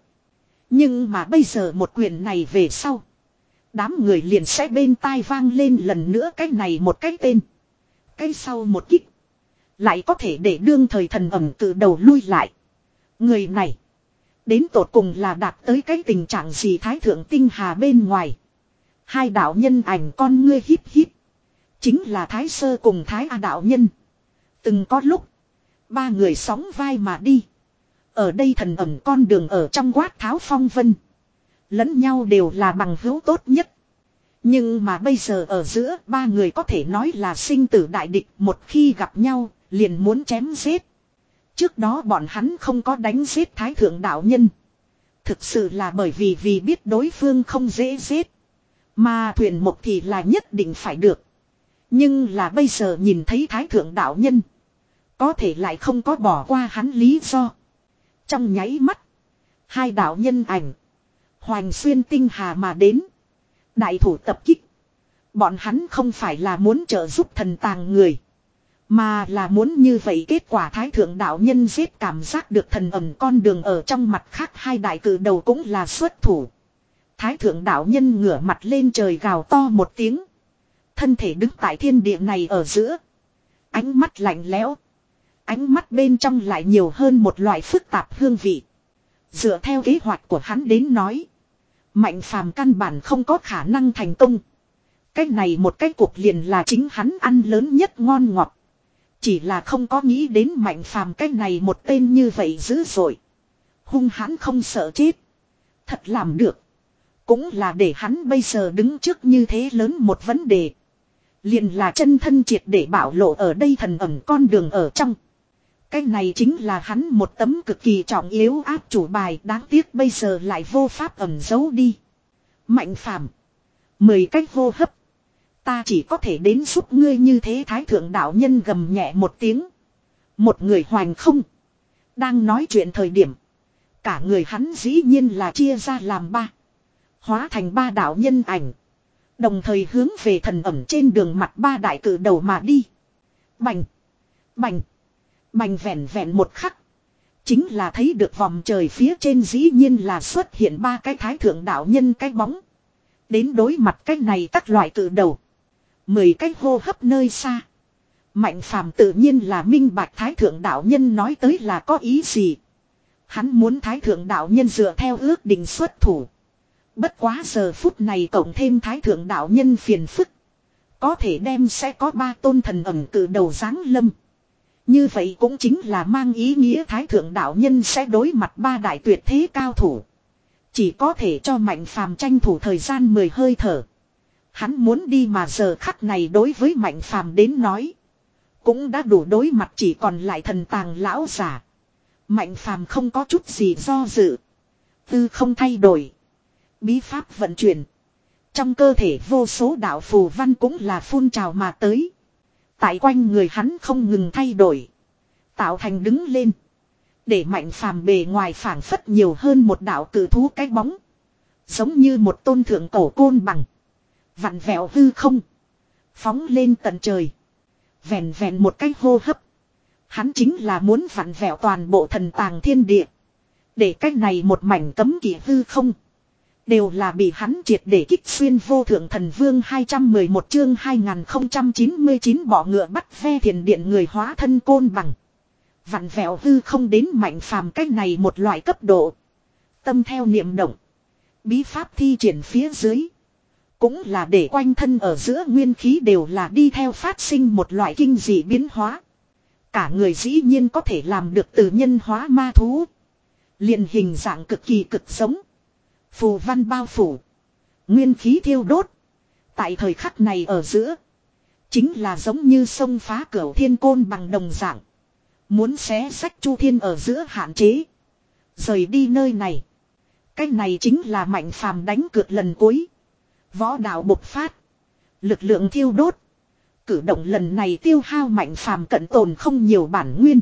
Nhưng mà bây giờ một quyền này về sau, đám người liền sẽ bên tai vang lên lần nữa cái này một cái tên. Cái sau một kích, lại có thể để đương thời thần ẩm từ đầu lui lại. Người này, đến tột cùng là đạt tới cái tình trạng gì? Thái thượng tinh hà bên ngoài, hai đạo nhân ảnh con ngươi híp híp. Chính là Thái Sơ cùng Thái A đạo nhân. Từng có lúc, ba người sóng vai mà đi. Ở đây thần ẩn con đường ở trong quát tháo phong vân, lẫn nhau đều là bằng hữu tốt nhất. Nhưng mà bây giờ ở giữa ba người có thể nói là sinh tử đại địch, một khi gặp nhau liền muốn chém giết. Trước đó bọn hắn không có đánh giết Thái thượng đạo nhân, thực sự là bởi vì vì biết đối phương không dễ giết, mà thuyền mộc thì là nhất định phải được. Nhưng là bây giờ nhìn thấy Thái thượng đạo nhân, có thể lại không có bỏ qua hắn lý do. Trong nháy mắt, hai đạo nhân ảnh hoành xuyên tinh hà mà đến, đại thủ tập kích. Bọn hắn không phải là muốn trợ giúp thần tàng người, mà là muốn như vậy kết quả Thái thượng đạo nhân giết cảm giác được thần ẩm con đường ở trong mặt khác hai đại cử đầu cũng là xuất thủ. Thái thượng đạo nhân ngửa mặt lên trời gào to một tiếng, thân thể đứng tại thiên địa này ở giữa, ánh mắt lạnh lẽo, ánh mắt bên trong lại nhiều hơn một loại phức tạp hương vị. Dựa theo kế hoạch của hắn đến nói, Mạnh Phàm căn bản không có khả năng thành công. Cái này một cái cuộc liền là chính hắn ăn lớn nhất ngon ngọt. Chỉ là không có nghĩ đến Mạnh Phàm cái này một tên như vậy dữ dội, hung hãn không sợ chết, thật làm được. Cũng là để hắn bây giờ đứng trước như thế lớn một vấn đề, liền là chân thân triệt để bạo lộ ở đây thần ẩn con đường ở trong. Cái này chính là hắn một tấm cực kỳ trọng yếu áp chủ bài, đáng tiếc bây giờ lại vô pháp ẩn giấu đi. Mạnh Phàm, mười cách hô hấp, ta chỉ có thể đến giúp ngươi như thế. Thái thượng đạo nhân gầm nhẹ một tiếng, một người hoành không. Đang nói chuyện thời điểm, cả người hắn dĩ nhiên là chia ra làm ba, hóa thành ba đạo nhân ảnh, đồng thời hướng về thần ẩm trên đường mặt ba đại cử đầu mà đi. Bành, bành, bành, vẹn vẹn một khắc, chính là thấy được vòng trời phía trên dĩ nhiên là xuất hiện ba cái Thái thượng đạo nhân cái bóng, đến đối mặt cái này các loại cử đầu. Mười cái hô hấp nơi xa, Mạnh Phàm tự nhiên là minh bạch Thái thượng đạo nhân nói tới là có ý gì. Hắn muốn Thái thượng đạo nhân dựa theo ước định xuất thủ. Bất quá giờ phút này cộng thêm Thái thượng đạo nhân phiền phức, có thể đem sẽ có ba tôn thần ẩm cử đầu giáng lâm. Như vậy cũng chính là mang ý nghĩa Thái Thượng đạo nhân sẽ đối mặt ba đại tuyệt thế cao thủ. Chỉ có thể cho Mạnh Phàm tranh thủ thời gian mười hơi thở. Hắn muốn đi mà giờ khắc này đối với Mạnh Phàm đến nói. Cũng đã đủ đối mặt chỉ còn lại thần tàng lão giả. Mạnh Phàm không có chút gì do dự. Tư không thay đổi. Bí pháp vận chuyển. Trong cơ thể vô số đạo phù văn cũng là phun trào mà tới. Tại quanh người hắn không ngừng thay đổi. Tạo thành đứng lên. Để Mạnh Phàm bề ngoài phảng phất nhiều hơn một đạo cử thú cái bóng. Giống như một tôn thượng cổ côn bằng. Vặn vẹo hư không. Phóng lên tận trời. Vẹn vẹn một cái hô hấp. Hắn chính là muốn vặn vẹo toàn bộ thần tàng thiên địa. Để cách này một mảnh cấm kỵ hư không. Đều là bị hắn triệt để kích xuyên vô thượng thần vương hai trăm mười một chương hai nghìn không trăm chín mươi chín bỏ ngựa bắt ve thiền điện người hóa thân côn bằng. Vặn vẹo hư không đến Mạnh Phàm cách này một loại cấp độ. Tâm theo niệm động. Bí pháp thi triển phía dưới. Cũng là để quanh thân ở giữa nguyên khí đều là đi theo phát sinh một loại kinh dị biến hóa. Cả người dĩ nhiên có thể làm được từ nhân hóa ma thú. Liền hình dạng cực kỳ cực sống. Phù văn bao phủ. Nguyên khí thiêu đốt. Tại thời khắc này ở giữa. Chính là giống như sông phá cửu thiên côn bằng đồng dạng. Muốn xé sách chu thiên ở giữa hạn chế. Rời đi nơi này. Cái này chính là Mạnh Phàm đánh cược lần cuối. Võ đạo bộc phát. Lực lượng thiêu đốt. Cử động lần này tiêu hao Mạnh Phàm cận tồn không nhiều bản nguyên.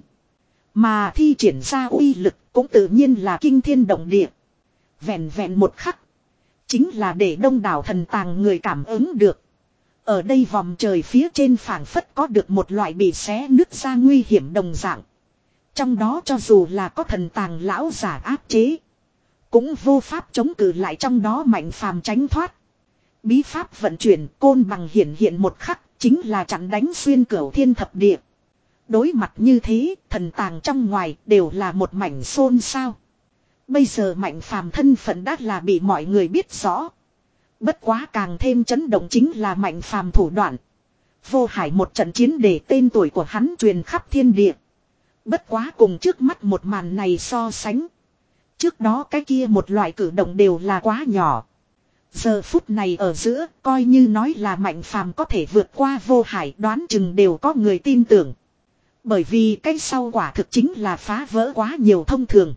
Mà thi triển ra uy lực cũng tự nhiên là kinh thiên động địa. Vẹn vẹn một khắc. Chính là để đông đảo thần tàng người cảm ứng được. Ở đây vòng trời phía trên phảng phất có được một loại bị xé nứt ra nguy hiểm đồng dạng. Trong đó cho dù là có thần tàng lão giả áp chế. Cũng vô pháp chống cự lại trong đó Mạnh Phàm tránh thoát. Bí pháp vận chuyển côn bằng hiển hiện một khắc. Chính là chặn đánh xuyên cửu thiên thập địa. Đối mặt như thế thần tàng trong ngoài đều là một mảnh xôn xao. Bây giờ Mạnh Phàm thân phận đã là bị mọi người biết rõ. Bất quá càng thêm chấn động chính là Mạnh Phàm thủ đoạn. Vô Hải một trận chiến để tên tuổi của hắn truyền khắp thiên địa. Bất quá cùng trước mắt một màn này so sánh. Trước đó cái kia một loại cử động đều là quá nhỏ. Giờ phút này ở giữa coi như nói là Mạnh Phàm có thể vượt qua Vô Hải đoán chừng đều có người tin tưởng. Bởi vì cái sau quả thực chính là phá vỡ quá nhiều thông thường.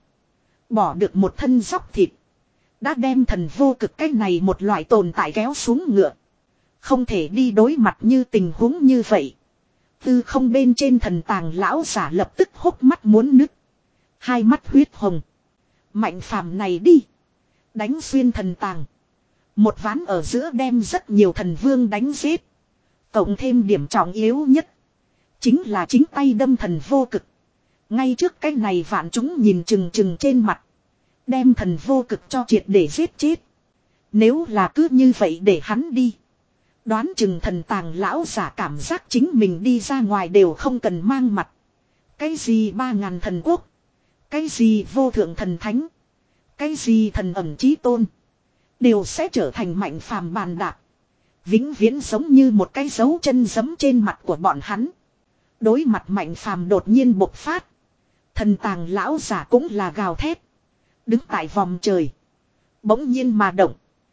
Bỏ được một thân dóc thịt. Đã đem thần vô cực cái này một loại tồn tại kéo xuống ngựa. Không thể đi đối mặt như tình huống như vậy. Tư không bên trên thần tàng lão giả lập tức hốc mắt muốn nứt. Hai mắt huyết hồng. Mạnh Phàm này đi. Đánh xuyên thần tàng. Một ván ở giữa đem rất nhiều thần vương đánh giết. Cộng thêm điểm trọng yếu nhất. Chính là chính tay đâm thần vô cực. Ngay trước cái này vạn chúng nhìn chừng chừng trên mặt. Đem thần vô cực cho triệt để giết chết. Nếu là cứ như vậy để hắn đi. Đoán chừng thần tàng lão giả cảm giác chính mình đi ra ngoài đều không cần mang mặt. Cái gì ba ngàn thần quốc. Cái gì vô thượng thần thánh. Cái gì thần ẩm chí tôn. Đều sẽ trở thành Mạnh Phàm bàn đạp. Vĩnh viễn giống như một cái dấu chân giẫm trên mặt của bọn hắn. Đối mặt Mạnh Phàm đột nhiên bộc phát. Thần tàng lão giả cũng là gào thét. Đứng tại vòng trời. Bỗng nhiên mà động.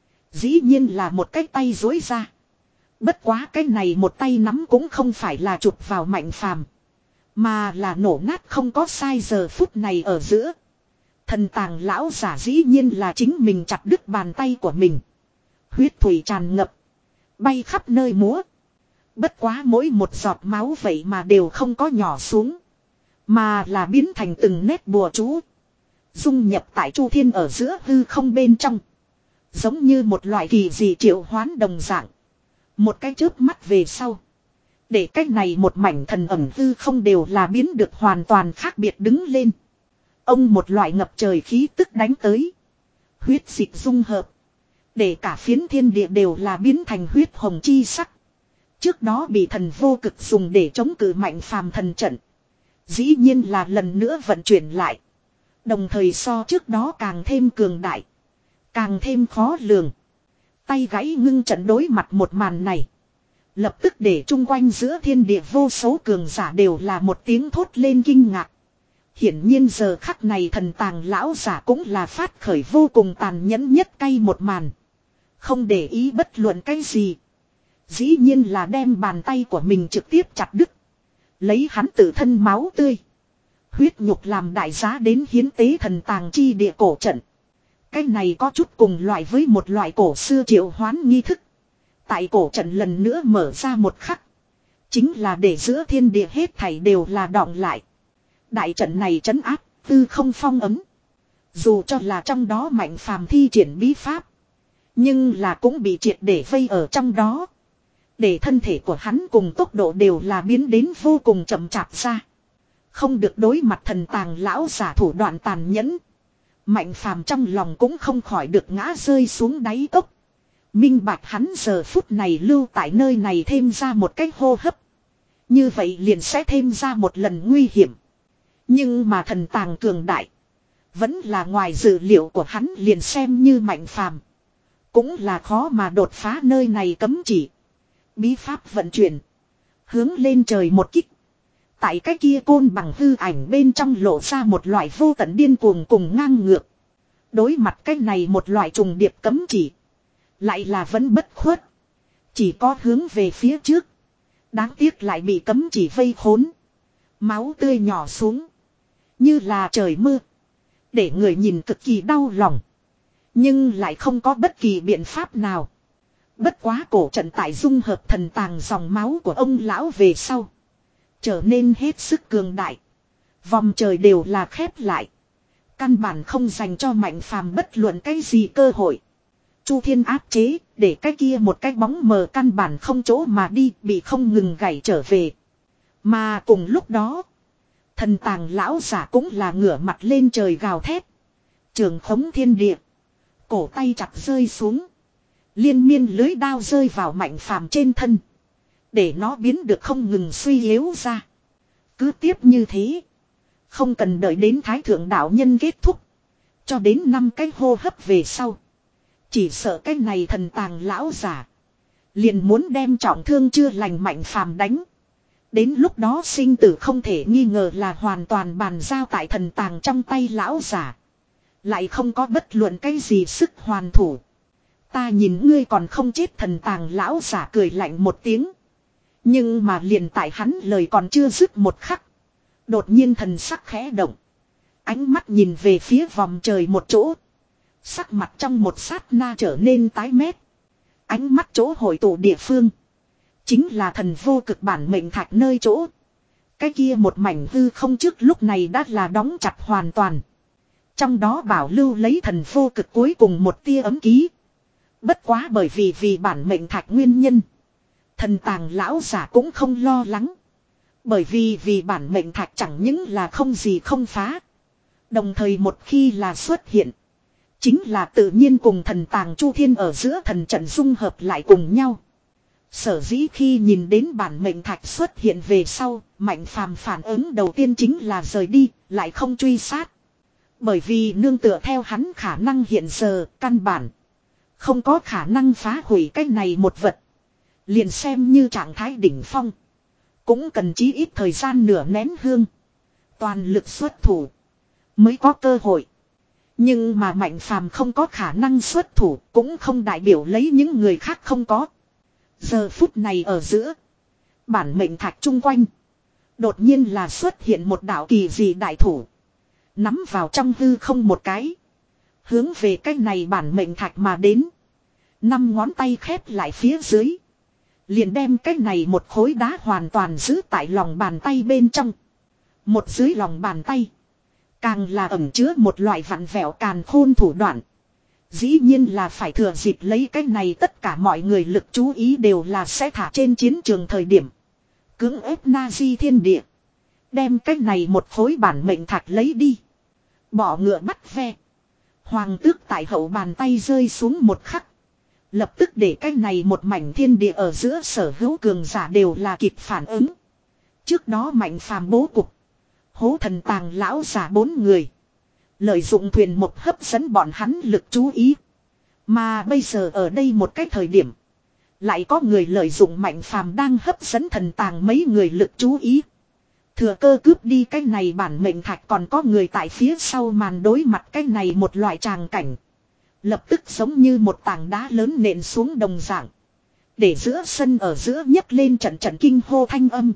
Dĩ nhiên là một cái tay duỗi ra. Bất quá cái này một tay nắm cũng không phải là chụp vào Mạnh Phàm. Mà là nổ nát không có sai giờ phút này ở giữa. Thần tàng lão giả dĩ nhiên là chính mình chặt đứt bàn tay của mình. Huyết thủy tràn ngập. Bay khắp nơi múa. Bất quá mỗi một giọt máu vậy mà đều không có nhỏ xuống. Mà là biến thành từng nét bùa chú. Dung nhập tại chu thiên ở giữa hư không bên trong. Giống như một loại kỳ dị triệu hoán đồng dạng. Một cái chớp mắt về sau. Để cách này một mảnh thần ẩm hư không đều là biến được hoàn toàn khác biệt đứng lên. Ông một loại ngập trời khí tức đánh tới. Huyết dịch dung hợp. Để cả phiến thiên địa đều là biến thành huyết hồng chi sắc. Trước đó bị thần vô cực dùng để chống cự Mạnh Phàm thần trận. Dĩ nhiên là lần nữa vận chuyển lại. Đồng thời so trước đó càng thêm cường đại. Càng thêm khó lường. Tay gãy ngưng trận đối mặt một màn này. Lập tức để chung quanh giữa thiên địa vô số cường giả đều là một tiếng thốt lên kinh ngạc. Hiển nhiên giờ khắc này thần tàng lão giả cũng là phát khởi vô cùng tàn nhẫn nhất cay một màn. Không để ý bất luận cái gì. Dĩ nhiên là đem bàn tay của mình trực tiếp chặt đứt. Lấy hắn tự thân máu tươi. Huyết nhục làm đại giá đến hiến tế thần tàng chi địa cổ trận. Cái này có chút cùng loại với một loại cổ xưa triệu hoán nghi thức. Tại cổ trận lần nữa mở ra một khắc. Chính là để giữa thiên địa hết thảy đều là đọng lại. Đại trận này trấn áp, tư không phong ấm. Dù cho là trong đó mạnh phàm thi triển bí pháp. Nhưng là cũng bị triệt để vây ở trong đó. Để thân thể của hắn cùng tốc độ đều là biến đến vô cùng chậm chạp ra. Không được đối mặt thần tàng lão giả thủ đoạn tàn nhẫn. Mạnh phàm trong lòng cũng không khỏi được ngã rơi xuống đáy cốc. Minh bạch hắn giờ phút này lưu tại nơi này thêm ra một cách hô hấp. Như vậy liền sẽ thêm ra một lần nguy hiểm. Nhưng mà thần tàng cường đại. Vẫn là ngoài dự liệu của hắn liền xem như mạnh phàm. Cũng là khó mà đột phá nơi này cấm chỉ. Bí pháp vận chuyển. Hướng lên trời một kích. Tại cái kia côn bằng hư ảnh bên trong lộ ra một loại vô tận điên cuồng cùng ngang ngược. Đối mặt cái này một loại trùng điệp cấm chỉ. Lại là vẫn bất khuất. Chỉ có hướng về phía trước. Đáng tiếc lại bị cấm chỉ vây khốn. Máu tươi nhỏ xuống. Như là trời mưa. Để người nhìn cực kỳ đau lòng. Nhưng lại không có bất kỳ biện pháp nào. Bất quá cổ trận tại dung hợp thần tàng dòng máu của ông lão về sau. Trở nên hết sức cường đại. Vòng trời đều là khép lại. Căn bản không dành cho mạnh phàm bất luận cái gì cơ hội. Chu Thiên áp chế, để cái kia một cái bóng mờ căn bản không chỗ mà đi, bị không ngừng gảy trở về. Mà cùng lúc đó, thần tàng lão giả cũng là ngửa mặt lên trời gào thét. Trường khống thiên địa. Cổ tay chặt rơi xuống. Liên miên lưới đao rơi vào mạnh phàm trên thân. Để nó biến được không ngừng suy yếu ra. Cứ tiếp như thế. Không cần đợi đến thái thượng đạo nhân kết thúc. Cho đến năm cái hô hấp về sau. Chỉ sợ cái này thần tàng lão giả. Liền muốn đem trọng thương chưa lành mạnh phàm đánh. Đến lúc đó sinh tử không thể nghi ngờ là hoàn toàn bàn giao tại thần tàng trong tay lão giả. Lại không có bất luận cái gì sức hoàn thủ. Ta nhìn ngươi còn không chết, thần tàng lão giả cười lạnh một tiếng. Nhưng mà liền tại hắn lời còn chưa dứt một khắc. Đột nhiên thần sắc khẽ động. Ánh mắt nhìn về phía vòng trời một chỗ. Sắc mặt trong một sát na trở nên tái mét. Ánh mắt chỗ hội tụ địa phương. Chính là thần vô cực bản mệnh thạch nơi chỗ. Cái kia một mảnh hư không trước lúc này đã là đóng chặt hoàn toàn. Trong đó bảo lưu lấy thần vô cực cuối cùng một tia ấm ký. Bất quá bởi vì vì bản mệnh thạch nguyên nhân. Thần tàng lão giả cũng không lo lắng. Bởi vì vì bản mệnh thạch chẳng những là không gì không phá. Đồng thời một khi là xuất hiện. Chính là tự nhiên cùng thần tàng Chu Thiên ở giữa thần trận dung hợp lại cùng nhau. Sở dĩ khi nhìn đến bản mệnh thạch xuất hiện về sau, mạnh phàm phản ứng đầu tiên chính là rời đi, lại không truy sát. Bởi vì nương tựa theo hắn khả năng hiện giờ, căn bản. Không có khả năng phá hủy cái này một vật. Liền xem như trạng thái đỉnh phong. Cũng cần chí ít thời gian nửa nén hương. Toàn lực xuất thủ. Mới có cơ hội. Nhưng mà mạnh phàm không có khả năng xuất thủ. Cũng không đại biểu lấy những người khác không có. Giờ phút này ở giữa. Bản mệnh thạch chung quanh. Đột nhiên là xuất hiện một đạo kỳ dị đại thủ. Nắm vào trong hư không một cái. Hướng về cái này bản mệnh thạch mà đến. Năm ngón tay khép lại phía dưới. Liền đem cái này một khối đá hoàn toàn giữ tại lòng bàn tay bên trong. Một dưới lòng bàn tay. Càng là ẩn chứa một loại vặn vẹo càn khôn thủ đoạn. Dĩ nhiên là phải thừa dịp lấy cái này tất cả mọi người lực chú ý đều là sẽ thả trên chiến trường thời điểm. Cưỡng ép na di thiên địa. Đem cái này một khối bản mệnh thạch lấy đi. Bỏ ngựa bắt ve. Hoàng tước tại hậu bàn tay rơi xuống một khắc. Lập tức để cái này một mảnh thiên địa ở giữa sở hữu cường giả đều là kịp phản ứng. Trước đó mạnh phàm bố cục. Hố thần tàng lão giả bốn người. Lợi dụng thuyền một hấp dẫn bọn hắn lực chú ý. Mà bây giờ ở đây một cái thời điểm. Lại có người lợi dụng Mạnh Phàm đang hấp dẫn thần tàng mấy người lực chú ý. Thừa cơ cướp đi cái này bản mệnh thạch, còn có người tại phía sau màn đối mặt cái này một loại tràng cảnh. Lập tức giống như một tảng đá lớn nện xuống đồng dạng. Để giữa sân ở giữa nhấc lên trận trận kinh hô thanh âm.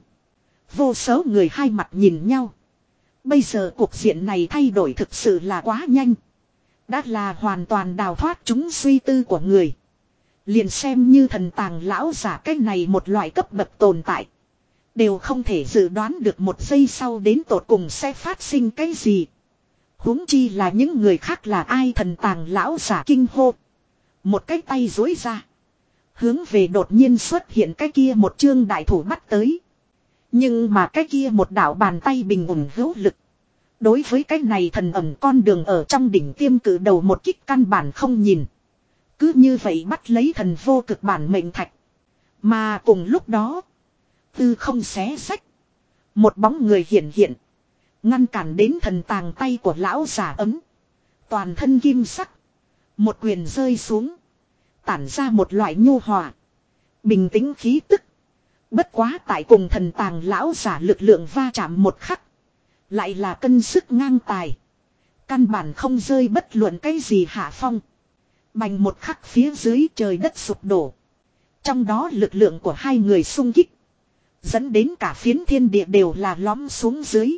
Vô số người hai mặt nhìn nhau. Bây giờ cuộc diện này thay đổi thực sự là quá nhanh. Đã là hoàn toàn đào thoát chúng suy tư của người. Liền xem như thần tàng lão giả cái này một loại cấp bậc tồn tại. Đều không thể dự đoán được một giây sau đến tột cùng sẽ phát sinh cái gì. Huống chi là những người khác là ai. Thần tàng lão giả kinh hô. Một cái tay duỗi ra. Hướng về đột nhiên xuất hiện cái kia một chương đại thủ bắt tới. Nhưng mà cái kia một đạo bàn tay bình ổn hữu lực. Đối với cái này thần ẩm con đường ở trong đỉnh tiêm cử đầu một kích căn bản không nhìn. Cứ như vậy bắt lấy thần vô cực bản mệnh thạch. Mà cùng lúc đó. Tư không xé sách. Một bóng người hiện hiện. Ngăn cản đến thần tàng tay của lão giả ấm. Toàn thân kim sắc. Một quyền rơi xuống. Tản ra một loại nhu hòa. Bình tĩnh khí tức. Bất quá tại cùng thần tàng lão giả lực lượng va chạm một khắc. Lại là cân sức ngang tài. Căn bản không rơi bất luận cái gì hạ phong. Bành một khắc phía dưới trời đất sụp đổ. Trong đó lực lượng của hai người xung kích. Dẫn đến cả phiến thiên địa đều là lõm xuống dưới.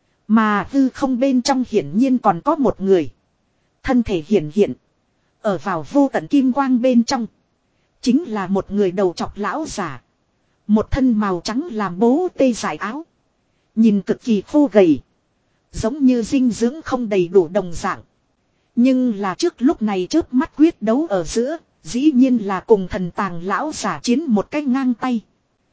Mà hư không bên trong hiển nhiên còn có một người. Thân thể hiển hiện. Ở vào vô tận kim quang bên trong. Chính là một người đầu chọc lão giả. Một thân màu trắng làm bố tê giải áo. Nhìn cực kỳ khô gầy. Giống như dinh dưỡng không đầy đủ đồng dạng. Nhưng là trước lúc này chớp mắt quyết đấu ở giữa. Dĩ nhiên là cùng thần tàng lão giả chiến một cách ngang tay.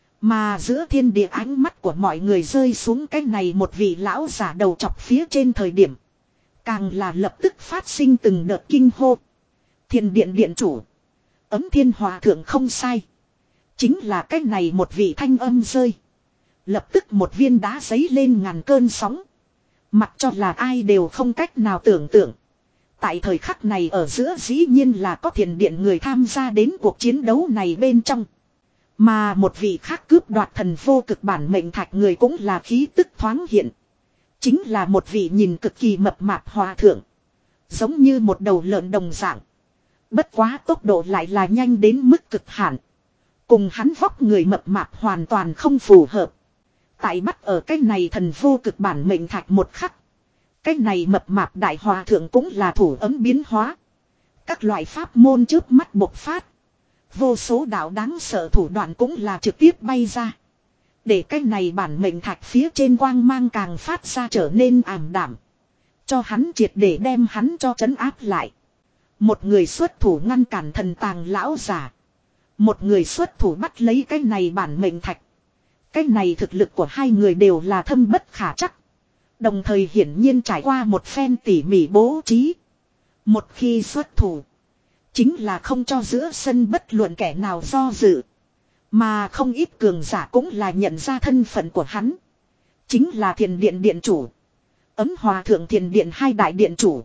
Mà giữa thiên địa ánh mắt của mọi người rơi xuống cái này một vị lão giả đầu chọc phía trên thời điểm. Càng là lập tức phát sinh từng đợt kinh hô. Thiền điện điện chủ. Ấm thiên hòa thượng không sai. Chính là cái này một vị thanh âm rơi. Lập tức một viên đá giấy lên ngàn cơn sóng. Mặc cho là ai đều không cách nào tưởng tượng. Tại thời khắc này ở giữa dĩ nhiên là có thiền điện người tham gia đến cuộc chiến đấu này bên trong. Mà một vị khác cướp đoạt thần vô cực bản mệnh thạch người cũng là khí tức thoáng hiện. Chính là một vị nhìn cực kỳ mập mạp hòa thượng. Giống như một đầu lợn đồng dạng. Bất quá tốc độ lại là nhanh đến mức cực hạn. Cùng hắn vóc người mập mạp hoàn toàn không phù hợp. Tại bắt ở cái này thần vô cực bản mệnh thạch một khắc. Cái này mập mạp đại hòa thượng cũng là thủ ấm biến hóa. Các loại pháp môn trước mắt bộc phát. Vô số đạo đáng sợ thủ đoạn cũng là trực tiếp bay ra. Để cái này bản mệnh thạch phía trên quang mang càng phát ra trở nên ảm đạm. Cho hắn triệt để đem hắn cho trấn áp lại. Một người xuất thủ ngăn cản thần tàng lão giả. Một người xuất thủ bắt lấy cái này bản mệnh thạch. Cái này thực lực của hai người đều là thâm bất khả chắc. Đồng thời hiển nhiên trải qua một phen tỉ mỉ bố trí. Một khi xuất thủ. Chính là không cho giữa sân bất luận kẻ nào do dự. Mà không ít cường giả cũng là nhận ra thân phận của hắn. Chính là thiền điện điện chủ. Ấm hòa thượng thiền điện hai đại điện chủ.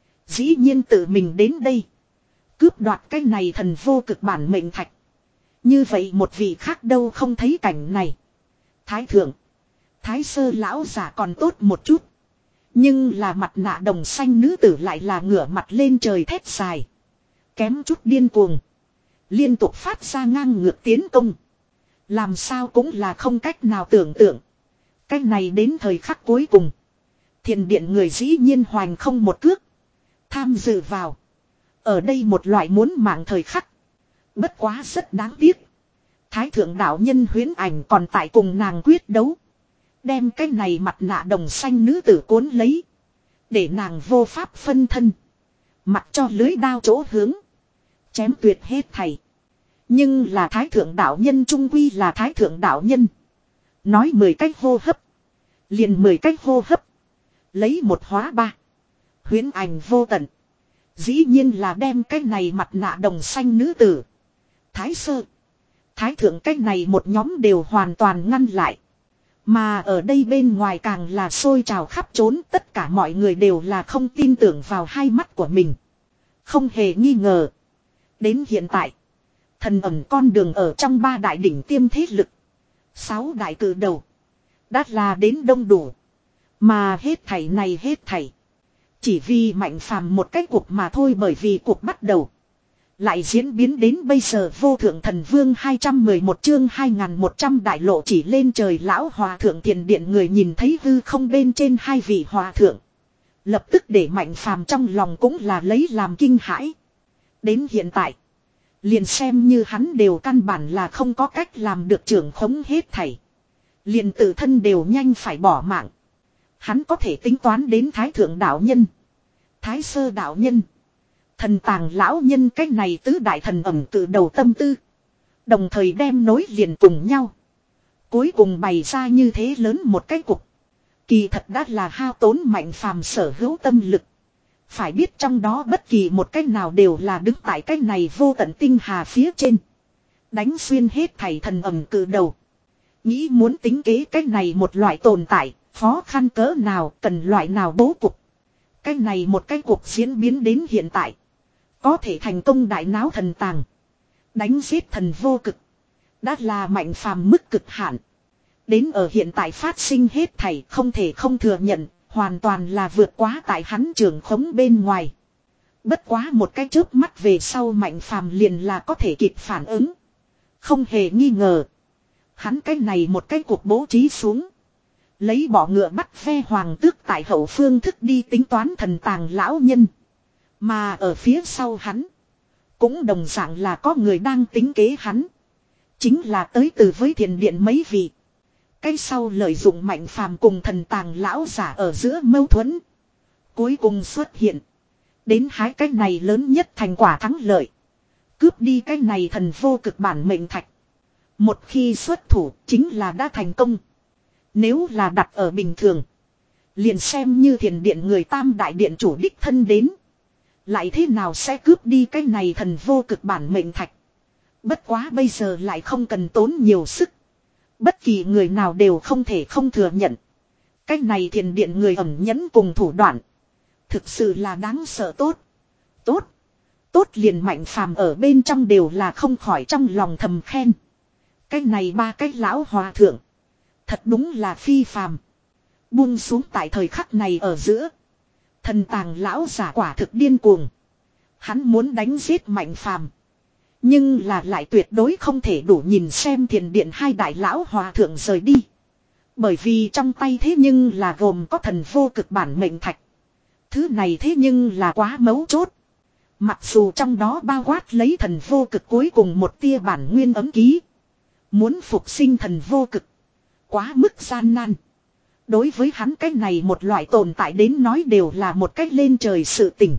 Dĩ nhiên tự mình đến đây. Cướp đoạt cái này thần vô cực bản mệnh thạch. Như vậy một vị khác đâu không thấy cảnh này. Thái thượng. Thái sơ lão giả còn tốt một chút. Nhưng là mặt nạ đồng xanh nữ tử lại là ngửa mặt lên trời thét dài. Kém chút điên cuồng. Liên tục phát ra ngang ngược tiến công. Làm sao cũng là không cách nào tưởng tượng. Cách này đến thời khắc cuối cùng. Thiền điện người dĩ nhiên hoành không một cước. Tham dự vào. Ở đây một loại muốn mạng thời khắc. Bất quá rất đáng tiếc. Thái thượng đạo nhân huyến ảnh còn tại cùng nàng quyết đấu. Đem cái này mặt nạ đồng xanh nữ tử cuốn lấy. Để nàng vô pháp phân thân. Mặc cho lưới đao chỗ hướng. Chém tuyệt hết thầy. Nhưng là thái thượng đạo nhân trung quy là thái thượng đạo nhân. Nói mười cách hô hấp. Liền mười cách hô hấp. Lấy một hóa ba. Huyến ảnh vô tận. Dĩ nhiên là đem cái này mặt nạ đồng xanh nữ tử. Thái sơ. Thái thượng cái này một nhóm đều hoàn toàn ngăn lại. Mà ở đây bên ngoài càng là sôi trào khắp trốn. Tất cả mọi người đều là không tin tưởng vào hai mắt của mình. Không hề nghi ngờ. Đến hiện tại. Thần ẩn con đường ở trong ba đại đỉnh tiêm thế lực. Sáu đại cử đầu. Đã là đến đông đủ. Mà hết thảy này hết thảy. Chỉ vì Mạnh Phàm một cái cuộc mà thôi, bởi vì cuộc bắt đầu. Lại diễn biến đến bây giờ vô thượng thần vương hai trăm mười một chương hai nghìn một trăm đại lộ chỉ lên trời. Lão hòa thượng thiền điện người nhìn thấy hư không bên trên hai vị hòa thượng. Lập tức để Mạnh Phàm trong lòng cũng là lấy làm kinh hãi. Đến hiện tại. Liền xem như hắn đều căn bản là không có cách làm được trưởng khống hết thảy. Liền tự thân đều nhanh phải bỏ mạng. Hắn có thể tính toán đến Thái Thượng đạo nhân, Thái Sơ đạo nhân, Thần Tàng lão nhân, cái này tứ đại thần ẩm từ đầu tâm tư. Đồng thời đem nối liền cùng nhau. Cuối cùng bày ra như thế lớn một cái cục. Kỳ thật đã là hao tốn Mạnh Phàm sở hữu tâm lực. Phải biết trong đó bất kỳ một cách nào đều là đứng tại cái này vô tận tinh hà phía trên. Đánh xuyên hết thảy thần ẩm cử đầu. Nghĩ muốn tính kế cái này một loại tồn tại, khó khăn cỡ nào, cần loại nào bố cục. Cái này một cái cuộc diễn biến đến hiện tại. Có thể thành công đại náo thần tàng. Đánh giết thần vô cực. Đã là Mạnh Phàm mức cực hạn. Đến ở hiện tại phát sinh hết thảy không thể không thừa nhận. Hoàn toàn là vượt quá tại hắn trường khống bên ngoài. Bất quá một cái chớp mắt về sau Mạnh Phàm liền là có thể kịp phản ứng. Không hề nghi ngờ. Hắn cái này một cái cuộc bố trí xuống. Lấy bỏ ngựa bắt ve hoàng tước tại hậu phương thức đi tính toán thần tàng lão nhân. Mà ở phía sau hắn. Cũng đồng dạng là có người đang tính kế hắn. Chính là tới từ với thiền điện mấy vị. Cái sau lợi dụng Mạnh Phàm cùng thần tàng lão giả ở giữa mâu thuẫn. Cuối cùng xuất hiện. Đến hái cái này lớn nhất thành quả thắng lợi. Cướp đi cái này thần vô cực bản mệnh thạch. Một khi xuất thủ chính là đã thành công. Nếu là đặt ở bình thường. Liền xem như thiền điện người tam đại điện chủ đích thân đến. Lại thế nào sẽ cướp đi cái này thần vô cực bản mệnh thạch. Bất quá bây giờ lại không cần tốn nhiều sức. Bất kỳ người nào đều không thể không thừa nhận. Cái này thiền điện người ẩn nhẫn cùng thủ đoạn. Thực sự là đáng sợ tốt. Tốt. Tốt liền Mạnh Phàm ở bên trong đều là không khỏi trong lòng thầm khen. Cái này ba cái lão hòa thượng. Thật đúng là phi phàm. Buông xuống tại thời khắc này ở giữa. Thần tàng lão giả quả thực điên cuồng. Hắn muốn đánh giết Mạnh Phàm. Nhưng là lại tuyệt đối không thể đủ nhìn xem thiền điện hai đại lão hòa thượng rời đi. Bởi vì trong tay thế nhưng là gồm có thần vô cực bản mệnh thạch. Thứ này thế nhưng là quá mấu chốt. Mặc dù trong đó bao quát lấy thần vô cực cuối cùng một tia bản nguyên ấm ký. Muốn phục sinh thần vô cực. Quá mức gian nan. Đối với hắn cái này một loại tồn tại đến nói đều là một cách lên trời sự tỉnh.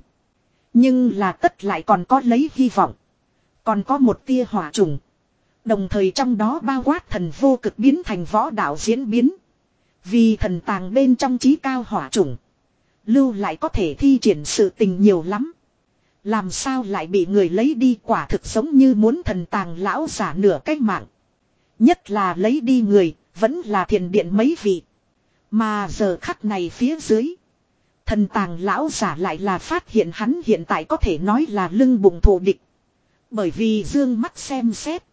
Nhưng là tất lại còn có lấy hy vọng. Còn có một tia hỏa trùng. Đồng thời trong đó bao quát thần vô cực biến thành võ đạo diễn biến. Vì thần tàng bên trong trí cao hỏa trùng. Lưu lại có thể thi triển sự tình nhiều lắm. Làm sao lại bị người lấy đi, quả thực giống như muốn thần tàng lão giả nửa cái mạng. Nhất là lấy đi người, vẫn là thiền điện mấy vị. Mà giờ khắc này phía dưới. Thần tàng lão giả lại là phát hiện hắn hiện tại có thể nói là lưng bụng thù địch. Bởi vì dương mắt xem xét.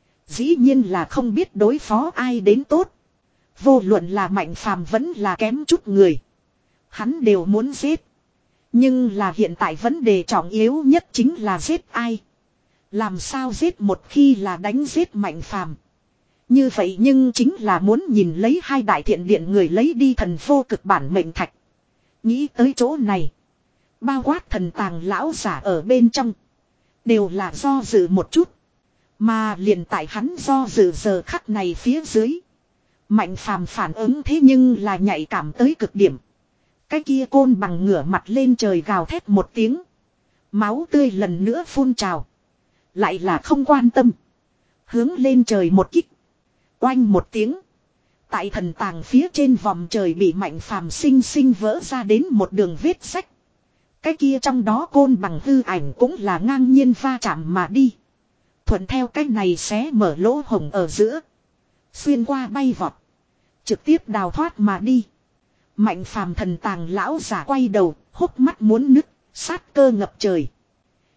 Dĩ nhiên là không biết đối phó ai đến tốt. Vô luận là Mạnh Phàm vẫn là kém chút người. Hắn đều muốn giết. Nhưng là hiện tại vấn đề trọng yếu nhất chính là giết ai. Làm sao giết một khi là đánh giết Mạnh Phàm. Như vậy nhưng chính là muốn nhìn lấy hai đại thiện điện người lấy đi thần vô cực bản mệnh thạch. Nghĩ tới chỗ này. Bao quát thần tàng lão giả ở bên trong. Đều là do dự một chút. Mà liền tại hắn do dự giờ khắc này phía dưới. Mạnh Phàm phản ứng thế nhưng là nhạy cảm tới cực điểm. Cái kia côn bằng ngửa mặt lên trời gào thét một tiếng. Máu tươi lần nữa phun trào. Lại là không quan tâm. Hướng lên trời một kích. Oanh một tiếng. Tại thần tàng phía trên vòng trời bị Mạnh Phàm sinh sinh vỡ ra đến một đường vết sách. Cái kia trong đó côn bằng hư ảnh cũng là ngang nhiên va chạm mà đi. Thuận theo cái này xé mở lỗ hổng ở giữa. Xuyên qua bay vọt. Trực tiếp đào thoát mà đi. Mạnh Phàm thần tàng lão giả quay đầu, hốc mắt muốn nứt, sát cơ ngập trời.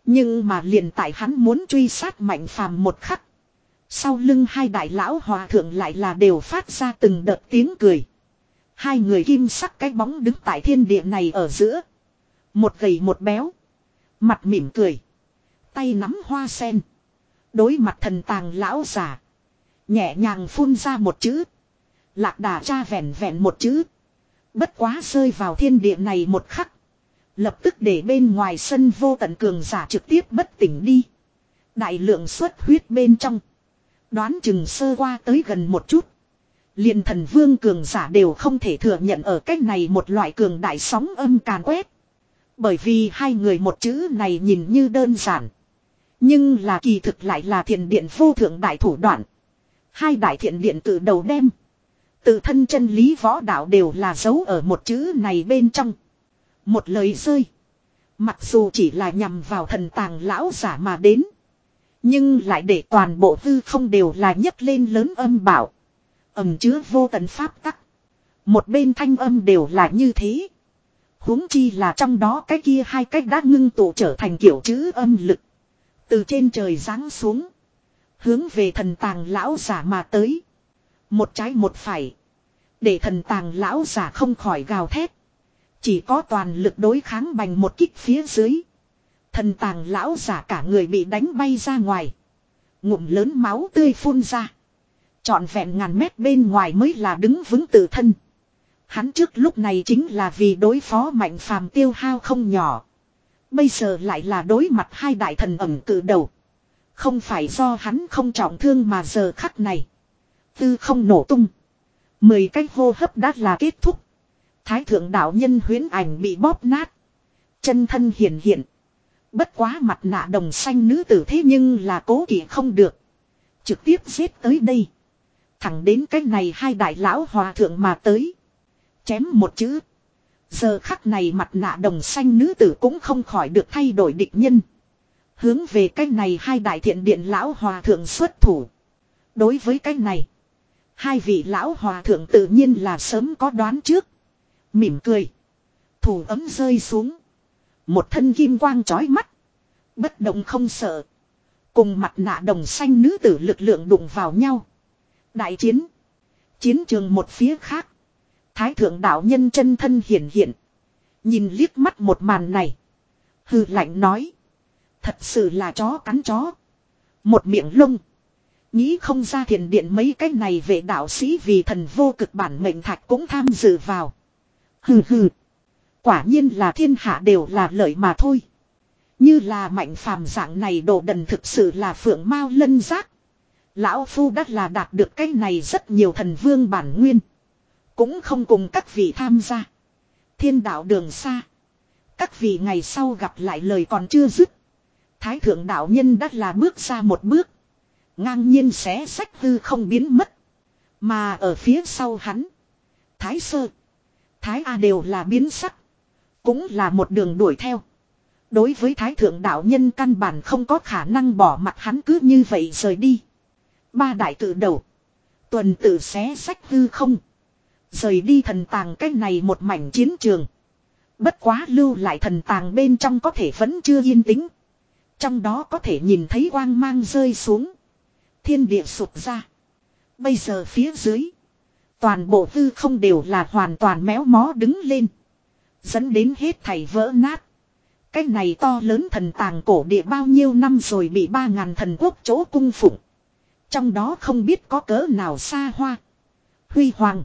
Nhưng mà liền tại hắn muốn truy sát Mạnh Phàm một khắc. Sau lưng hai đại lão hòa thượng lại là đều phát ra từng đợt tiếng cười. Hai người kim sắc cái bóng đứng tại thiên địa này ở giữa. Một gầy một béo. Mặt mỉm cười. Tay nắm hoa sen. Đối mặt thần tàng lão giả. Nhẹ nhàng phun ra một chữ. Lạc Đà cha vẹn vẹn một chữ. Bất quá rơi vào thiên địa này một khắc. Lập tức để bên ngoài sân vô tận cường giả trực tiếp bất tỉnh đi. Đại lượng xuất huyết bên trong. Đoán chừng sơ qua tới gần một chút. Liền thần vương cường giả đều không thể thừa nhận ở cách này một loại cường đại sóng âm càn quét. Bởi vì hai người một chữ này nhìn như đơn giản. Nhưng là kỳ thực lại là thiền điện vô thượng đại thủ đoạn. Hai đại thiện điện tự đầu đem. Tự thân chân lý võ đạo đều là dấu ở một chữ này bên trong. Một lời rơi. Mặc dù chỉ là nhằm vào thần tàng lão giả mà đến. Nhưng lại để toàn bộ hư không đều là nhấc lên lớn âm bảo. Ẩm chứa vô tận pháp tắc. Một bên thanh âm đều là như thế. Huống chi là trong đó cái kia hai cách đã ngưng tụ trở thành kiểu chữ âm lực. Từ trên trời giáng xuống. Hướng về thần tàng lão giả mà tới. Một trái một phải. Để thần tàng lão giả không khỏi gào thét. Chỉ có toàn lực đối kháng bằng một kích phía dưới. Thần tàng lão giả cả người bị đánh bay ra ngoài. Ngụm lớn máu tươi phun ra. Trọn vẹn ngàn mét bên ngoài mới là đứng vững tự thân. Hắn trước lúc này chính là vì đối phó Mạnh Phàm tiêu hao không nhỏ. Bây giờ lại là đối mặt hai đại thần ẩm cự đầu. Không phải do hắn không trọng thương mà giờ khắc này. Tư không nổ tung. Mười cái hô hấp đã là kết thúc. Thái thượng đạo nhân huyễn ảnh bị bóp nát. Chân thân hiển hiện. Bất quá mặt nạ đồng xanh nữ tử thế nhưng là cố kỵ không được. Trực tiếp giết tới đây. Thẳng đến cái này hai đại lão hòa thượng mà tới. Chém một chữ. Giờ khắc này mặt nạ đồng xanh nữ tử cũng không khỏi được thay đổi địch nhân. Hướng về cái này hai đại thiện điện lão hòa thượng xuất thủ. Đối với cái này. Hai vị lão hòa thượng tự nhiên là sớm có đoán trước. Mỉm cười. Thủ ấm rơi xuống. Một thân kim quang chói mắt. Bất động không sợ. Cùng mặt nạ đồng xanh nữ tử lực lượng đụng vào nhau. Đại chiến. Chiến trường một phía khác. Thái thượng đạo nhân chân thân hiển hiện. Nhìn liếc mắt một màn này. Hừ lạnh nói. Thật sự là chó cắn chó. Một miệng lông. Nghĩ không ra thiền điện mấy cái này về đạo sĩ vì thần vô cực bản mệnh thạch cũng tham dự vào. Hừ hừ. Quả nhiên là thiên hạ đều là lợi mà thôi. Như là Mạnh Phàm dạng này đồ đần thực sự là phượng mao lân giác. Lão Phu đã là đạt được cái này rất nhiều thần vương bản nguyên. Cũng không cùng các vị tham gia. Thiên đạo đường xa. Các vị ngày sau gặp lại lời còn chưa dứt. Thái thượng đạo nhân đã là bước ra một bước. Ngang nhiên xé sách hư không biến mất. Mà ở phía sau hắn. Thái Sơ. Thái A đều là biến sắc. Cũng là một đường đuổi theo. Đối với Thái thượng đạo nhân căn bản không có khả năng bỏ mặt hắn cứ như vậy rời đi. Ba đại cử đầu. Tuần tự xé sách hư không. Rời đi thần tàng cách này một mảnh chiến trường. Bất quá lưu lại thần tàng bên trong có thể vẫn chưa yên tĩnh. Trong đó có thể nhìn thấy quang mang rơi xuống. Thiên địa sụp ra. Bây giờ phía dưới. Toàn bộ hư không đều là hoàn toàn méo mó đứng lên. Dẫn đến hết thảy vỡ nát. Cái này to lớn thần tàng cổ địa bao nhiêu năm rồi bị ba ngàn thần quốc chỗ cung phụng. Trong đó không biết có cỡ nào xa hoa. Huy hoàng.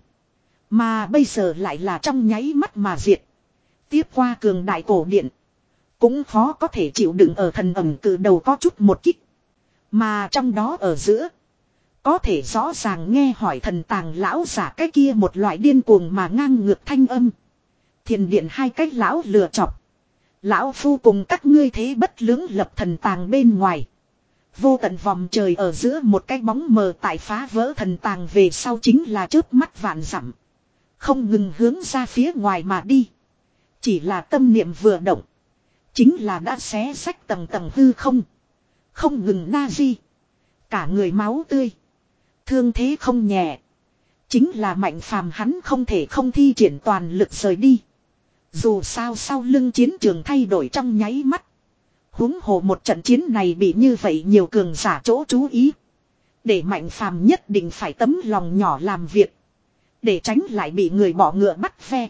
Mà bây giờ lại là trong nháy mắt mà diệt. Tiếp qua cường đại cổ điện. Cũng khó có thể chịu đựng ở thần ẩm cử đầu có chút một kích. Mà trong đó ở giữa. Có thể rõ ràng nghe hỏi thần tàng lão giả cái kia một loại điên cuồng mà ngang ngược thanh âm. Thiền điện hai cách lão lừa chọc. Lão Phu cùng các ngươi thế bất lưỡng lập thần tàng bên ngoài. Vô tận vòng trời ở giữa một cái bóng mờ tại phá vỡ thần tàng về sau chính là chớp mắt vạn dặm. Không ngừng hướng ra phía ngoài mà đi. Chỉ là tâm niệm vừa động. Chính là đã xé sách tầng tầng hư không. Không ngừng na di. Cả người máu tươi. Thương thế không nhẹ. Chính là Mạnh Phàm hắn không thể không thi triển toàn lực rời đi. Dù sao sau lưng chiến trường thay đổi trong nháy mắt. Huống hồ một trận chiến này bị như vậy nhiều cường giả chỗ chú ý. Để Mạnh Phàm nhất định phải tấm lòng nhỏ làm việc. Để tránh lại bị người bỏ ngựa bắt ve.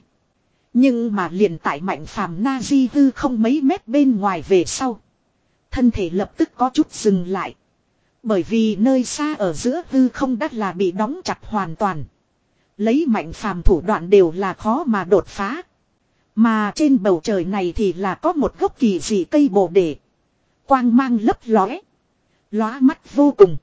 Nhưng mà liền tại Mạnh Phàm na di hư không mấy mét bên ngoài về sau. Thân thể lập tức có chút dừng lại. Bởi vì nơi xa ở giữa hư không đắt là bị đóng chặt hoàn toàn. Lấy Mạnh Phàm thủ đoạn đều là khó mà đột phá. Mà trên bầu trời này thì là có một gốc kỳ dị cây bồ đề. Quang mang lấp lóe. Lóa mắt vô cùng.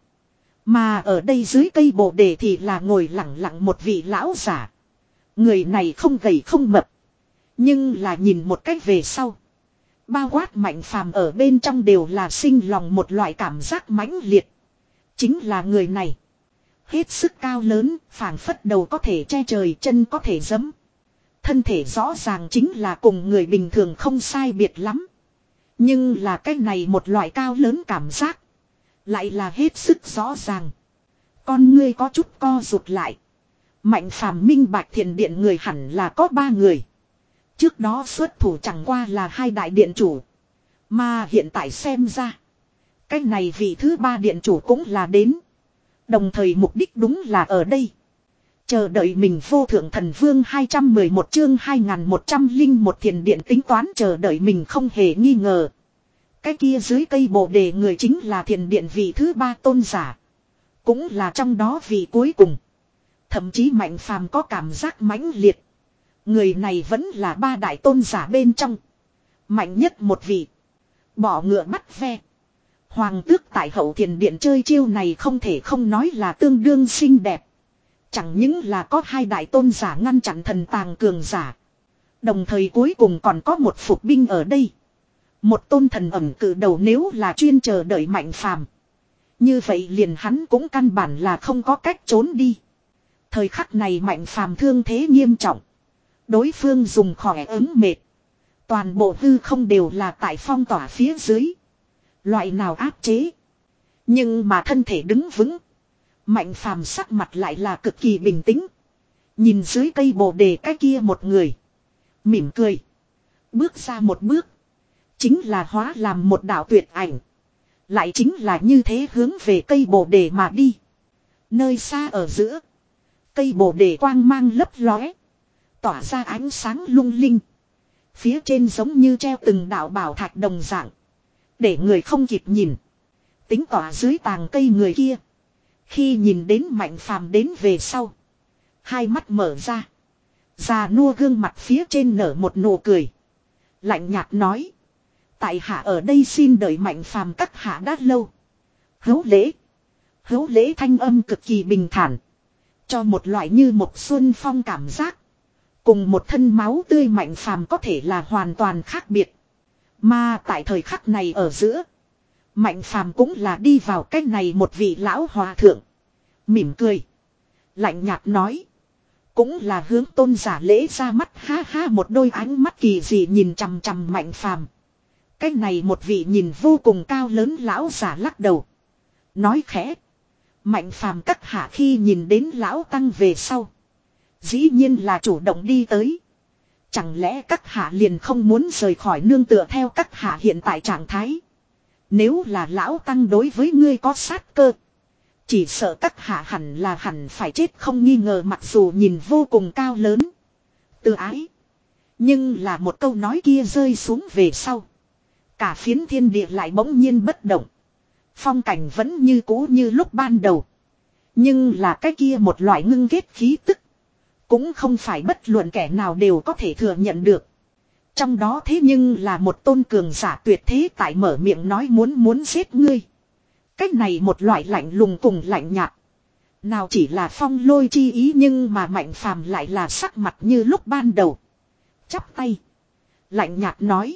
Mà ở đây dưới cây bồ đề thì là ngồi lặng lặng một vị lão giả. Người này không gầy không mập. Nhưng là nhìn một cách về sau. Bao quát Mạnh Phàm ở bên trong đều là sinh lòng một loại cảm giác mãnh liệt. Chính là người này. Hết sức cao lớn, phảng phất đầu có thể che trời, chân có thể giẫm. Thân thể rõ ràng chính là cùng người bình thường không sai biệt lắm. Nhưng là cái này một loại cao lớn cảm giác. Lại là hết sức rõ ràng. Con ngươi có chút co rụt lại. Mạnh Phàm minh bạch Thiền Điện người hẳn là có ba người. Trước đó xuất thủ chẳng qua là hai đại điện chủ. Mà hiện tại xem ra. Cái này vị thứ ba điện chủ cũng là đến. Đồng thời mục đích đúng là ở đây. Chờ đợi mình vô thượng thần vương hai trăm mười một chương hai nghìn một trăm lẻ một Thiền Điện tính toán chờ đợi mình không hề nghi ngờ. Cái kia dưới cây bồ đề người chính là Thiền Điện vị thứ ba tôn giả. Cũng là trong đó vị cuối cùng. Thậm chí Mạnh Phàm có cảm giác mãnh liệt. Người này vẫn là ba đại tôn giả bên trong. Mạnh nhất một vị. Bỏ ngựa bắt ve. Hoàng tước tại hậu Thiền Điện chơi chiêu này không thể không nói là tương đương xinh đẹp. Chẳng những là có hai đại tôn giả ngăn chặn thần tàng cường giả. Đồng thời cuối cùng còn có một phục binh ở đây. Một tôn thần ẩm cử đầu nếu là chuyên chờ đợi Mạnh Phàm. Như vậy liền hắn cũng căn bản là không có cách trốn đi. Thời khắc này Mạnh Phàm thương thế nghiêm trọng. Đối phương dùng khỏe ứng mệt. Toàn bộ hư không đều là tại phong tỏa phía dưới. Loại nào áp chế. Nhưng mà thân thể đứng vững. Mạnh Phàm sắc mặt lại là cực kỳ bình tĩnh. Nhìn dưới cây bồ đề cái kia một người. Mỉm cười. Bước ra một bước. Chính là hóa làm một đạo tuyệt ảnh. Lại chính là như thế hướng về cây bồ đề mà đi. Nơi xa ở giữa. Cây bồ đề quang mang lấp lóe. Tỏa ra ánh sáng lung linh. Phía trên giống như treo từng đạo bảo thạch đồng dạng. Để người không kịp nhìn. Tính tỏa dưới tàng cây người kia. Khi nhìn đến Mạnh Phàm đến về sau. Hai mắt mở ra. Già nua gương mặt phía trên nở một nụ cười. Lạnh nhạt nói. Tại hạ ở đây xin đợi Mạnh Phàm các hạ đã lâu. Hữu lễ. Hữu lễ thanh âm cực kỳ bình thản. Cho một loại như một xuân phong cảm giác. Cùng một thân máu tươi Mạnh Phàm có thể là hoàn toàn khác biệt. Mà tại thời khắc này ở giữa. Mạnh Phàm cũng là đi vào cách này một vị lão hòa thượng. Mỉm cười. Lạnh nhạt nói. Cũng là hướng tôn giả lễ ra mắt ha ha một đôi ánh mắt kỳ dị nhìn chằm chằm Mạnh Phàm. Cách này một vị nhìn vô cùng cao lớn lão giả lắc đầu. Nói khẽ. Mạnh Phàm các hạ khi nhìn đến lão tăng về sau. Dĩ nhiên là chủ động đi tới. Chẳng lẽ các hạ liền không muốn rời khỏi nương tựa theo các hạ hiện tại trạng thái. Nếu là lão tăng đối với ngươi có sát cơ. Chỉ sợ các hạ hẳn là hẳn phải chết không nghi ngờ mặc dù nhìn vô cùng cao lớn. Từ ái. Nhưng là một câu nói kia rơi xuống về sau. Cả phiến thiên địa lại bỗng nhiên bất động. Phong cảnh vẫn như cũ như lúc ban đầu. Nhưng là cái kia một loại ngưng ghét khí tức. Cũng không phải bất luận kẻ nào đều có thể thừa nhận được. Trong đó thế nhưng là một tôn cường giả tuyệt thế tại mở miệng nói muốn muốn giết ngươi. Cách này một loại lạnh lùng cùng lạnh nhạt. Nào chỉ là phong lôi chi ý nhưng mà Mạnh Phàm lại là sắc mặt như lúc ban đầu. Chắp tay. Lạnh nhạt nói.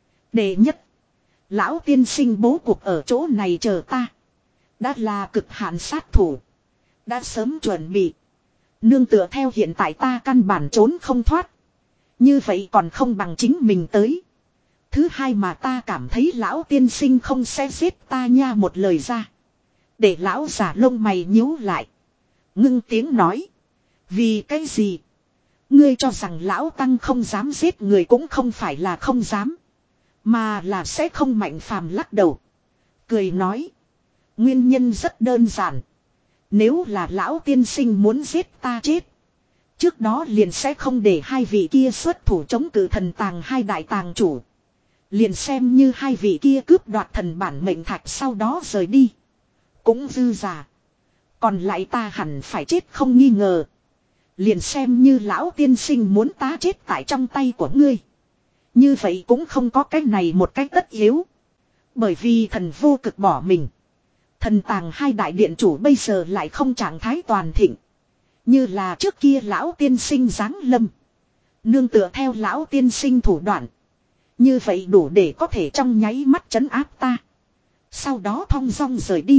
Đệ nhất. Lão tiên sinh bố cục ở chỗ này chờ ta. Đã là cực hạn sát thủ. Đã sớm chuẩn bị. Nương tựa theo hiện tại ta căn bản trốn không thoát. Như vậy còn không bằng chính mình tới. Thứ hai mà ta cảm thấy lão tiên sinh không sẽ giết ta nha một lời ra. Để lão giả lông mày nhíu lại. Ngưng tiếng nói. Vì cái gì? Ngươi cho rằng lão tăng không dám giết người cũng không phải là không dám. Mà là sẽ không. Mạnh phàm lắc đầu. Cười nói. Nguyên nhân rất đơn giản. Nếu là lão tiên sinh muốn giết ta chết. Trước đó liền sẽ không để hai vị kia xuất thủ chống cự thần tàng hai đại tàng chủ. Liền xem như hai vị kia cướp đoạt thần bản mệnh thạch sau đó rời đi. Cũng dư giả. Còn lại ta hẳn phải chết không nghi ngờ. Liền xem như lão tiên sinh muốn ta chết tại trong tay của ngươi. Như vậy cũng không có cái này một cái tất yếu. Bởi vì thần vô cực bỏ mình. Thần tàng hai đại điện chủ bây giờ lại không trạng thái toàn thịnh. Như là trước kia lão tiên sinh giáng lâm. Nương tựa theo lão tiên sinh thủ đoạn. Như vậy đủ để có thể trong nháy mắt trấn áp ta. Sau đó thong dong rời đi.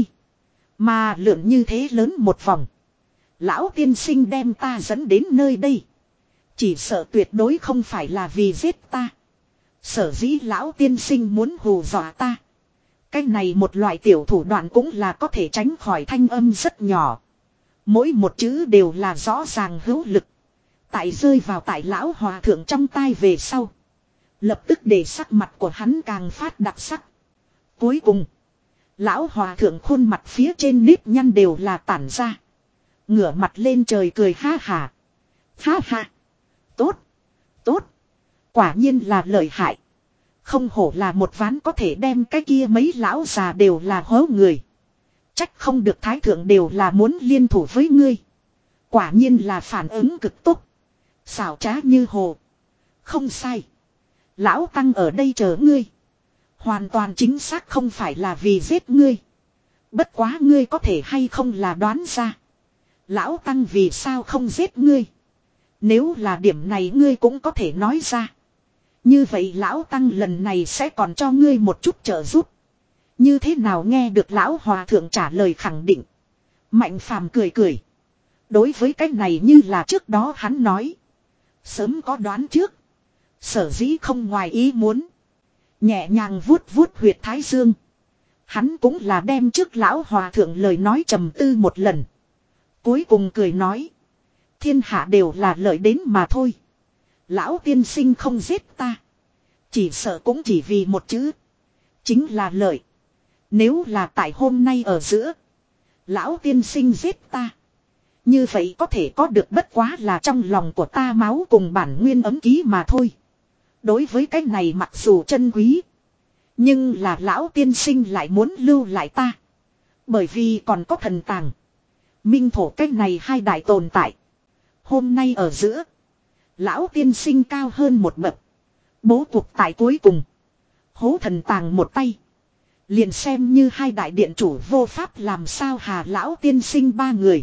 Mà lượn như thế lớn một vòng. Lão tiên sinh đem ta dẫn đến nơi đây. Chỉ sợ tuyệt đối không phải là vì giết ta. Sở dĩ lão tiên sinh muốn hù dọa ta. Cái này một loại tiểu thủ đoạn cũng là có thể tránh khỏi thanh âm rất nhỏ. Mỗi một chữ đều là rõ ràng hữu lực. Tại rơi vào tại lão hòa thượng trong tai về sau. Lập tức để sắc mặt của hắn càng phát đặc sắc. Cuối cùng. Lão hòa thượng khuôn mặt phía trên nếp nhăn đều là tản ra. Ngửa mặt lên trời cười ha hà. Ha ha. Tốt. Tốt. Quả nhiên là lợi hại. Không hổ là một ván có thể đem cái kia mấy lão già đều là hố người. Trách không được thái thượng đều là muốn liên thủ với ngươi. Quả nhiên là phản ứng cực tốt. Xảo trá như hồ. Không sai. Lão tăng ở đây chờ ngươi. Hoàn toàn chính xác không phải là vì giết ngươi. Bất quá ngươi có thể hay không là đoán ra. Lão tăng vì sao không giết ngươi. Nếu là điểm này ngươi cũng có thể nói ra. Như vậy lão tăng lần này sẽ còn cho ngươi một chút trợ giúp. Như thế nào nghe được lão hòa thượng trả lời khẳng định. Mạnh phàm cười cười. Đối với cái này như là trước đó hắn nói. Sớm có đoán trước. Sở dĩ không ngoài ý muốn. Nhẹ nhàng vuốt vuốt huyệt thái dương. Hắn cũng là đem trước lão hòa thượng lời nói trầm tư một lần. Cuối cùng cười nói. Thiên hạ đều là lợi đến mà thôi. Lão tiên sinh không giết ta. Chỉ sợ cũng chỉ vì một chữ. Chính là lợi. Nếu là tại hôm nay ở giữa. Lão tiên sinh giết ta. Như vậy có thể có được bất quá là trong lòng của ta máu cùng bản nguyên ấm ký mà thôi. Đối với cái này mặc dù chân quý. Nhưng là lão tiên sinh lại muốn lưu lại ta. Bởi vì còn có thần tàng. Minh thổ cái này hai đại tồn tại. Hôm nay ở giữa. Lão tiên sinh cao hơn một bậc. Bố cục tại cuối cùng. Hố thần tàng một tay. Liền xem như hai đại điện chủ vô pháp làm sao hà lão tiên sinh ba người.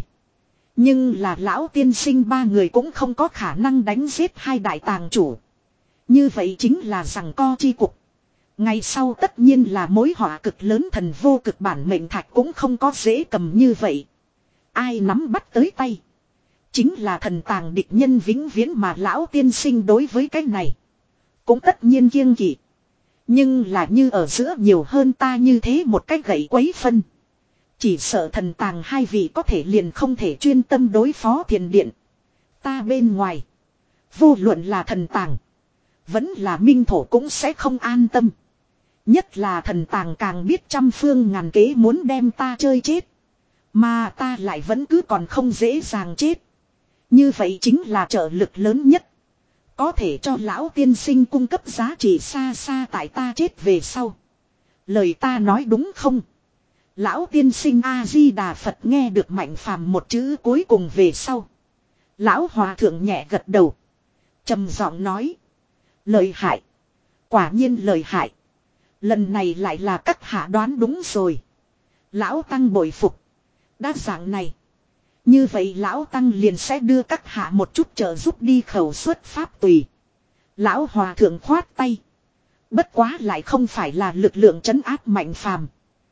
Nhưng là lão tiên sinh ba người cũng không có khả năng đánh giết hai đại tàng chủ. Như vậy chính là rằng co chi cục. Ngày sau tất nhiên là mối họa cực lớn thần vô cực bản mệnh thạch cũng không có dễ cầm như vậy. Ai nắm bắt tới tay. Chính là thần tàng địch nhân vĩnh viễn mà lão tiên sinh đối với cái này. Cũng tất nhiên kiêng kỵ. Nhưng là như ở giữa nhiều hơn ta như thế một cái gậy quấy phân. Chỉ sợ thần tàng hai vị có thể liền không thể chuyên tâm đối phó thiền điện. Ta bên ngoài. Vô luận là thần tàng. Vẫn là minh thổ cũng sẽ không an tâm. Nhất là thần tàng càng biết trăm phương ngàn kế muốn đem ta chơi chết. Mà ta lại vẫn cứ còn không dễ dàng chết. Như vậy chính là trợ lực lớn nhất. Có thể cho lão tiên sinh cung cấp giá trị xa xa tại ta chết về sau. Lời ta nói đúng không? Lão tiên sinh A-di-đà Phật nghe được Mạnh Phàm một chữ cuối cùng về sau. Lão hòa thượng nhẹ gật đầu. Trầm giọng nói. Lợi hại. Quả nhiên lợi hại. Lần này lại là các hạ đoán đúng rồi. Lão tăng bội phục. Đã dạng này. Như vậy lão tăng liền sẽ đưa các hạ một chút trợ giúp đi khẩu xuất pháp tùy. Lão hòa thượng khoát tay. Bất quá lại không phải là lực lượng trấn áp Mạnh Phàm,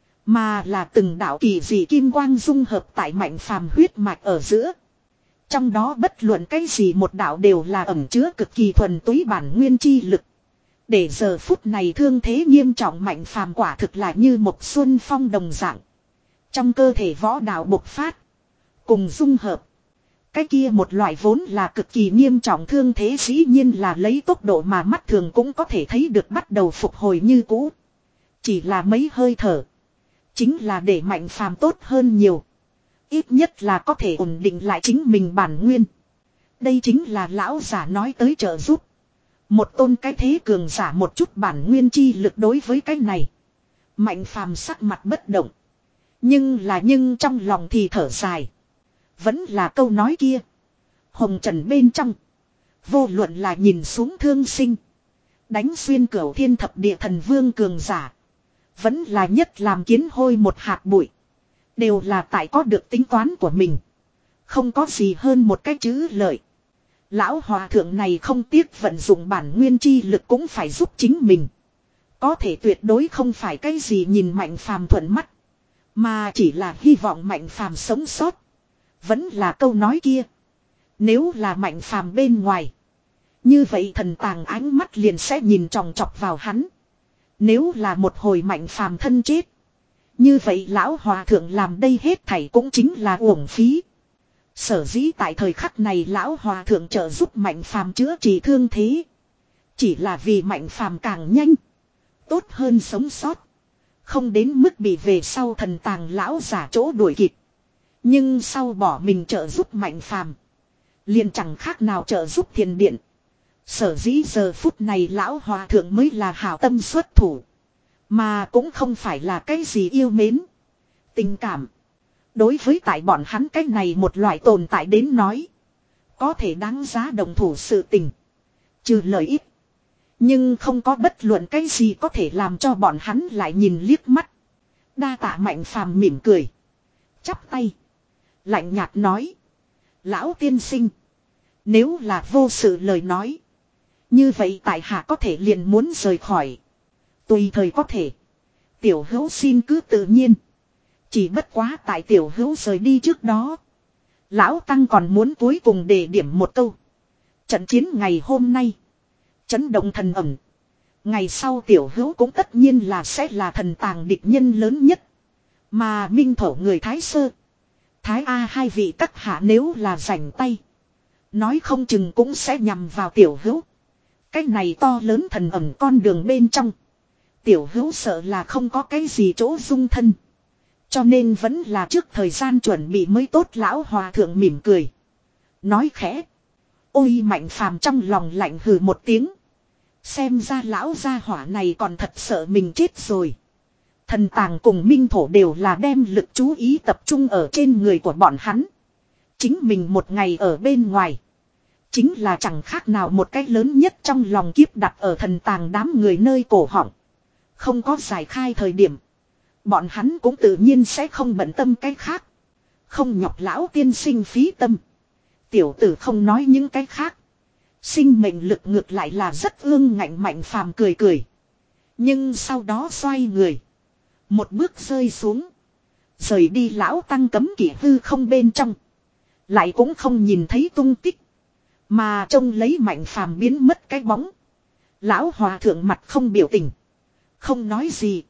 mà là từng đạo kỳ dị kim quang dung hợp tại Mạnh Phàm huyết mạch ở giữa. Trong đó bất luận cái gì một đạo đều là ẩn chứa cực kỳ thuần túy bản nguyên chi lực. Để giờ phút này thương thế nghiêm trọng Mạnh Phàm quả thực là như một xuân phong đồng dạng. Trong cơ thể võ đạo bộc phát. Cùng dung hợp. Cái kia một loại vốn là cực kỳ nghiêm trọng thương thế dĩ nhiên là lấy tốc độ mà mắt thường cũng có thể thấy được bắt đầu phục hồi như cũ. Chỉ là mấy hơi thở. Chính là để Mạnh Phàm tốt hơn nhiều. Ít nhất là có thể ổn định lại chính mình bản nguyên. Đây chính là lão giả nói tới trợ giúp. Một tôn cái thế cường giả một chút bản nguyên chi lực đối với cái này. Mạnh Phàm sắc mặt bất động. Nhưng là nhưng trong lòng thì thở dài. Vẫn là câu nói kia. Hồng trần bên trong. Vô luận là nhìn xuống thương sinh. Đánh xuyên cửu thiên thập địa thần vương cường giả. Vẫn là nhất làm kiến hôi một hạt bụi. Đều là tại có được tính toán của mình. Không có gì hơn một cái chữ lợi. Lão hòa thượng này không tiếc vận dụng bản nguyên chi lực cũng phải giúp chính mình. Có thể tuyệt đối không phải cái gì nhìn Mạnh Phàm thuận mắt. Mà chỉ là hy vọng Mạnh Phàm sống sót. Vẫn là câu nói kia. Nếu là Mạnh Phàm bên ngoài. Như vậy thần tàng ánh mắt liền sẽ nhìn tròng trọc vào hắn. Nếu là một hồi Mạnh Phàm thân chết. Như vậy lão hòa thượng làm đây hết thảy cũng chính là uổng phí. Sở dĩ tại thời khắc này lão hòa thượng trợ giúp Mạnh Phàm chữa trị thương thế. Chỉ là vì Mạnh Phàm càng nhanh. Tốt hơn sống sót. Không đến mức bị về sau thần tàng lão giả chỗ đuổi kịp. Nhưng sau bỏ mình trợ giúp Mạnh Phàm, liền chẳng khác nào trợ giúp thiền điện. Sở dĩ giờ phút này lão hòa thượng mới là hảo tâm xuất thủ. Mà cũng không phải là cái gì yêu mến. Tình cảm. Đối với tại bọn hắn cái này một loại tồn tại đến nói. Có thể đáng giá đồng thủ sự tình. Trừ lợi ích. Nhưng không có bất luận cái gì có thể làm cho bọn hắn lại nhìn liếc mắt. Đa tạ Mạnh Phàm mỉm cười. Chắp tay. Lạnh nhạt nói. Lão tiên sinh. Nếu là vô sự lời nói. Như vậy tại hạ có thể liền muốn rời khỏi. Tùy thời có thể. Tiểu hữu xin cứ tự nhiên. Chỉ bất quá tại tiểu hữu rời đi trước đó. Lão Tăng còn muốn cuối cùng đề điểm một câu. Trận chiến ngày hôm nay. Chấn động thần ẩm. Ngày sau tiểu hữu cũng tất nhiên là sẽ là thần tàng địch nhân lớn nhất. Mà minh thổ người Thái Sơ. Thái A hai vị các hạ nếu là rảnh tay. Nói không chừng cũng sẽ nhằm vào tiểu hữu. Cái này to lớn thần ẩm con đường bên trong. Tiểu hữu sợ là không có cái gì chỗ dung thân. Cho nên vẫn là trước thời gian chuẩn bị mới tốt. Lão hòa thượng mỉm cười. Nói khẽ. Ôi Mạnh Phàm trong lòng lạnh hừ một tiếng. Xem ra lão gia hỏa này còn thật sợ mình chết rồi. Thần tàng cùng minh thổ đều là đem lực chú ý tập trung ở trên người của bọn hắn. Chính mình một ngày ở bên ngoài. Chính là chẳng khác nào một cái lớn nhất trong lòng kiếp đặt ở thần tàng đám người nơi cổ họng. Không có giải khai thời điểm. Bọn hắn cũng tự nhiên sẽ không bận tâm cái khác. Không nhọc lão tiên sinh phí tâm. Tiểu tử không nói những cái khác. Sinh mệnh lực ngược lại là rất ương ngạnh. Mạnh Phàm cười cười. Nhưng sau đó xoay người. Một bước rơi xuống. Rời đi lão tăng cấm kỵ hư không bên trong. Lại cũng không nhìn thấy tung tích. Mà trông lấy Mạnh Phàm biến mất cái bóng. Lão hòa thượng mặt không biểu tình. Không nói gì.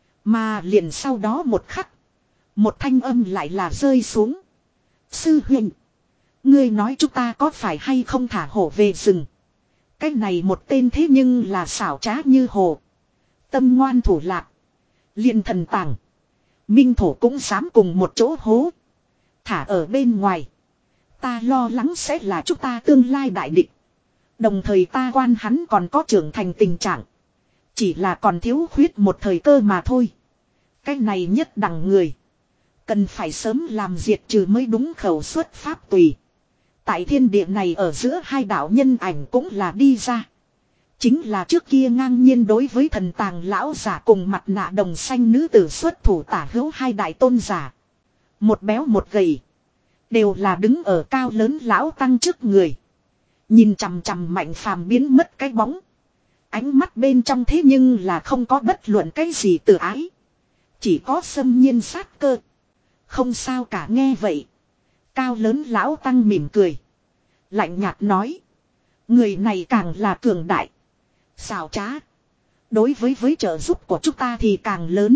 Mà liền sau đó một khắc. Một thanh âm lại là rơi xuống. Sư huynh. Ngươi nói chúng ta có phải hay không thả hổ về rừng. Cái này một tên thế nhưng là xảo trá như hồ. Tâm ngoan thủ lạc. Liền thần tàng. Minh thổ cũng dám cùng một chỗ hố. Thả ở bên ngoài. Ta lo lắng sẽ là chúng ta tương lai đại địch. Đồng thời ta quan hắn còn có trưởng thành tình trạng. Chỉ là còn thiếu khuyết một thời cơ mà thôi. Cái này nhất đẳng người. Cần phải sớm làm diệt trừ mới đúng khẩu xuất pháp tùy. Tại thiên địa này ở giữa hai đạo nhân ảnh cũng là đi ra. Chính là trước kia ngang nhiên đối với thần tàng lão giả cùng mặt nạ đồng xanh nữ tử xuất thủ tả hữu hai đại tôn giả. Một béo một gầy. Đều là đứng ở cao lớn lão tăng trước người. Nhìn chằm chằm Mạnh Phàm biến mất cái bóng. Ánh mắt bên trong thế nhưng là không có bất luận cái gì từ ái. Chỉ có xâm nhiên sát cơ. Không sao cả nghe vậy. Cao lớn lão tăng mỉm cười. Lạnh nhạt nói. Người này càng là cường đại. Xảo trá. Đối với với trợ giúp của chúng ta thì càng lớn.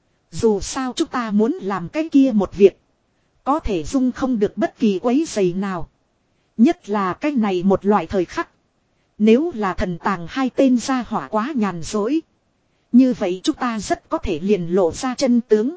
Dù sao chúng ta muốn làm cái kia một việc. Có thể dung không được bất kỳ quấy giày nào. Nhất là cái này một loại thời khắc. Nếu là thần tàng hai tên gia hỏa quá nhàn dối. Như vậy chúng ta rất có thể liền lộ ra chân tướng.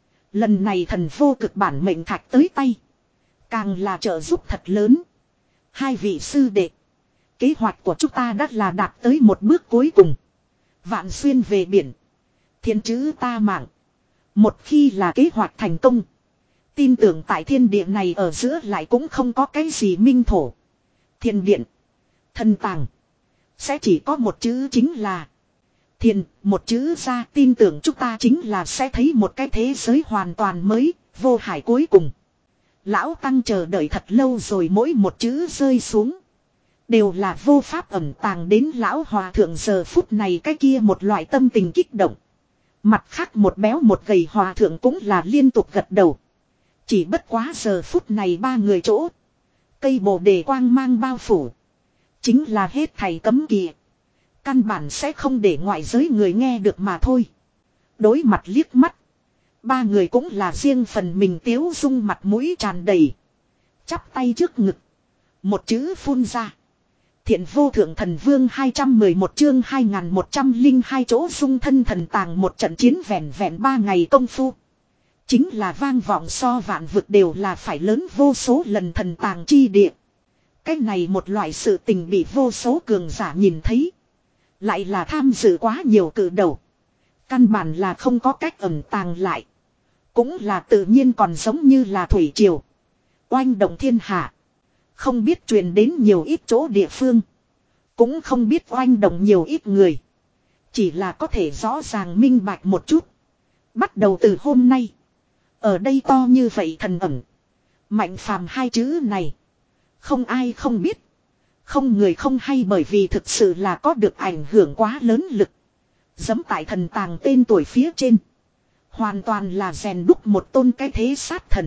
Lần này thần vô cực bản mệnh thạch tới tay. Càng là trợ giúp thật lớn. Hai vị sư đệ. Kế hoạch của chúng ta đã là đạt tới một bước cuối cùng. Vạn xuyên về biển. Thiên chữ ta mạng. Một khi là kế hoạch thành công. Tin tưởng tại thiên địa này ở giữa lại cũng không có cái gì minh thổ. Thiên điện. Thần tàng. Sẽ chỉ có một chữ chính là. Thiền, một chữ ra tin tưởng chúng ta chính là sẽ thấy một cái thế giới hoàn toàn mới, vô hải cuối cùng. Lão Tăng chờ đợi thật lâu rồi mỗi một chữ rơi xuống. Đều là vô pháp ẩn tàng đến lão hòa thượng giờ phút này cái kia một loại tâm tình kích động. Mặt khác một béo một gầy hòa thượng cũng là liên tục gật đầu. Chỉ bất quá giờ phút này ba người chỗ. Cây bồ đề quang mang bao phủ. Chính là hết thầy cấm kỵ. Căn bản sẽ không để ngoại giới người nghe được mà thôi. Đối mặt liếc mắt. Ba người cũng là riêng phần mình tiếu dung mặt mũi tràn đầy. Chắp tay trước ngực. Một chữ phun ra. Thiện vô thượng thần vương hai trăm mười một chương hai nghìn một trăm lẻ hai chỗ dung thân thần tàng một trận chiến vẹn vẹn ba ngày công phu. Chính là vang vọng so vạn vực đều là phải lớn vô số lần thần tàng chi địa. Cái này một loại sự tình bị vô số cường giả nhìn thấy. Lại là tham dự quá nhiều cử đầu. Căn bản là không có cách ẩn tàng lại. Cũng là tự nhiên còn giống như là thủy triều. Oanh động thiên hạ. Không biết truyền đến nhiều ít chỗ địa phương. Cũng không biết oanh động nhiều ít người. Chỉ là có thể rõ ràng minh bạch một chút. Bắt đầu từ hôm nay. Ở đây to như vậy thần ẩn. Mạnh phàm hai chữ này. Không ai không biết. Không người không hay bởi vì thực sự là có được ảnh hưởng quá lớn lực. Dẫm tại thần tàng tên tuổi phía trên. Hoàn toàn là rèn đúc một tôn cái thế sát thần.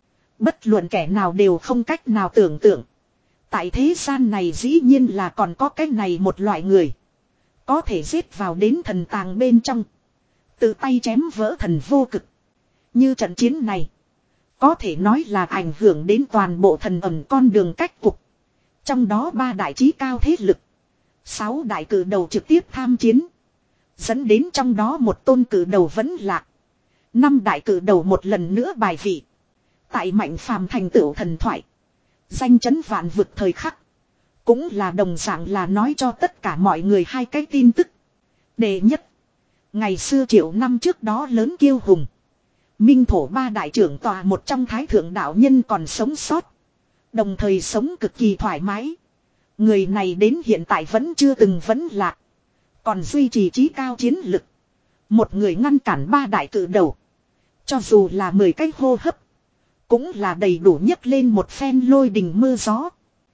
Bất luận kẻ nào đều không cách nào tưởng tượng. Tại thế gian này dĩ nhiên là còn có cái này một loại người. Có thể giết vào đến thần tàng bên trong. Tự tay chém vỡ thần vô cực. Như trận chiến này. Có thể nói là ảnh hưởng đến toàn bộ thần ẩn con đường cách cục. Trong đó ba đại chí cao thế lực. Sáu đại cử đầu trực tiếp tham chiến. Dẫn đến trong đó một tôn cử đầu vẫn lạc. Năm đại cử đầu một lần nữa bài vị. Tại mạnh phàm thành tựu thần thoại. Danh chấn vạn vực thời khắc. Cũng là đồng dạng là nói cho tất cả mọi người hai cái tin tức. Đệ nhất. Ngày xưa triệu năm trước đó lớn kiêu hùng. Minh thổ ba đại trưởng tòa một trong thái thượng đạo nhân còn sống sót. Đồng thời sống cực kỳ thoải mái. Người này đến hiện tại vẫn chưa từng vấn lạc. Còn duy trì chí cao chiến lực. Một người ngăn cản ba đại cử đầu. Cho dù là mười cái hô hấp. Cũng là đầy đủ nhấc lên một phen lôi đình mưa gió.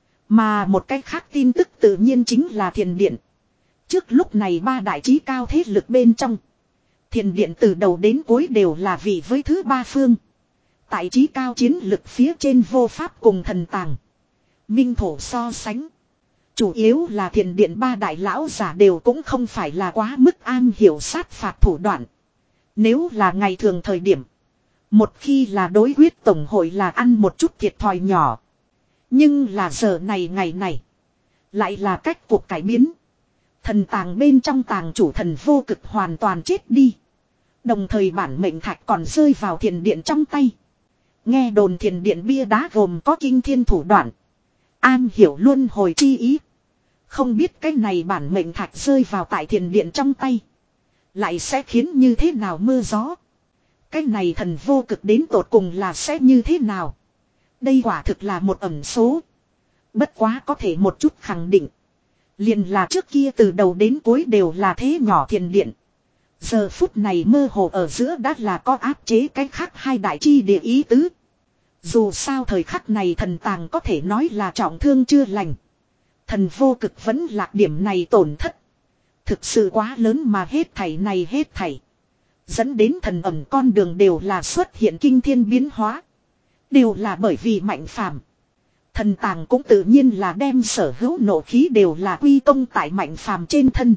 Mà một cái khác tin tức tự nhiên chính là thiền điện. Trước lúc này ba đại chí cao thế lực bên trong. Thiền điện từ đầu đến cuối đều là vị với thứ ba phương. Tại chí cao chiến lực phía trên vô pháp cùng thần tàng. Minh thổ so sánh. Chủ yếu là thiền điện ba đại lão giả đều cũng không phải là quá mức an hiểu sát phạt thủ đoạn. Nếu là ngày thường thời điểm. Một khi là đối quyết tổng hội là ăn một chút thiệt thòi nhỏ. Nhưng là giờ này ngày này. Lại là cách cuộc cải biến. Thần tàng bên trong tàng chủ thần vô cực hoàn toàn chết đi. Đồng thời bản mệnh thạch còn rơi vào thiền điện trong tay. Nghe đồn thiền điện bia đá gồm có kinh thiên thủ đoạn. An hiểu luân hồi chi ý. Không biết cái này bản mệnh thạch rơi vào tại thiền điện trong tay. Lại sẽ khiến như thế nào mưa gió. Cái này thần vô cực đến tột cùng là sẽ như thế nào. Đây quả thực là một ẩn số. Bất quá có thể một chút khẳng định. Liền là trước kia từ đầu đến cuối đều là thế nhỏ thiền điện. Giờ phút này mơ hồ ở giữa đã là có áp chế cái khác hai đại chi địa ý tứ. Dù sao thời khắc này thần tàng có thể nói là trọng thương chưa lành. Thần vô cực vẫn lạc điểm này tổn thất. Thực sự quá lớn mà hết thảy này hết thảy. Dẫn đến thần ẩn con đường đều là xuất hiện kinh thiên biến hóa. Đều là bởi vì mạnh phàm. Thần tàng cũng tự nhiên là đem sở hữu nộ khí đều là quy công tại mạnh phàm trên thân.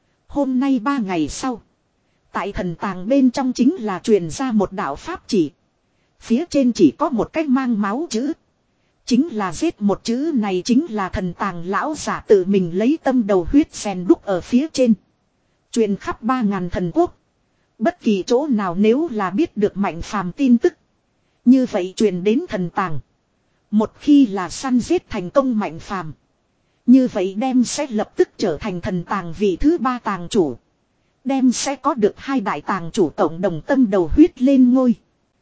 Hôm nay ba ngày sau. Tại thần tàng bên trong chính là truyền ra một đạo pháp chỉ. Phía trên chỉ có một cách mang máu chữ. Chính là giết một chữ này chính là thần tàng lão giả tự mình lấy tâm đầu huyết rèn đúc ở phía trên. Truyền khắp ba ngàn thần quốc. Bất kỳ chỗ nào nếu là biết được Mạnh Phàm tin tức. Như vậy truyền đến thần tàng. Một khi là săn giết thành công Mạnh Phàm, như vậy đem sẽ lập tức trở thành thần tàng vị thứ ba tàng chủ. Đem sẽ có được hai đại tàng chủ cộng đồng tâm đầu huyết lên ngôi.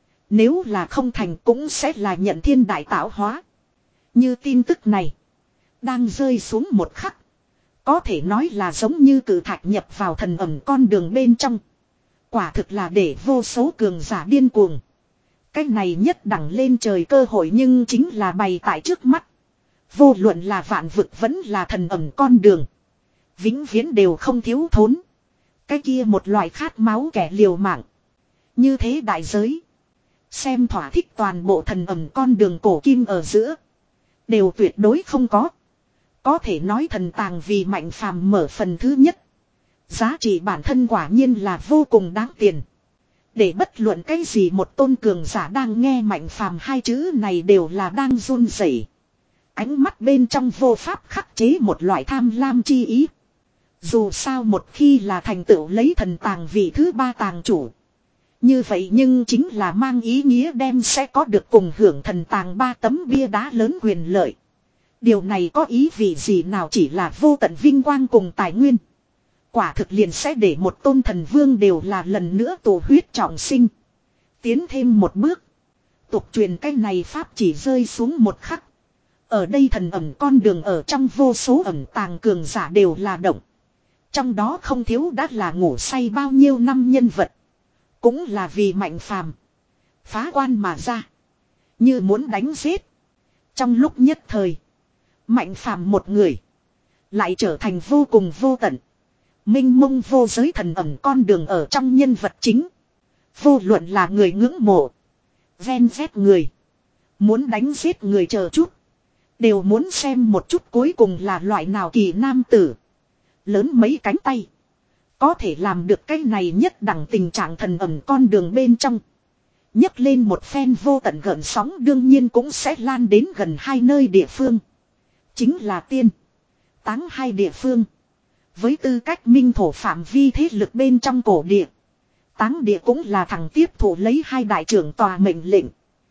Nếu là không thành cũng sẽ là nhận thiên đại tạo hóa. Như tin tức này đang rơi xuống một khắc, có thể nói là giống như cự thạch nhập vào thần ẩm con đường bên trong. Quả thực là để vô số cường giả điên cuồng. Cái này nhất đẳng lên trời cơ hội nhưng chính là bày tại trước mắt. Vô luận là vạn vực vẫn là thần ẩm con đường, vĩnh viễn đều không thiếu thốn. Cái kia một loại khát máu kẻ liều mạng. Như thế đại giới, xem thỏa thích toàn bộ thần ẩm con đường cổ kim ở giữa, đều tuyệt đối không có. Có thể nói thần tàng vì Mạnh Phàm mở phần thứ nhất. Giá trị bản thân quả nhiên là vô cùng đáng tiền. Để bất luận cái gì một tôn cường giả đang nghe Mạnh Phàm hai chữ này đều là đang run rẩy. Ánh mắt bên trong vô pháp khắc chế một loại tham lam chi ý. Dù sao một khi là thành tựu lấy thần tàng vị thứ ba tàng chủ, như vậy nhưng chính là mang ý nghĩa đem sẽ có được cùng hưởng thần tàng ba tấm bia đá lớn quyền lợi. Điều này có ý vị gì nào chỉ là vô tận vinh quang cùng tài nguyên. Quả thực liền sẽ để một tôn thần vương đều là lần nữa tổ huyết trọng sinh. Tiến thêm một bước. Tục truyền cái này pháp chỉ rơi xuống một khắc. Ở đây thần ẩm con đường ở trong vô số ẩm tàng cường giả đều là động. Trong đó không thiếu đã là ngủ say bao nhiêu năm nhân vật. Cũng là vì Mạnh Phàm phá quan mà ra. Như muốn đánh giết. Trong lúc nhất thời, Mạnh Phàm một người lại trở thành vô cùng vô tận, minh mông vô giới thần ẩm con đường ở trong nhân vật chính. Vô luận là người ngưỡng mộ, ven vét người, muốn đánh giết người chờ chút, đều muốn xem một chút cuối cùng là loại nào kỳ nam tử. Lớn mấy cánh tay, có thể làm được cái này nhất đẳng tình trạng thần ẩm con đường bên trong. Nhấc lên một phen vô tận gợn sóng đương nhiên cũng sẽ lan đến gần hai nơi địa phương. Chính là tiên, táng hai địa phương. Với tư cách minh thổ phạm vi thế lực bên trong cổ địa, táng địa cũng là thằng tiếp thủ lấy hai đại trưởng tòa mệnh lệnh.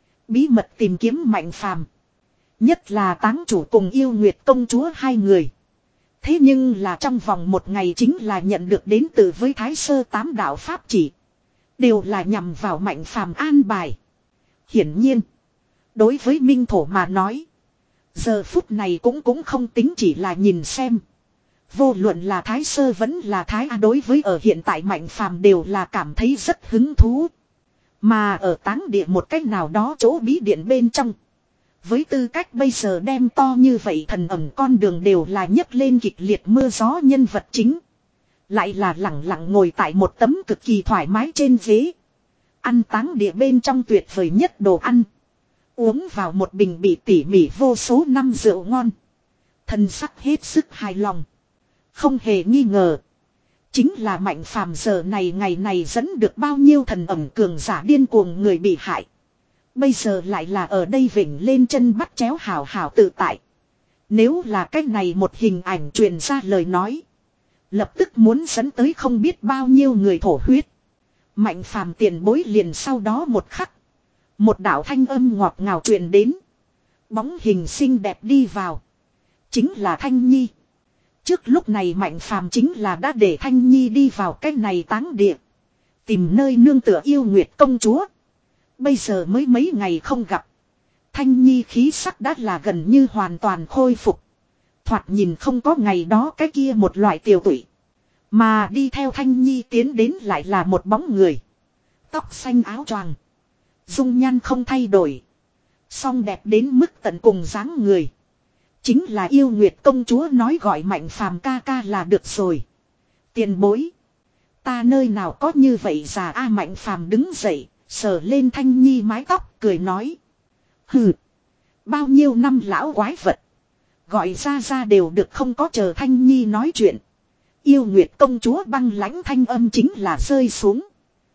Bí mật tìm kiếm Mạnh Phàm. Nhất là táng chủ cùng yêu nguyệt công chúa hai người. Thế nhưng là trong vòng một ngày chính là nhận được đến từ với Thái Sơ tám đạo pháp chỉ. Đều là nhằm vào Mạnh Phàm an bài. Hiển nhiên, đối với minh thổ mà nói, giờ phút này cũng cũng không tính chỉ là nhìn xem. Vô luận là Thái Sơ vẫn là Thái A đối với ở hiện tại Mạnh Phàm đều là cảm thấy rất hứng thú. Mà ở táng địa một cách nào đó chỗ bí điện bên trong, với tư cách bây giờ đem to như vậy thần ẩm con đường đều là nhấc lên kịch liệt mưa gió nhân vật chính. Lại là lặng lặng ngồi tại một tấm cực kỳ thoải mái trên ghế. Ăn táng địa bên trong tuyệt vời nhất đồ ăn. Uống vào một bình bị tỉ mỉ vô số năm rượu ngon. Thân sắc hết sức hài lòng. Không hề nghi ngờ, chính là Mạnh Phàm giờ này ngày này dẫn được bao nhiêu thần ẩm cường giả điên cuồng người bị hại. Bây giờ lại là ở đây vểnh lên chân bắt chéo hào hào tự tại. Nếu là cái này một hình ảnh truyền ra lời nói, lập tức muốn dẫn tới không biết bao nhiêu người thổ huyết. Mạnh Phàm tiền bối liền sau đó một khắc, một đạo thanh âm ngọt ngào truyền đến. Bóng hình xinh đẹp đi vào, chính là Thanh Nhi. Trước lúc này Mạnh Phàm chính là đã để Thanh Nhi đi vào cái này táng địa, tìm nơi nương tựa yêu nguyệt công chúa. Bây giờ mới mấy ngày không gặp, Thanh Nhi khí sắc đã là gần như hoàn toàn khôi phục. Thoạt nhìn không có ngày đó cái kia một loại tiều tụy. Mà đi theo Thanh Nhi tiến đến lại là một bóng người. Tóc xanh áo choàng, dung nhan không thay đổi, song đẹp đến mức tận cùng dáng người. Chính là yêu nguyệt công chúa nói gọi Mạnh Phàm ca ca là được rồi. Tiền bối, ta nơi nào có như vậy già a. Mạnh Phàm đứng dậy, sờ lên Thanh Nhi mái tóc, cười nói. Hừ, bao nhiêu năm lão quái vật, gọi ra ra đều được không có. Chờ Thanh Nhi nói chuyện, yêu nguyệt công chúa băng lãnh thanh âm chính là rơi xuống,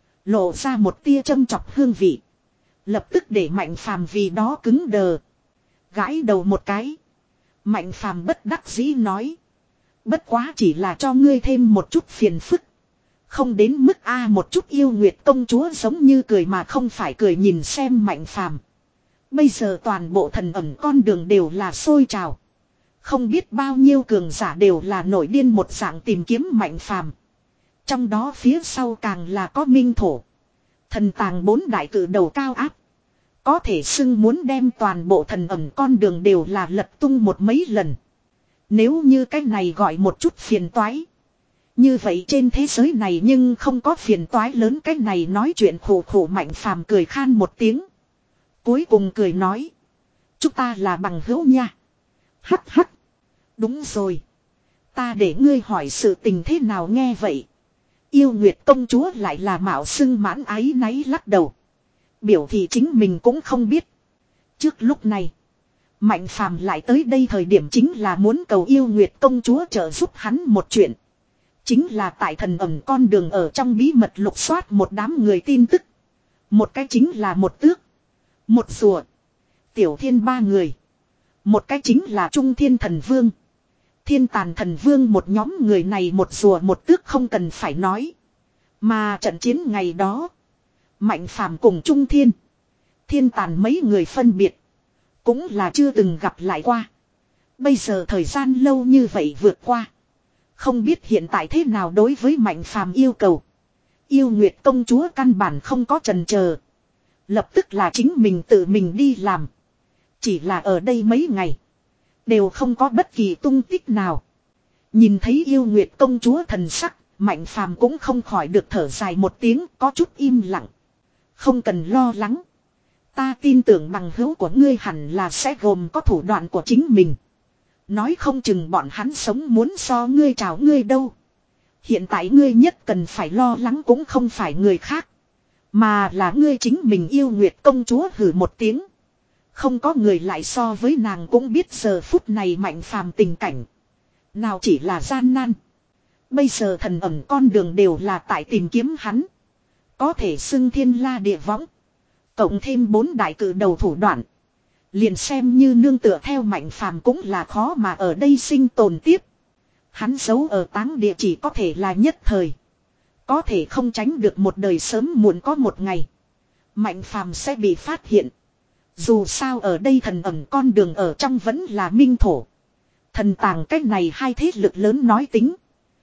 lộ ra một tia châm chọc hương vị. Lập tức để Mạnh Phàm vì đó cứng đờ. Gãi đầu một cái. Mạnh phàm bất đắc dĩ nói. Bất quá chỉ là cho ngươi thêm một chút phiền phức. Không đến mức a một chút yêu nguyệt công chúa giống như cười mà không phải cười nhìn xem mạnh phàm. Bây giờ toàn bộ thần ẩn con đường đều là sôi trào. Không biết bao nhiêu cường giả đều là nổi điên một dạng tìm kiếm mạnh phàm. Trong đó phía sau càng là có minh thổ. Thần tàng bốn đại cử đầu cao áp. Có thể xưng muốn đem toàn bộ thần ẩn con đường đều là lật tung một mấy lần. Nếu như cái này gọi một chút phiền toái. Như vậy trên thế giới này nhưng không có phiền toái lớn, cái này nói chuyện khổ khổ mạnh phàm cười khan một tiếng. Cuối cùng cười nói. Chúng ta là bằng hữu nha. Hắc hắc. Đúng rồi. Ta để ngươi hỏi sự tình thế nào nghe vậy. Yêu Nguyệt công chúa lại là mạo xưng mãn ái náy lắc đầu. Biểu thị chính mình cũng không biết. Trước lúc này. Mạnh phàm lại tới đây thời điểm chính là muốn cầu Yêu Nguyệt công chúa trợ giúp hắn một chuyện. Chính là tại thần ẩn con đường ở trong bí mật lục soát một đám người tin tức. Một cái chính là một tước. Một rùa. Tiểu thiên ba người. Một cái chính là Trung Thiên Thần Vương. Thiên Tàn Thần Vương, một nhóm người này một rùa một tước không cần phải nói. Mà trận chiến ngày đó. Mạnh phàm cùng Trung Thiên. Thiên Tàn mấy người phân biệt. Cũng là chưa từng gặp lại qua. Bây giờ thời gian lâu như vậy vượt qua. Không biết hiện tại thế nào đối với Mạnh phàm yêu cầu. Yêu Nguyệt công chúa căn bản không có chần chờ. Lập tức là chính mình tự mình đi làm. Chỉ là ở đây mấy ngày. Đều không có bất kỳ tung tích nào. Nhìn thấy Yêu Nguyệt công chúa thần sắc. Mạnh phàm cũng không khỏi được thở dài một tiếng, có chút im lặng. Không cần lo lắng. Ta tin tưởng bằng hữu của ngươi hẳn là sẽ gồm có thủ đoạn của chính mình. Nói không chừng bọn hắn sống muốn so ngươi chào ngươi đâu. Hiện tại ngươi nhất cần phải lo lắng cũng không phải người khác. Mà là ngươi chính mình. Yêu Nguyệt công chúa hử một tiếng. Không có người lại so với nàng cũng biết giờ phút này Mạnh phàm tình cảnh. Nào chỉ là gian nan. Bây giờ thần ẩn con đường đều là tại tìm kiếm hắn. Có thể xưng thiên la địa võng. Cộng thêm bốn đại cử đầu thủ đoạn. Liền xem như nương tựa theo Mạnh phàm cũng là khó mà ở đây sinh tồn tiếp. Hắn giấu ở táng địa chỉ có thể là nhất thời. Có thể không tránh được một đời sớm muộn có một ngày. Mạnh phàm sẽ bị phát hiện. Dù sao ở đây thần ẩn con đường ở trong vẫn là minh thổ. Thần tàng cách này hai thế lực lớn nói tính.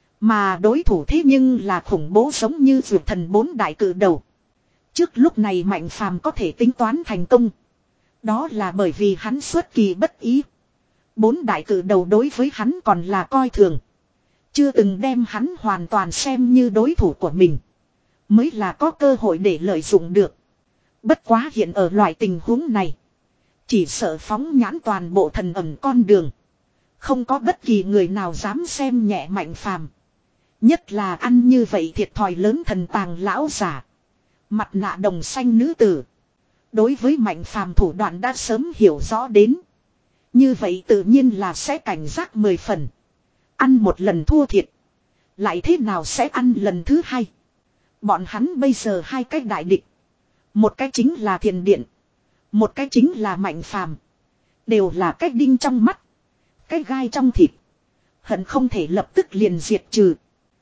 Mà đối thủ thế nhưng là khủng bố giống như vượt thần bốn đại cử đầu. Trước lúc này Mạnh phàm có thể tính toán thành công. Đó là bởi vì hắn xuất kỳ bất ý. Bốn đại cử đầu đối với hắn còn là coi thường. Chưa từng đem hắn hoàn toàn xem như đối thủ của mình. Mới là có cơ hội để lợi dụng được. Bất quá hiện ở loại tình huống này. Chỉ sợ phóng nhãn toàn bộ thần ẩn con đường. Không có bất kỳ người nào dám xem nhẹ Mạnh phàm. Nhất là ăn như vậy thiệt thòi lớn thần tàng lão giả. Mặt nạ đồng xanh nữ tử. Đối với Mạnh phàm thủ đoạn đã sớm hiểu rõ đến. Như vậy tự nhiên là sẽ cảnh giác mười phần. Ăn một lần thua thiệt. Lại thế nào sẽ ăn lần thứ hai. Bọn hắn bây giờ hai cái đại địch. Một cái chính là Thiền Điện. Một cái chính là Mạnh phàm. Đều là cái đinh trong mắt. Cái gai trong thịt. Hận không thể lập tức liền diệt trừ.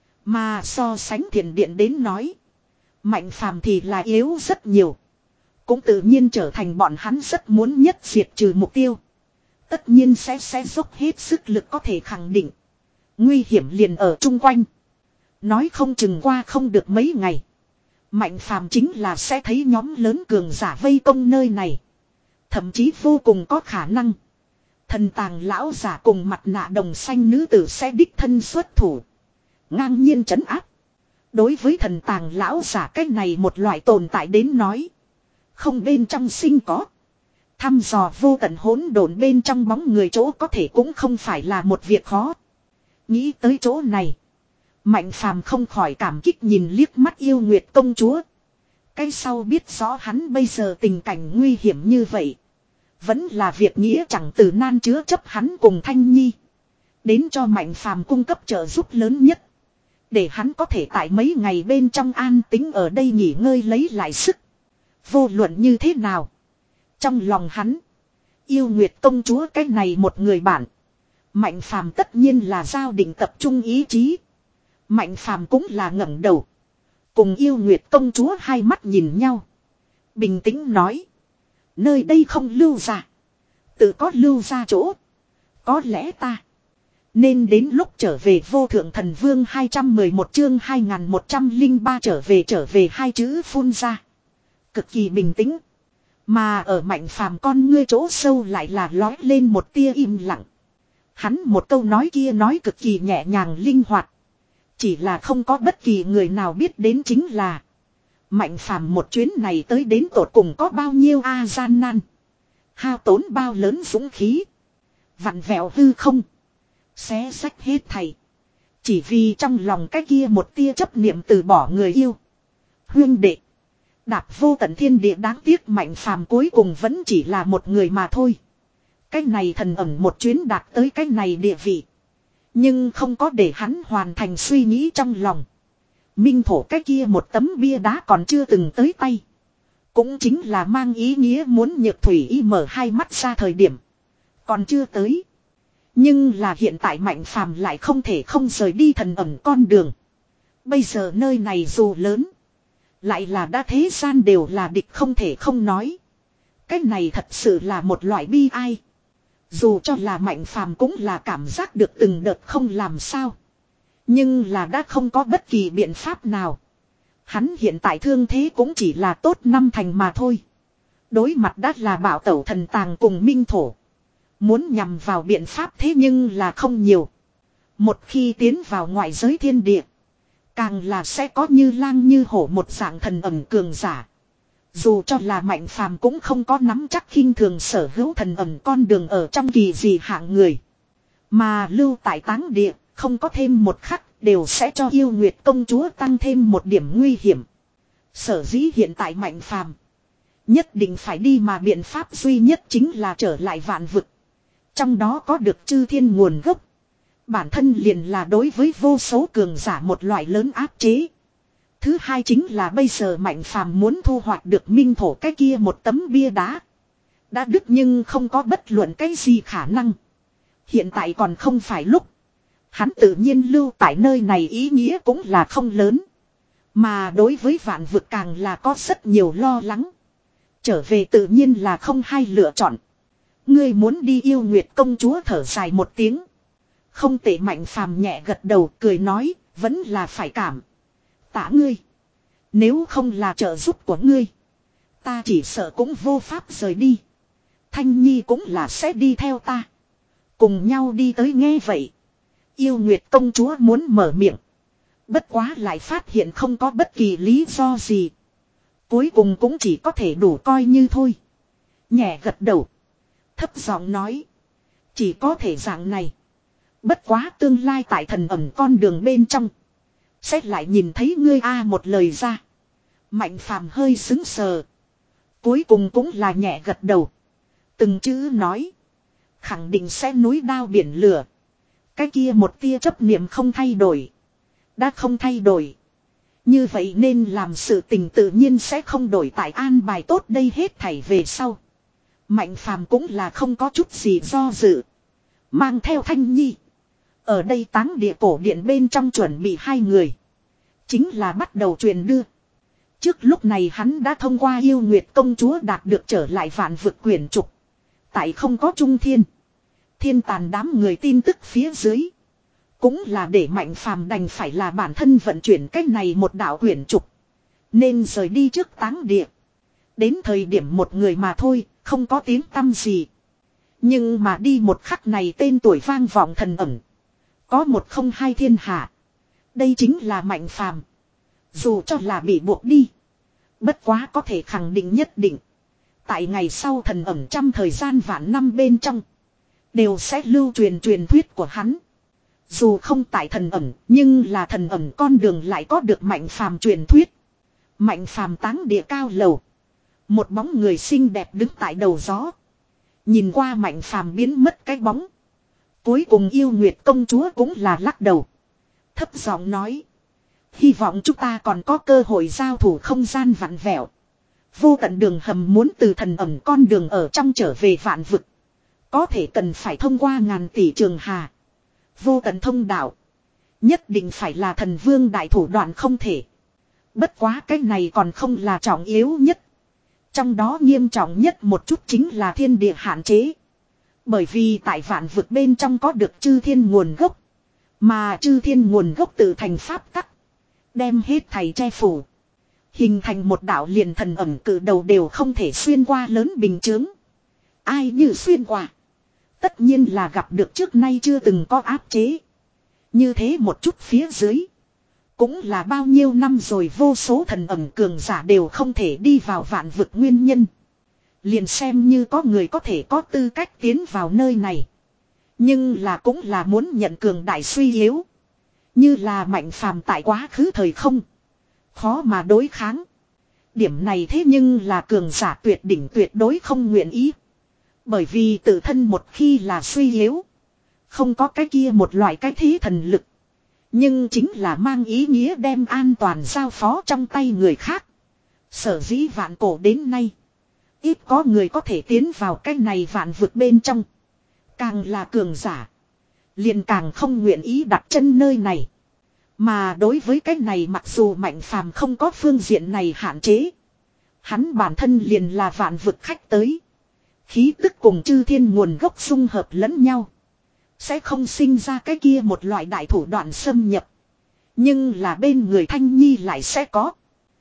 Mà so sánh Thiền Điện đến nói. Mạnh phàm thì là yếu rất nhiều. Cũng tự nhiên trở thành bọn hắn rất muốn nhất diệt trừ mục tiêu. Tất nhiên sẽ sẽ dốc hết sức lực có thể khẳng định. Nguy hiểm liền ở chung quanh. Nói không chừng qua không được mấy ngày. Mạnh phàm chính là sẽ thấy nhóm lớn cường giả vây công nơi này. Thậm chí vô cùng có khả năng. Thần tàng lão giả cùng mặt nạ đồng xanh nữ tử sẽ đích thân xuất thủ. Ngang nhiên trấn áp. Đối với thần tàng lão giả cách này một loại tồn tại đến nói. Không bên trong sinh có. Thăm dò vô tận hỗn độn bên trong bóng người chỗ có thể cũng không phải là một việc khó. Nghĩ tới chỗ này. Mạnh phàm không khỏi cảm kích nhìn liếc mắt Yêu Nguyệt công chúa. Cái sau biết rõ hắn bây giờ tình cảnh nguy hiểm như vậy. Vẫn là việc nghĩa chẳng từ nan chứa chấp hắn cùng Thanh Nhi. Đến cho Mạnh phàm cung cấp trợ giúp lớn nhất. Để hắn có thể tại mấy ngày bên trong an tính ở đây nghỉ ngơi lấy lại sức. Vô luận như thế nào. Trong lòng hắn. Yêu Nguyệt công chúa cái này một người bạn. Mạnh phàm tất nhiên là giao định tập trung ý chí. Mạnh phàm cũng là ngẩng đầu. Cùng Yêu Nguyệt công chúa hai mắt nhìn nhau. Bình tĩnh nói. Nơi đây không lưu ra. Tự có lưu ra chỗ. Có lẽ ta. Nên đến lúc trở về vô thượng thần vương hai trăm mười một chương hai nghìn một trăm lẻ ba trở về trở về hai chữ phun ra. Cực kỳ bình tĩnh. Mà ở Mạnh phàm con ngươi chỗ sâu lại là lói lên một tia im lặng. Hắn một câu nói kia nói cực kỳ nhẹ nhàng linh hoạt. Chỉ là không có bất kỳ người nào biết đến chính là. Mạnh phàm một chuyến này tới đến tột cùng có bao nhiêu a gian nan. Hao tốn bao lớn dũng khí. Vặn vẹo hư không. Xé sách hết thầy. Chỉ vì trong lòng cái kia một tia chấp niệm từ bỏ người yêu. Huyên đệ. Đạp vô tận thiên địa đáng tiếc Mạnh phàm cuối cùng vẫn chỉ là một người mà thôi. Cái này thần ẩn một chuyến đạt tới cái này địa vị. Nhưng không có để hắn hoàn thành suy nghĩ trong lòng. Minh thổ cái kia một tấm bia đá còn chưa từng tới tay. Cũng chính là mang ý nghĩa muốn Nhược Thủy Y mở hai mắt ra thời điểm. Còn chưa tới. Nhưng là hiện tại Mạnh phàm lại không thể không rời đi thần ẩn con đường. Bây giờ nơi này dù lớn. Lại là đã thế gian đều là địch không thể không nói. Cái này thật sự là một loại bi ai. Dù cho là Mạnh phàm cũng là cảm giác được từng đợt không làm sao. Nhưng là đã không có bất kỳ biện pháp nào. Hắn hiện tại thương thế cũng chỉ là tốt năm thành mà thôi. Đối mặt đã là bảo tẩu thần tàng cùng minh thổ. Muốn nhằm vào biện pháp thế nhưng là không nhiều. Một khi tiến vào ngoại giới thiên địa. Càng là sẽ có như lang như hổ một dạng thần ẩn cường giả. Dù cho là Mạnh phàm cũng không có nắm chắc khinh thường sở hữu thần ẩn con đường ở trong kỳ gì hạng người. Mà lưu tại táng địa, không có thêm một khắc, đều sẽ cho Yêu Nguyệt công chúa tăng thêm một điểm nguy hiểm. Sở dĩ hiện tại Mạnh phàm nhất định phải đi mà biện pháp duy nhất chính là trở lại vạn vực. Trong đó có được chư thiên nguồn gốc. Bản thân liền là đối với vô số cường giả một loại lớn áp chế. Thứ hai chính là bây giờ Mạnh phàm muốn thu hoạch được minh thổ cái kia một tấm bia đá. Đã đứt nhưng không có bất luận cái gì khả năng. Hiện tại còn không phải lúc. Hắn tự nhiên lưu tại nơi này ý nghĩa cũng là không lớn. Mà đối với vạn vực càng là có rất nhiều lo lắng. Trở về tự nhiên là không hay lựa chọn. Ngươi muốn đi Yêu Nguyệt công chúa thở dài một tiếng. Không tệ Mạnh phàm nhẹ gật đầu cười nói, vẫn là phải cảm tạ ngươi. Nếu không là trợ giúp của ngươi, ta chỉ sợ cũng vô pháp rời đi. Thanh Nhi cũng là sẽ đi theo ta. Cùng nhau đi tới nghe vậy. Yêu Nguyệt công chúa muốn mở miệng. Bất quá lại phát hiện không có bất kỳ lý do gì. Cuối cùng cũng chỉ có thể đủ coi như thôi. Nhẹ gật đầu. Thấp giọng nói. Chỉ có thể dạng này. Bất quá tương lai tại thần ẩn con đường bên trong. Sẽ lại nhìn thấy ngươi a một lời ra. Mạnh phàm hơi xứng sờ. Cuối cùng cũng là nhẹ gật đầu. Từng chữ nói. Khẳng định sẽ núi đao biển lửa. Cái kia một tia chấp niệm không thay đổi. Đã không thay đổi. Như vậy nên làm sự tình tự nhiên sẽ không đổi tại an bài tốt đây hết thảy về sau. Mạnh phàm cũng là không có chút gì do dự. Mang theo Thanh Nhi. Ở đây táng địa cổ điện bên trong chuẩn bị hai người. Chính là bắt đầu truyền đưa. Trước lúc này hắn đã thông qua Yêu Nguyệt công chúa đạt được trở lại vạn vực quyển trục. Tại không có trung thiên. Thiên tàn đám người tin tức phía dưới. Cũng là để Mạnh phàm đành phải là bản thân vận chuyển cách này một đạo quyển trục. Nên rời đi trước táng địa. Đến thời điểm một người mà thôi, không có tiếng tăm gì. Nhưng mà đi một khắc này tên tuổi vang vọng thần ẩn. Có một không hai thiên hạ. Đây chính là Mạnh phàm. Dù cho là bị buộc đi. Bất quá có thể khẳng định nhất định. Tại ngày sau thần ẩn trăm thời gian vạn năm bên trong. Đều sẽ lưu truyền truyền thuyết của hắn. Dù không tại thần ẩn, nhưng là thần ẩn con đường lại có được Mạnh phàm truyền thuyết. Mạnh phàm táng địa cao lầu. Một bóng người xinh đẹp đứng tại đầu gió. Nhìn qua Mạnh phàm biến mất cái bóng. Cuối cùng Yêu Nguyệt công chúa cũng là lắc đầu. Thấp giọng nói. Hy vọng chúng ta còn có cơ hội giao thủ không gian vặn vẹo. Vô tận đường hầm muốn từ thần ẩn con đường ở trong trở về vạn vực. Có thể cần phải thông qua ngàn tỷ trường hà. Vô tận thông đạo. Nhất định phải là thần vương đại thủ đoạn không thể. Bất quá cái này còn không là trọng yếu nhất. Trong đó nghiêm trọng nhất một chút chính là thiên địa hạn chế. Bởi vì tại vạn vực bên trong có được chư thiên nguồn gốc. Mà chư thiên nguồn gốc tự thành pháp tắc. Đem hết thầy che phủ. Hình thành một đạo liền thần ẩm cử đầu đều không thể xuyên qua lớn bình chướng. Ai như xuyên qua. Tất nhiên là gặp được trước nay chưa từng có áp chế. Như thế một chút phía dưới. Cũng là bao nhiêu năm rồi vô số thần ẩm cường giả đều không thể đi vào vạn vực nguyên nhân. Liền xem như có người có thể có tư cách tiến vào nơi này. Nhưng là cũng là muốn nhận cường đại suy yếu. Như là mạnh phàm tại quá khứ thời không. Khó mà đối kháng. Điểm này thế nhưng là cường giả tuyệt đỉnh tuyệt đối không nguyện ý. Bởi vì tự thân một khi là suy yếu. Không có cái kia một loại cái thế thần lực. Nhưng chính là mang ý nghĩa đem an toàn giao phó trong tay người khác. Sở dĩ vạn cổ đến nay. Ít có người có thể tiến vào cái này vạn vực bên trong. Càng là cường giả. Liền càng không nguyện ý đặt chân nơi này. Mà đối với cái này mặc dù mạnh phàm không có phương diện này hạn chế. Hắn bản thân liền là vạn vực khách tới. Khí tức cùng chư thiên nguồn gốc xung hợp lẫn nhau. Sẽ không sinh ra cái kia một loại đại thủ đoạn xâm nhập. Nhưng là bên người Thanh Nhi lại sẽ có.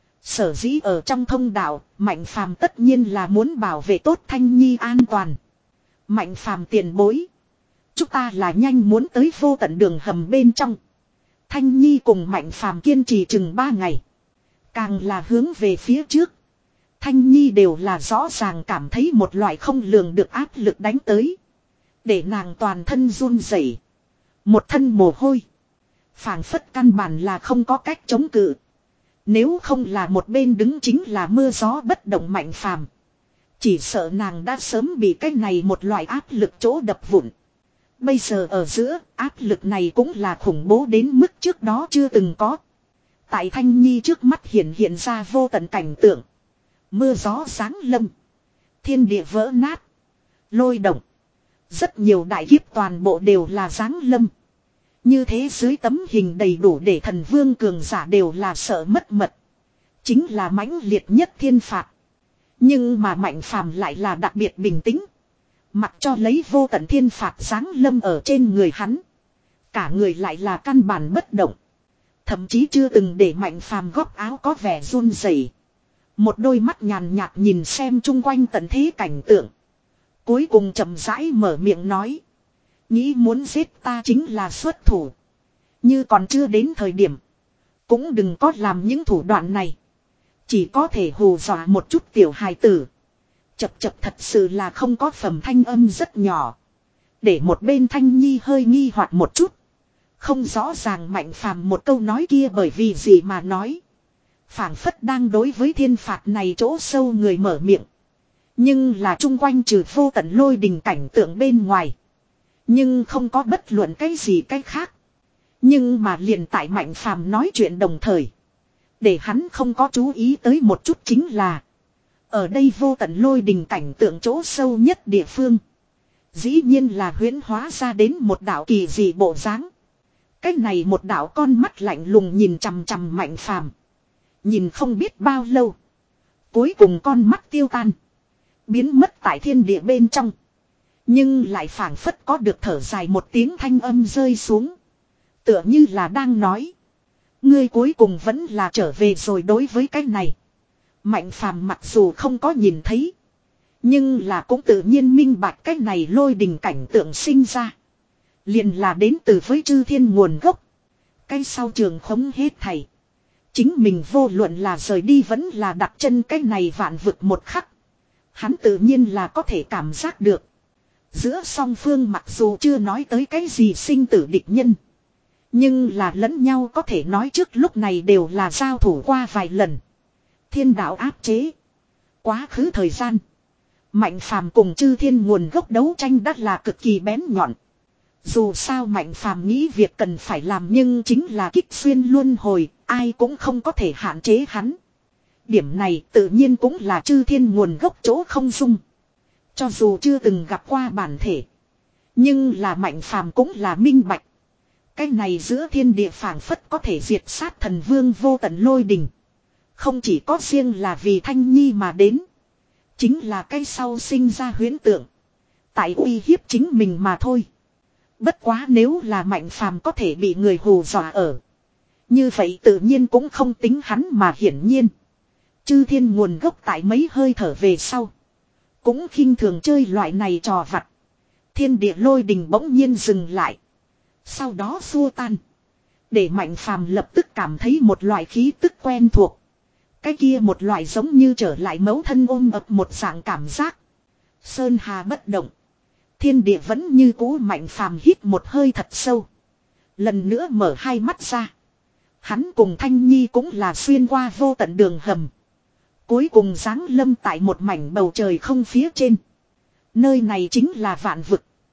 Sở dĩ ở trong thông đạo, Mạnh Phàm tất nhiên là muốn bảo vệ tốt Thanh Nhi an toàn. Mạnh Phàm tiền bối. Chúng ta là nhanh muốn tới vô tận đường hầm bên trong. Thanh Nhi cùng Mạnh Phàm kiên trì chừng ba ngày. Càng là hướng về phía trước. Thanh Nhi đều là rõ ràng cảm thấy một loại không lường được áp lực đánh tới. Để nàng toàn thân run rẩy, một thân mồ hôi. Phảng phất căn bản là không có cách chống cự. Nếu không là một bên đứng chính là mưa gió bất động Mạnh Phàm, chỉ sợ nàng đã sớm bị cái này một loại áp lực chỗ đập vụn. Bây giờ ở giữa, áp lực này cũng là khủng bố đến mức trước đó chưa từng có. Tại Thanh Nhi trước mắt hiện hiện ra vô tận cảnh tượng. Mưa gió giáng lâm. Thiên địa vỡ nát. Lôi động. Rất nhiều đại kiếp toàn bộ đều là giáng lâm. Như thế dưới tấm hình đầy đủ để thần vương cường giả đều là sợ mất mật. Chính là mãnh liệt nhất thiên phạt. Nhưng mà Mạnh Phàm lại là đặc biệt bình tĩnh. Mặc cho lấy vô tận thiên phạt giáng lâm ở trên người hắn. Cả người lại là căn bản bất động. Thậm chí chưa từng để Mạnh Phàm góc áo có vẻ run rẩy. Một đôi mắt nhàn nhạt nhìn xem chung quanh tận thế cảnh tượng. Cuối cùng chậm rãi mở miệng nói. Nghĩ muốn giết ta chính là xuất thủ. Như còn chưa đến thời điểm. Cũng đừng có làm những thủ đoạn này. Chỉ có thể hù dọa một chút tiểu hài tử. Chập chập thật sự là không có phẩm thanh âm rất nhỏ. Để một bên Thanh Nhi hơi nghi hoặc một chút. Không rõ ràng Mạnh Phàm một câu nói kia bởi vì gì mà nói. Phảng phất đang đối với thiên phạt này chỗ sâu người mở miệng. Nhưng là chung quanh trừ vô tận lôi đình cảnh tượng bên ngoài. Nhưng không có bất luận cái gì cái khác. Nhưng mà liền tại Mạnh Phàm nói chuyện đồng thời. Để hắn không có chú ý tới một chút chính là. Ở đây vô tận lôi đình cảnh tượng chỗ sâu nhất địa phương. Dĩ nhiên là huyễn hóa ra đến một đạo kỳ dị bộ dáng. Cái này một đạo con mắt lạnh lùng nhìn chằm chằm Mạnh Phàm. Nhìn không biết bao lâu. Cuối cùng con mắt tiêu tan. Biến mất tại thiên địa bên trong. Nhưng lại phảng phất có được thở dài một tiếng thanh âm rơi xuống. Tựa như là đang nói. Ngươi cuối cùng vẫn là trở về rồi đối với cái này. Mạnh Phàm mặc dù không có nhìn thấy. Nhưng là cũng tự nhiên minh bạch cái này lôi đình cảnh tượng sinh ra. Liền là đến từ với chư thiên nguồn gốc. Cái sau trường khống hết thầy. Chính mình vô luận là rời đi vẫn là đặt chân cái này vạn vực một khắc. Hắn tự nhiên là có thể cảm giác được. Giữa song phương mặc dù chưa nói tới cái gì sinh tử địch nhân. Nhưng là lẫn nhau có thể nói trước lúc này đều là giao thủ qua vài lần. Thiên đạo áp chế. Quá khứ thời gian. Mạnh Phàm cùng chư thiên nguồn gốc đấu tranh đã là cực kỳ bén nhọn. Dù sao Mạnh Phàm nghĩ việc cần phải làm nhưng chính là kích xuyên luân hồi. Ai cũng không có thể hạn chế hắn. Điểm này tự nhiên cũng là chư thiên nguồn gốc chỗ không dung. Cho dù chưa từng gặp qua bản thể. Nhưng là Mạnh Phàm cũng là minh bạch. Cái này giữa thiên địa phảng phất có thể diệt sát thần vương vô tận lôi đình. Không chỉ có riêng là vì Thanh Nhi mà đến. Chính là cái sau sinh ra huyễn tượng. Tại uy hiếp chính mình mà thôi. Bất quá nếu là Mạnh Phàm có thể bị người hù dọa ở. Như vậy tự nhiên cũng không tính hắn mà hiển nhiên. Chư thiên nguồn gốc tại mấy hơi thở về sau. Cũng khinh thường chơi loại này trò vặt. Thiên địa lôi đình bỗng nhiên dừng lại. Sau đó xua tan. Để Mạnh Phàm lập tức cảm thấy một loại khí tức quen thuộc. Cái kia một loại giống như trở lại mẫu thân ôm ập một dạng cảm giác. Sơn hà bất động. Thiên địa vẫn như cũ. Mạnh Phàm hít một hơi thật sâu. Lần nữa mở hai mắt ra. Hắn cùng Thanh Nhi cũng là xuyên qua vô tận đường hầm. Cuối cùng giáng lâm tại một mảnh bầu trời không phía trên. Nơi này chính là vạn vực.